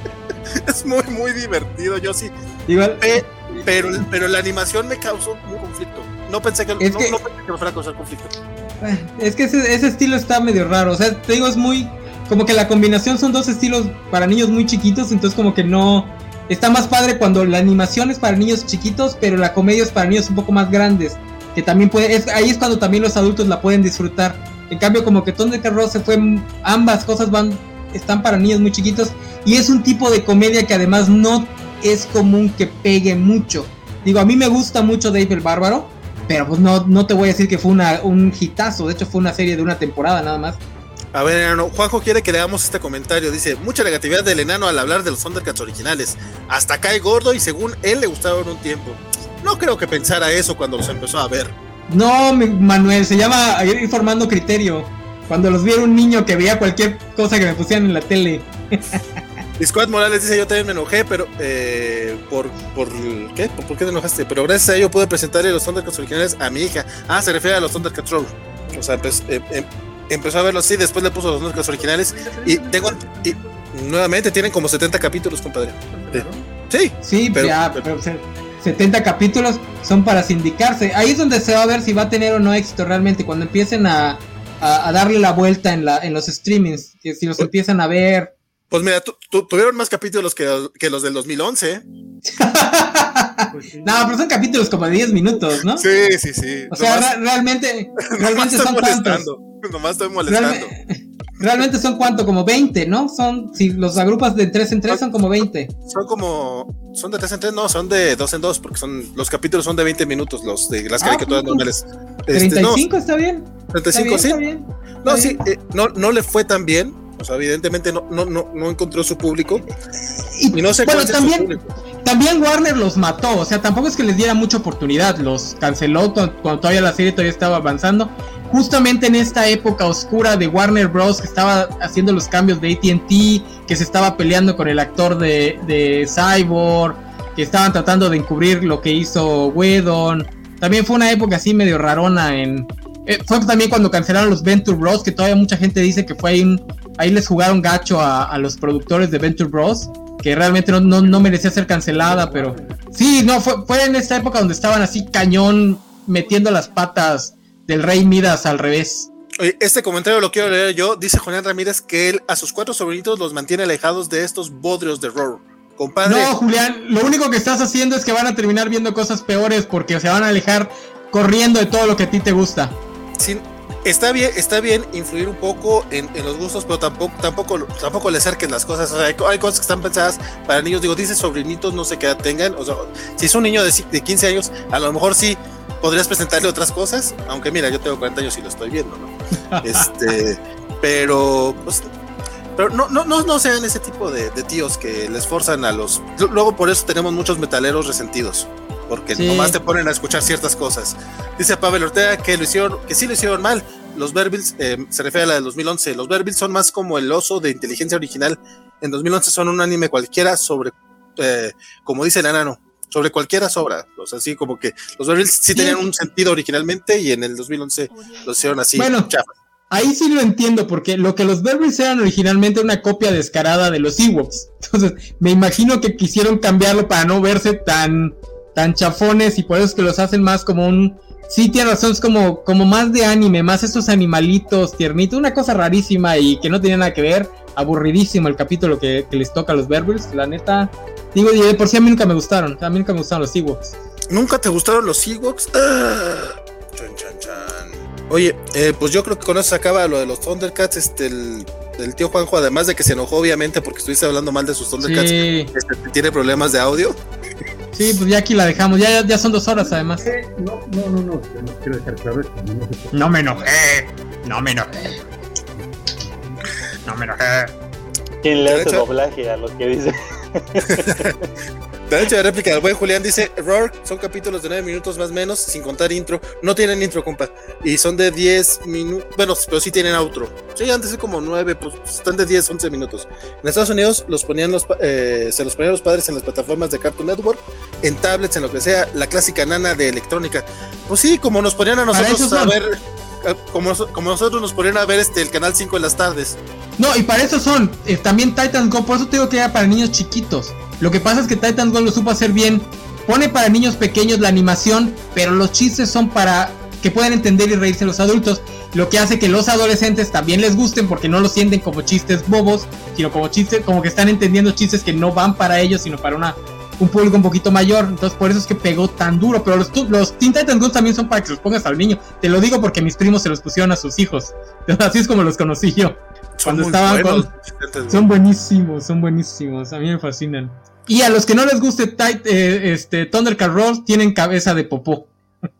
Es muy, muy divertido, yo sí. Igual. Pero la animación me causó un conflicto. No pensé que me fuera a causar conflicto. Es que ese estilo está medio raro. O sea, te digo, es muy. Como que la combinación son dos estilos para niños muy chiquitos. Entonces, como que no. Está más padre cuando la animación es para niños chiquitos, pero la comedia es para niños un poco más grandes. Que también ahí es cuando también los adultos la pueden disfrutar. En cambio, como que Thundercats Roar se fue. Ambas cosas están para niños muy chiquitos. Y es un tipo de comedia que además no es común que pegue mucho. Digo, a mí me gusta mucho Dave el Bárbaro, pero pues no te voy a decir que fue un hitazo. De hecho fue una serie de una temporada nada más. A ver, enano, Juanjo quiere que leamos este comentario. Dice, mucha negatividad del enano al hablar de los Thundercats originales. Hasta cae gordo y según él le gustaron un tiempo. No creo que pensara eso cuando los empezó a ver. No, Manuel, se llama ir formando criterio. Cuando los vi era un niño que veía cualquier cosa que me pusieran en la tele. Squad Morales dice, yo también me enojé, pero ¿por qué? ¿Por qué te enojaste? Pero gracias a ello pude presentarle los Thundercats originales a mi hija. Se refiere a los Thundercats Roar. O sea, pues empezó a verlos así, después le puso los Thundercats originales y nuevamente tienen como 70 capítulos, compadre. Sí, pero 70 capítulos son para sindicarse. Ahí es donde se va a ver si va a tener o no éxito realmente, cuando empiecen a darle la vuelta en los streamings, que si los empiezan a ver. Pues mira, tuvieron más capítulos que los del 2011. No, pero son capítulos como de 10 minutos, ¿no? Sí. O sea, realmente son tantos. Nomás estoy molestando. Realmente son cuánto, como 20, ¿no? Si los agrupas de 3 en 3 son como 20. Son de 3 en 3, no, son de 2 en 2, porque los capítulos son de 20 minutos, los de las caricaturas normales. 35 está bien. 35, sí. Está bien. No, sí, no le fue tan bien. O sea, evidentemente no encontró su público. Y no sé bueno, cuál es su público. También Warner los mató. O sea, tampoco es que les diera mucha oportunidad. Los canceló cuando todavía la serie todavía estaba avanzando. Justamente en esta época oscura de Warner Bros. Que estaba haciendo los cambios de AT&T, que se estaba peleando con el actor de Cyborg, que estaban tratando de encubrir lo que hizo Whedon. También fue una época así medio rarona fue también cuando cancelaron los Venture Bros, que todavía mucha gente dice que fue ahí les jugaron gacho a los productores de Venture Bros, que realmente no merecía ser cancelada, pero sí, no, fue en esta época donde estaban así cañón metiendo las patas del Rey Midas al revés. Oye, este comentario lo quiero leer yo. Dice Julián Ramírez que él a sus 4 sobrinitos los mantiene alejados de estos bodrios de Roar. Compadre. No, Julián, lo único que estás haciendo es que van a terminar viendo cosas peores porque se van a alejar corriendo de todo lo que a ti te gusta. Sí, está bien influir un poco en los gustos, pero tampoco le acerques las cosas. O sea, hay cosas que están pensadas para niños. Digo, dice sobrinitos, no sé qué edad tengan. O sea, si es un niño de 15 años, a lo mejor sí podrías presentarle otras cosas. Aunque mira, yo tengo 40 años y lo estoy viendo, ¿no? Pero no sean ese tipo de tíos que les forzan a los. Luego por eso tenemos muchos metaleros resentidos. Porque sí, nomás te ponen a escuchar ciertas cosas. Dice Pavel Ortega que sí lo hicieron mal. Los Berbils, se refiere a la del 2011. Los Berbils son más como el oso de inteligencia original. En 2011 son un anime cualquiera sobre, como dice el enano, sobre cualquiera sobra. O sea, así como que los Berbils sí tenían un sentido originalmente y en el 2011 los hicieron así. Bueno, chafa. ahí sí lo entiendo, porque lo que los Berbers eran originalmente una copia descarada de los Ewoks. Entonces, me imagino que quisieron cambiarlo para no verse tan chafones, y por eso es que los hacen más como un... Sí, tiene razón, es como más de anime, más estos animalitos tiernitos, una cosa rarísima y que no tenía nada que ver. Aburridísimo el capítulo que les toca a los Berbers, la neta. Digo, de por sí a mí nunca me gustaron los Ewoks. ¿Nunca te gustaron los Ewoks? Chan, chan, chan. Oye, pues yo creo que con eso se acaba lo de los Thundercats. El tío Juanjo, además de que se enojó obviamente porque estuviste hablando mal de sus Thundercats, sí. Tiene problemas de audio. Sí, pues ya aquí la dejamos, ya son 2 horas además. No, quiero dejar claro esto. No me enojé. ¿Quién le hace doblaje a lo que dice? Derecho de réplica del buen Julián dice: Roar son capítulos de 9 minutos más o menos, sin contar intro. No tienen intro, compa. Y son de 10 minutos. Bueno, pero sí tienen outro. Sí, antes de como 9, pues están de 10, 11 minutos. En Estados Unidos se los ponían los padres en las plataformas de Cartoon Network, en tablets, en lo que sea, la clásica nana de electrónica. Pues sí, como nos ponían a nosotros a ver. Como nosotros nos ponían a ver el canal 5 en las tardes. No, y para eso son también Titans Go. Por eso te digo que era para niños chiquitos. Lo que pasa es que Titans Go lo supo hacer bien. Pone para niños pequeños la animación, pero los chistes son para que puedan entender y reírse los adultos. Lo que hace que los adolescentes también les gusten, porque no los sienten como chistes bobos, sino como chistes, como que están entendiendo chistes que no van para ellos, sino para un público un poquito mayor. Entonces por eso es que pegó tan duro. Pero los Teen Titans Go también son para que los pongas al niño. Te lo digo porque mis primos se los pusieron a sus hijos. Así es como los conocí yo. Cuando estaban son buenísimos. A mí me fascinan. Y a los que no les guste Thundercat Roar, tienen cabeza de popó.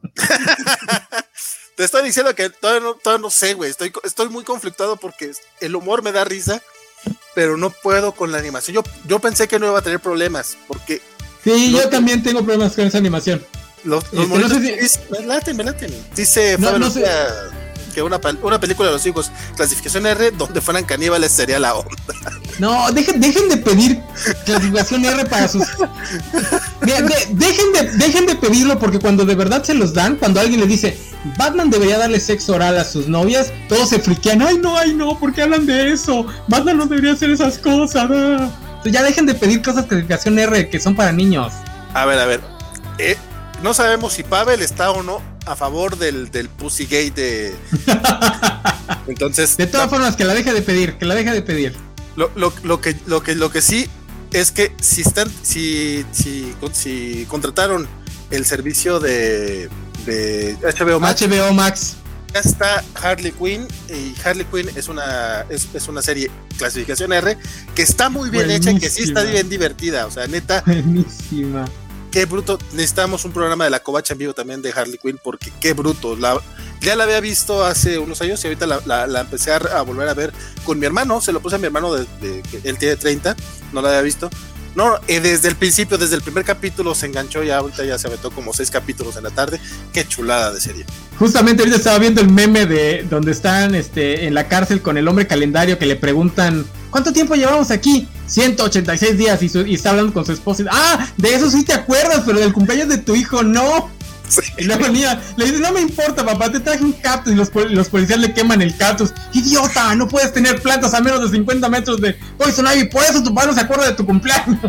Te estoy diciendo que todavía no sé, güey. Estoy muy conflictuado porque el humor me da risa, pero no puedo con la animación. Yo pensé que no iba a tener problemas, porque... Sí, yo también tengo problemas con esa animación. Los monitos me laten. Dice Fabio que una película de los hijos, clasificación R, donde fueran caníbales sería la onda. No, dejen de pedir clasificación R para sus... Mira, dejen de pedirlo, porque cuando de verdad se los dan, cuando alguien le dice Batman debería darle sexo oral a sus novias, todos se friquean. Ay no, ¿por qué hablan de eso? Batman no debería hacer esas cosas. Entonces ya dejen de pedir cosas clasificación R que son para niños. A ver. No sabemos si Pavel está o no a favor del Pussygate de... Entonces... De todas formas, que la deje de pedir. Lo que sí es que si contrataron el servicio de HBO Max, ya está Harley Quinn, y Harley Quinn es una serie clasificación R que está muy bien hecha y que sí está bien divertida, o sea, neta. Buenísima. Qué bruto, necesitamos un programa de la Covacha en vivo también de Harley Quinn, porque qué bruto. Ya la había visto hace unos años y ahorita la empecé a volver a ver con mi hermano. Se lo puse a mi hermano que él tiene 30, no la había visto. No, desde el principio, desde el primer capítulo se enganchó, y ahorita ya se aventó como 6 capítulos en la tarde. Qué chulada de serie. Justamente ahorita estaba viendo el meme de donde están en la cárcel con el hombre calendario, que le preguntan ¿cuánto tiempo llevamos aquí? 186 días y está hablando con su esposa. De eso sí te acuerdas, pero del cumpleaños de tu hijo no. Sí. Y luego venía, le dice, no me importa, papá, te traje un cactus, y los policías le queman el cactus. ¡Idiota! No puedes tener plantas a menos de 50 metros de Poison Ivy, por eso tu padre no se acuerda de tu cumpleaños.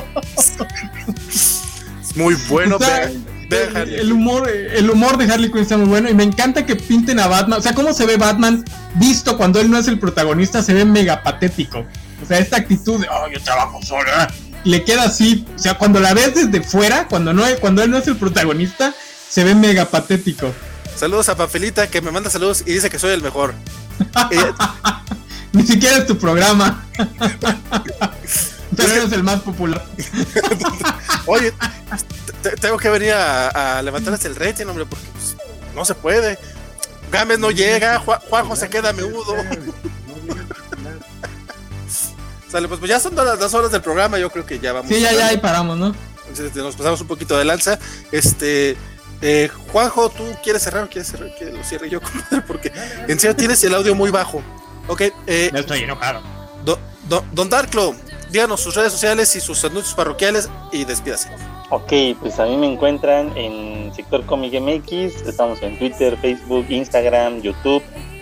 Es muy bueno. O sea, el humor de Harley Quinn está muy bueno, y me encanta que pinten a Batman. O sea, cómo se ve Batman visto cuando él no es el protagonista, se ve mega patético. O sea, esta actitud de, yo trabajo sola, y le queda así. O sea, cuando la ves desde fuera, cuando él no es el protagonista, se ve mega patético. Saludos a Pafelita, que me manda saludos y dice que soy el mejor. Ni siquiera es tu programa. Pero eres el más popular. Oye, tengo que venir a levantarles el rating, hombre, porque pues, no se puede. Gámez no llega, Juanjo se queda mudo. Sale, pues ya son las 2 horas del programa, yo creo que ya vamos. Sí, ya ahí paramos, ¿no? Nos pasamos un poquito de lanza. Juanjo, ¿tú quieres cerrar o quieres que lo cierre yo, compadre? Porque en serio tienes el audio muy bajo. Ok. No estoy enojado. Don Darklo, díganos sus redes sociales y sus anuncios parroquiales y despídase. Ok, pues a mí me encuentran en Sector Comic MX. Estamos en Twitter, Facebook, Instagram, YouTube.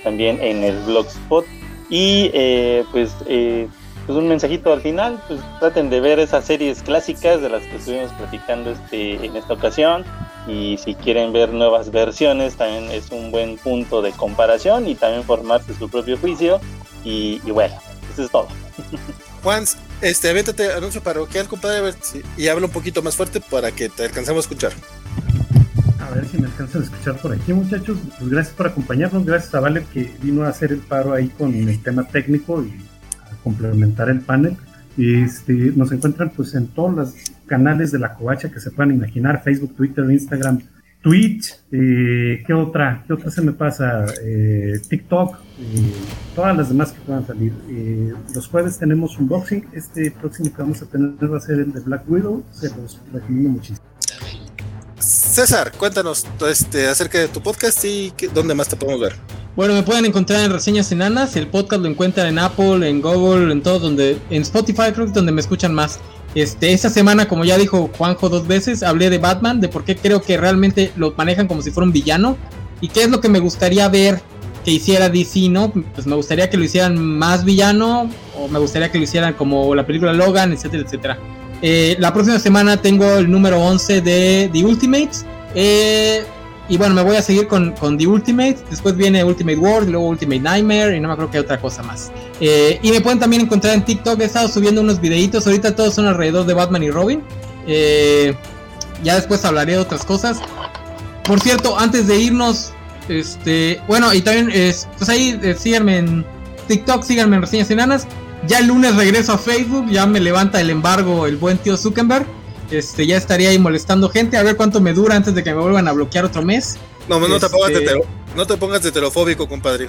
también en el Blogspot. Y pues un mensajito al final, pues traten de ver esas series clásicas de las que estuvimos platicando en esta ocasión, y si quieren ver nuevas versiones también es un buen punto de comparación y también formarse su propio juicio, y bueno, eso es todo. Juan, avéntate anuncio parroquial, compadre, a ver y habla un poquito más fuerte para que te alcancemos a escuchar. A ver si me alcanzan a escuchar por aquí, muchachos. Pues gracias por acompañarnos, gracias a Vale que vino a hacer el paro ahí con el tema técnico y complementar el panel. Nos encuentran pues en todos los canales de la Covacha que se puedan imaginar: Facebook, Twitter, Instagram, Twitch, ¿qué otra se me pasa? TikTok, todas las demás que puedan salir. Los jueves tenemos unboxing. Próximo que vamos a tener va a ser el de Black Widow, se los recomiendo muchísimo. César, cuéntanos acerca de tu podcast y dónde más te podemos ver. Bueno, me pueden encontrar en Reseñas Enanas. El podcast lo encuentran en Apple, en Google, en todo, en Spotify creo que es donde me escuchan más. Esta semana, como ya dijo Juanjo 2 veces, hablé de Batman, de por qué creo que realmente lo manejan como si fuera un villano y qué es lo que me gustaría ver que hiciera DC, ¿no? Pues me gustaría que lo hicieran más villano, o me gustaría que lo hicieran como la película Logan, etcétera, etcétera. La próxima semana tengo el número 11 de The Ultimates. Y bueno, me voy a seguir con The Ultimate. Después viene Ultimate World, luego Ultimate Nightmare y no me acuerdo qué otra cosa más. Y me pueden también encontrar en TikTok. He estado subiendo unos videitos. Ahorita todos son alrededor de Batman y Robin. Ya después hablaré de otras cosas. Por cierto, antes de irnos, bueno, y también pues ahí síganme en TikTok, síganme en Reseñas Enanas. Ya el lunes regreso a Facebook. Ya me levanta el embargo el buen tío Zuckerberg. Ya estaría ahí molestando gente, a ver cuánto me dura antes de que me vuelvan a bloquear otro mes. No te pongas heterofóbico, compadre.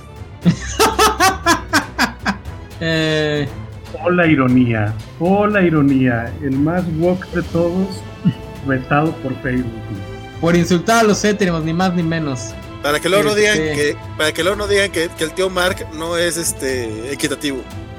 Hola ironía, el más woke de todos, vetado por Facebook. Por insultar a los héteros, ni más ni menos. Para que luego no digan que el tío Mark no es equitativo.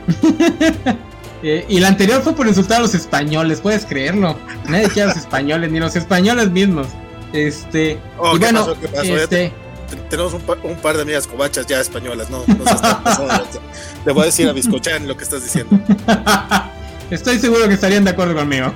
Y la anterior fue por insultar a los españoles, puedes creerlo. Nadie quiere a los españoles, ni los españoles mismos. Y bueno, ¿Qué pasó? Tenemos un par de amigas covachas ya españolas, no se están pasando. Le voy a decir a Biscochan lo que estás diciendo. Estoy seguro que estarían de acuerdo conmigo.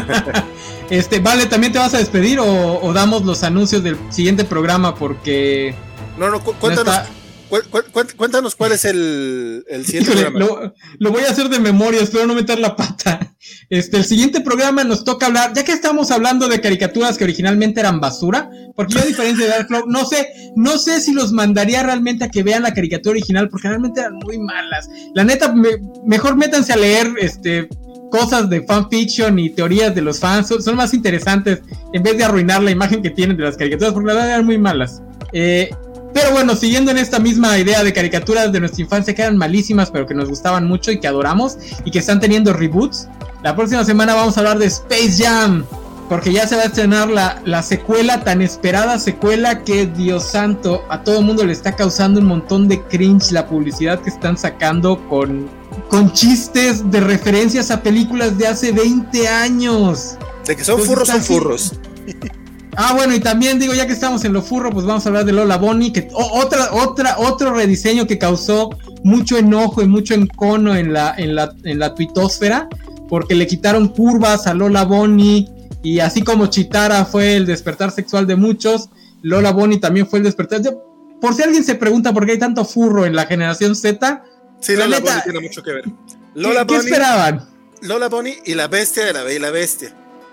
Vale, ¿también te vas a despedir o damos los anuncios del siguiente programa? Porque... No, cuéntanos. Cuéntanos cuál es el siguiente programa. Lo voy a hacer de memoria, espero no meter la pata. El siguiente programa nos toca hablar, ya que estamos hablando de caricaturas que originalmente eran basura, porque yo a diferencia de Dark Cloud, no sé si los mandaría realmente a que vean la caricatura original, porque realmente eran muy malas. La neta, mejor métanse a leer cosas de fanfiction y teorías de los fans, son más interesantes en vez de arruinar la imagen que tienen de las caricaturas, porque la verdad eran muy malas. Pero bueno, siguiendo en esta misma idea de caricaturas de nuestra infancia que eran malísimas, pero que nos gustaban mucho y que adoramos y que están teniendo reboots, la próxima semana vamos a hablar de Space Jam, porque ya se va a estrenar la secuela, tan esperada secuela que, Dios santo, a todo el mundo le está causando un montón de cringe la publicidad que están sacando con chistes de referencias a películas de hace 20 años. De que son furros, son furros. Bueno, y también digo, ya que estamos en lo furro, pues vamos a hablar de Lola Bunny, que otro rediseño que causó mucho enojo y mucho encono en la tuitosfera, porque le quitaron curvas a Lola Bunny, y así como Chitara fue el despertar sexual de muchos, Lola Bunny también fue el despertar. Por si alguien se pregunta por qué hay tanto furro en la generación Z. Sí, Lola Bunny tiene mucho que ver. ¿Qué esperaban? Lola Bunny y la bestia de La Bella y la Bestia.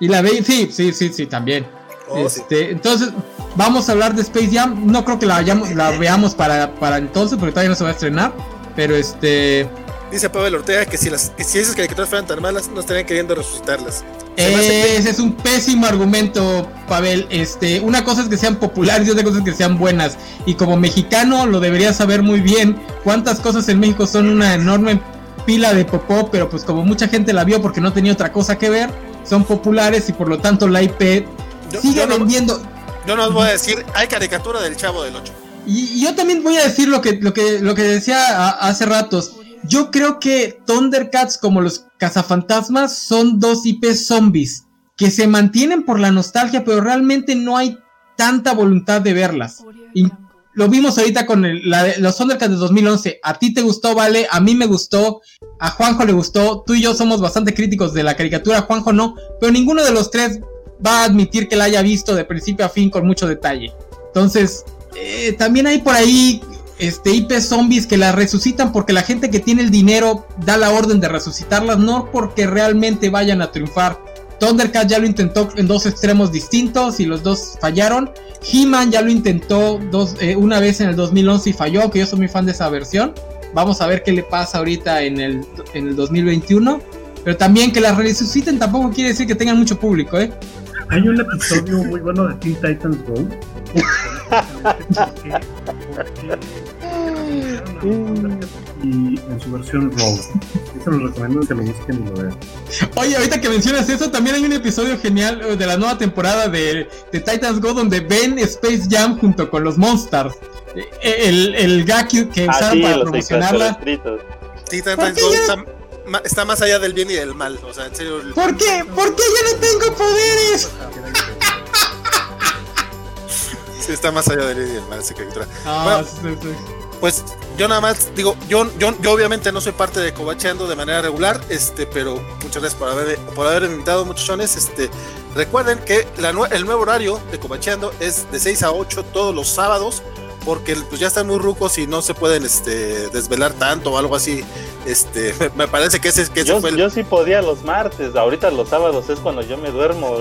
Sí, también. Sí. Entonces vamos a hablar de Space Jam. No creo que la veamos para entonces, porque todavía no se va a estrenar. Pero dice Pavel Ortega que si esas caricaturas fueran tan malas, no estarían queriendo resucitarlas. Ese es un pésimo argumento, Pavel. Una cosa es que sean populares y otra cosa es que sean buenas. Y como mexicano lo deberías saber muy bien. Cuántas cosas en México son una enorme pila de popó, pero pues como mucha gente la vio porque no tenía otra cosa que ver, son populares y por lo tanto la IP sigue vendiendo. Yo no os voy a decir, hay caricatura del Chavo del 8. Y yo también voy a decir lo que decía hace ratos. Yo creo que Thundercats, como los cazafantasmas, son 2 IP zombies que se mantienen por la nostalgia, pero realmente no hay tanta voluntad de verlas. lo vimos ahorita con los Thundercats de 2011. A ti te gustó, Vale, a mí me gustó, a Juanjo le gustó. Tú y yo somos bastante críticos de la caricatura, Juanjo no, pero ninguno de los tres va a admitir que la haya visto de principio a fin con mucho detalle. Entonces, también hay por ahí IP zombies que las resucitan porque la gente que tiene el dinero da la orden de resucitarlas, no porque realmente vayan a triunfar. Thundercats ya lo intentó en dos extremos distintos y los dos fallaron. He-Man ya lo intentó una vez en el 2011 y falló, aunque yo soy muy fan de esa versión. Vamos a ver qué le pasa ahorita en el 2021. Pero también que las resuciten tampoco quiere decir que tengan mucho público, ¿eh? Hay un episodio muy bueno de Teen Titans Go. Y en su versión Raw. Eso lo recomiendo que lo busquen y lo vean. Oye, ahorita que mencionas eso, también hay un episodio genial de la nueva temporada de Titans Go donde ven Space Jam junto con los Monsters. El gag que usaron para promocionarla. Titans Go está más allá del bien y del mal. O sea, en serio. ¿Por qué? ¿Por qué yo no tengo poderes? Sí, está más allá del bien y del mal esa caricatura. Bueno, sí. Pues yo nada más digo, yo obviamente no soy parte de Covacheando de manera regular, pero muchas gracias por haberme invitado, muchachones. Recuerden que el nuevo horario de Covacheando es de 6 a 8 todos los sábados, porque pues ya están muy rucos y no se pueden desvelar tanto o algo así. Me parece que ese fue el... Yo sí podía los martes, ahorita los sábados es cuando yo me duermo.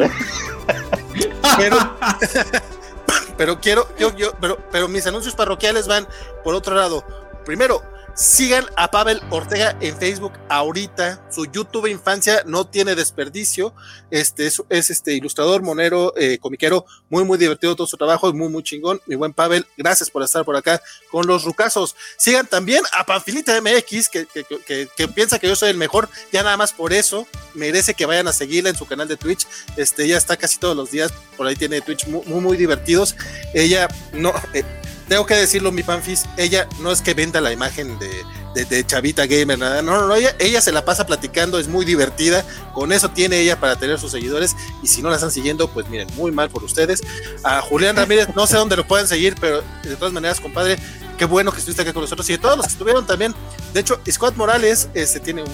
Pero mis anuncios parroquiales van por otro lado. Primero, sigan a Pavel Ortega en Facebook ahorita. Su YouTube Infancia no tiene desperdicio. Es ilustrador, monero, comiquero, muy muy divertido todo su trabajo y muy muy chingón. Mi buen Pavel, gracias por estar por acá con los rucazos. Sigan también a Panfilita MX, que piensa que yo soy el mejor. Ya nada más por eso merece que vayan a seguirla en su canal de Twitch. Ella está casi todos los días por ahí, tiene Twitch muy muy divertidos. Ella no tengo que decirlo, mi Panfis, ella no es que venda la imagen de chavita gamer, nada, no, ella se la pasa platicando, es muy divertida, con eso tiene ella para tener sus seguidores, y si no la están siguiendo, pues miren, muy mal por ustedes. A Julián Ramírez, no sé dónde lo pueden seguir, pero de todas maneras, compadre, qué bueno que estuviste acá con nosotros, y de todos los que estuvieron también. De hecho, Scott Morales tiene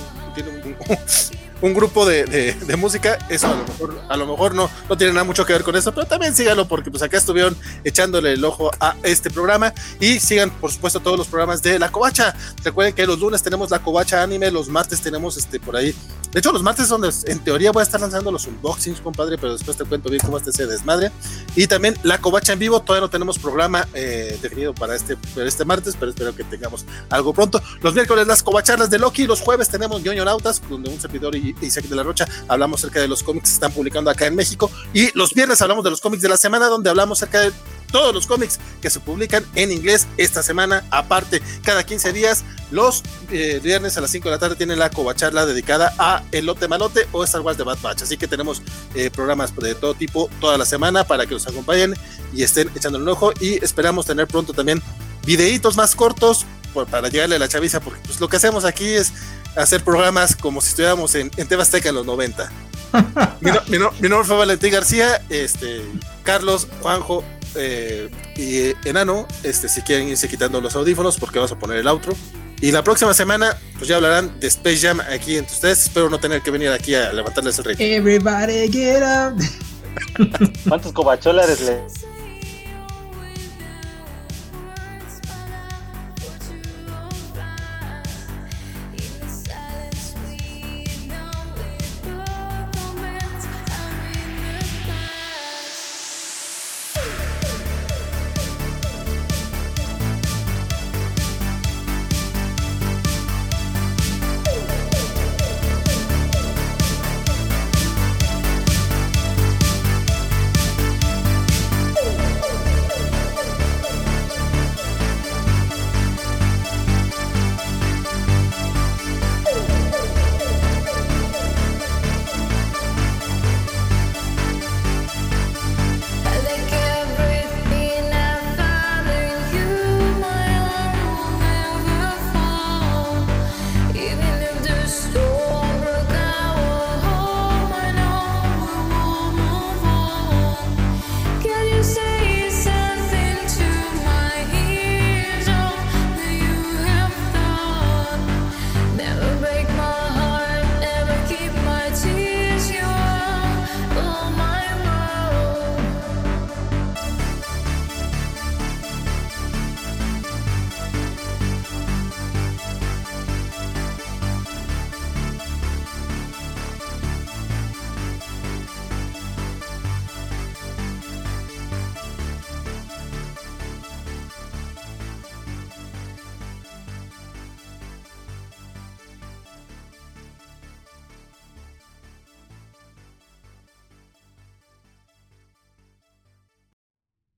un grupo de música, eso a lo mejor no tiene nada mucho que ver con eso, pero también síganlo porque pues acá estuvieron echándole el ojo a este programa, y sigan por supuesto todos los programas de La Covacha. Recuerden que los lunes tenemos La Covacha Anime, los martes tenemos por ahí, de hecho los martes es donde en teoría voy a estar lanzando los unboxings, compadre, pero después te cuento bien cómo está ese desmadre. Y también La Covacha en vivo, todavía no tenemos programa definido para este martes, pero espero que tengamos algo pronto. Los miércoles las Covacharlas de Loki, los jueves tenemos Ñoño Nautas, donde un servidor y Isaac de la Rocha hablamos acerca de los cómics que se están publicando acá en México, y los viernes hablamos de los cómics de la semana, donde hablamos acerca de todos los cómics que se publican en inglés esta semana. Aparte, cada 15 días, los viernes a las 5 de la tarde tienen la Covacharla dedicada a Elote Malote o Star Wars de Bad Batch, así que tenemos programas de todo tipo toda la semana para que los acompañen y estén echándole un ojo, y esperamos tener pronto también videitos más cortos para llegarle a la chaviza, porque pues lo que hacemos aquí es hacer programas como si estuviéramos en TV Azteca en los 90. Mi nombre fue Valentín García, Carlos, Juanjo y Enano, si quieren irse quitando los audífonos porque vamos a poner el outro. Y la próxima semana pues ya hablarán de Space Jam aquí entre ustedes. Espero no tener que venir aquí a levantarles el rey. Everybody get up. ¿Cuántos covacholares le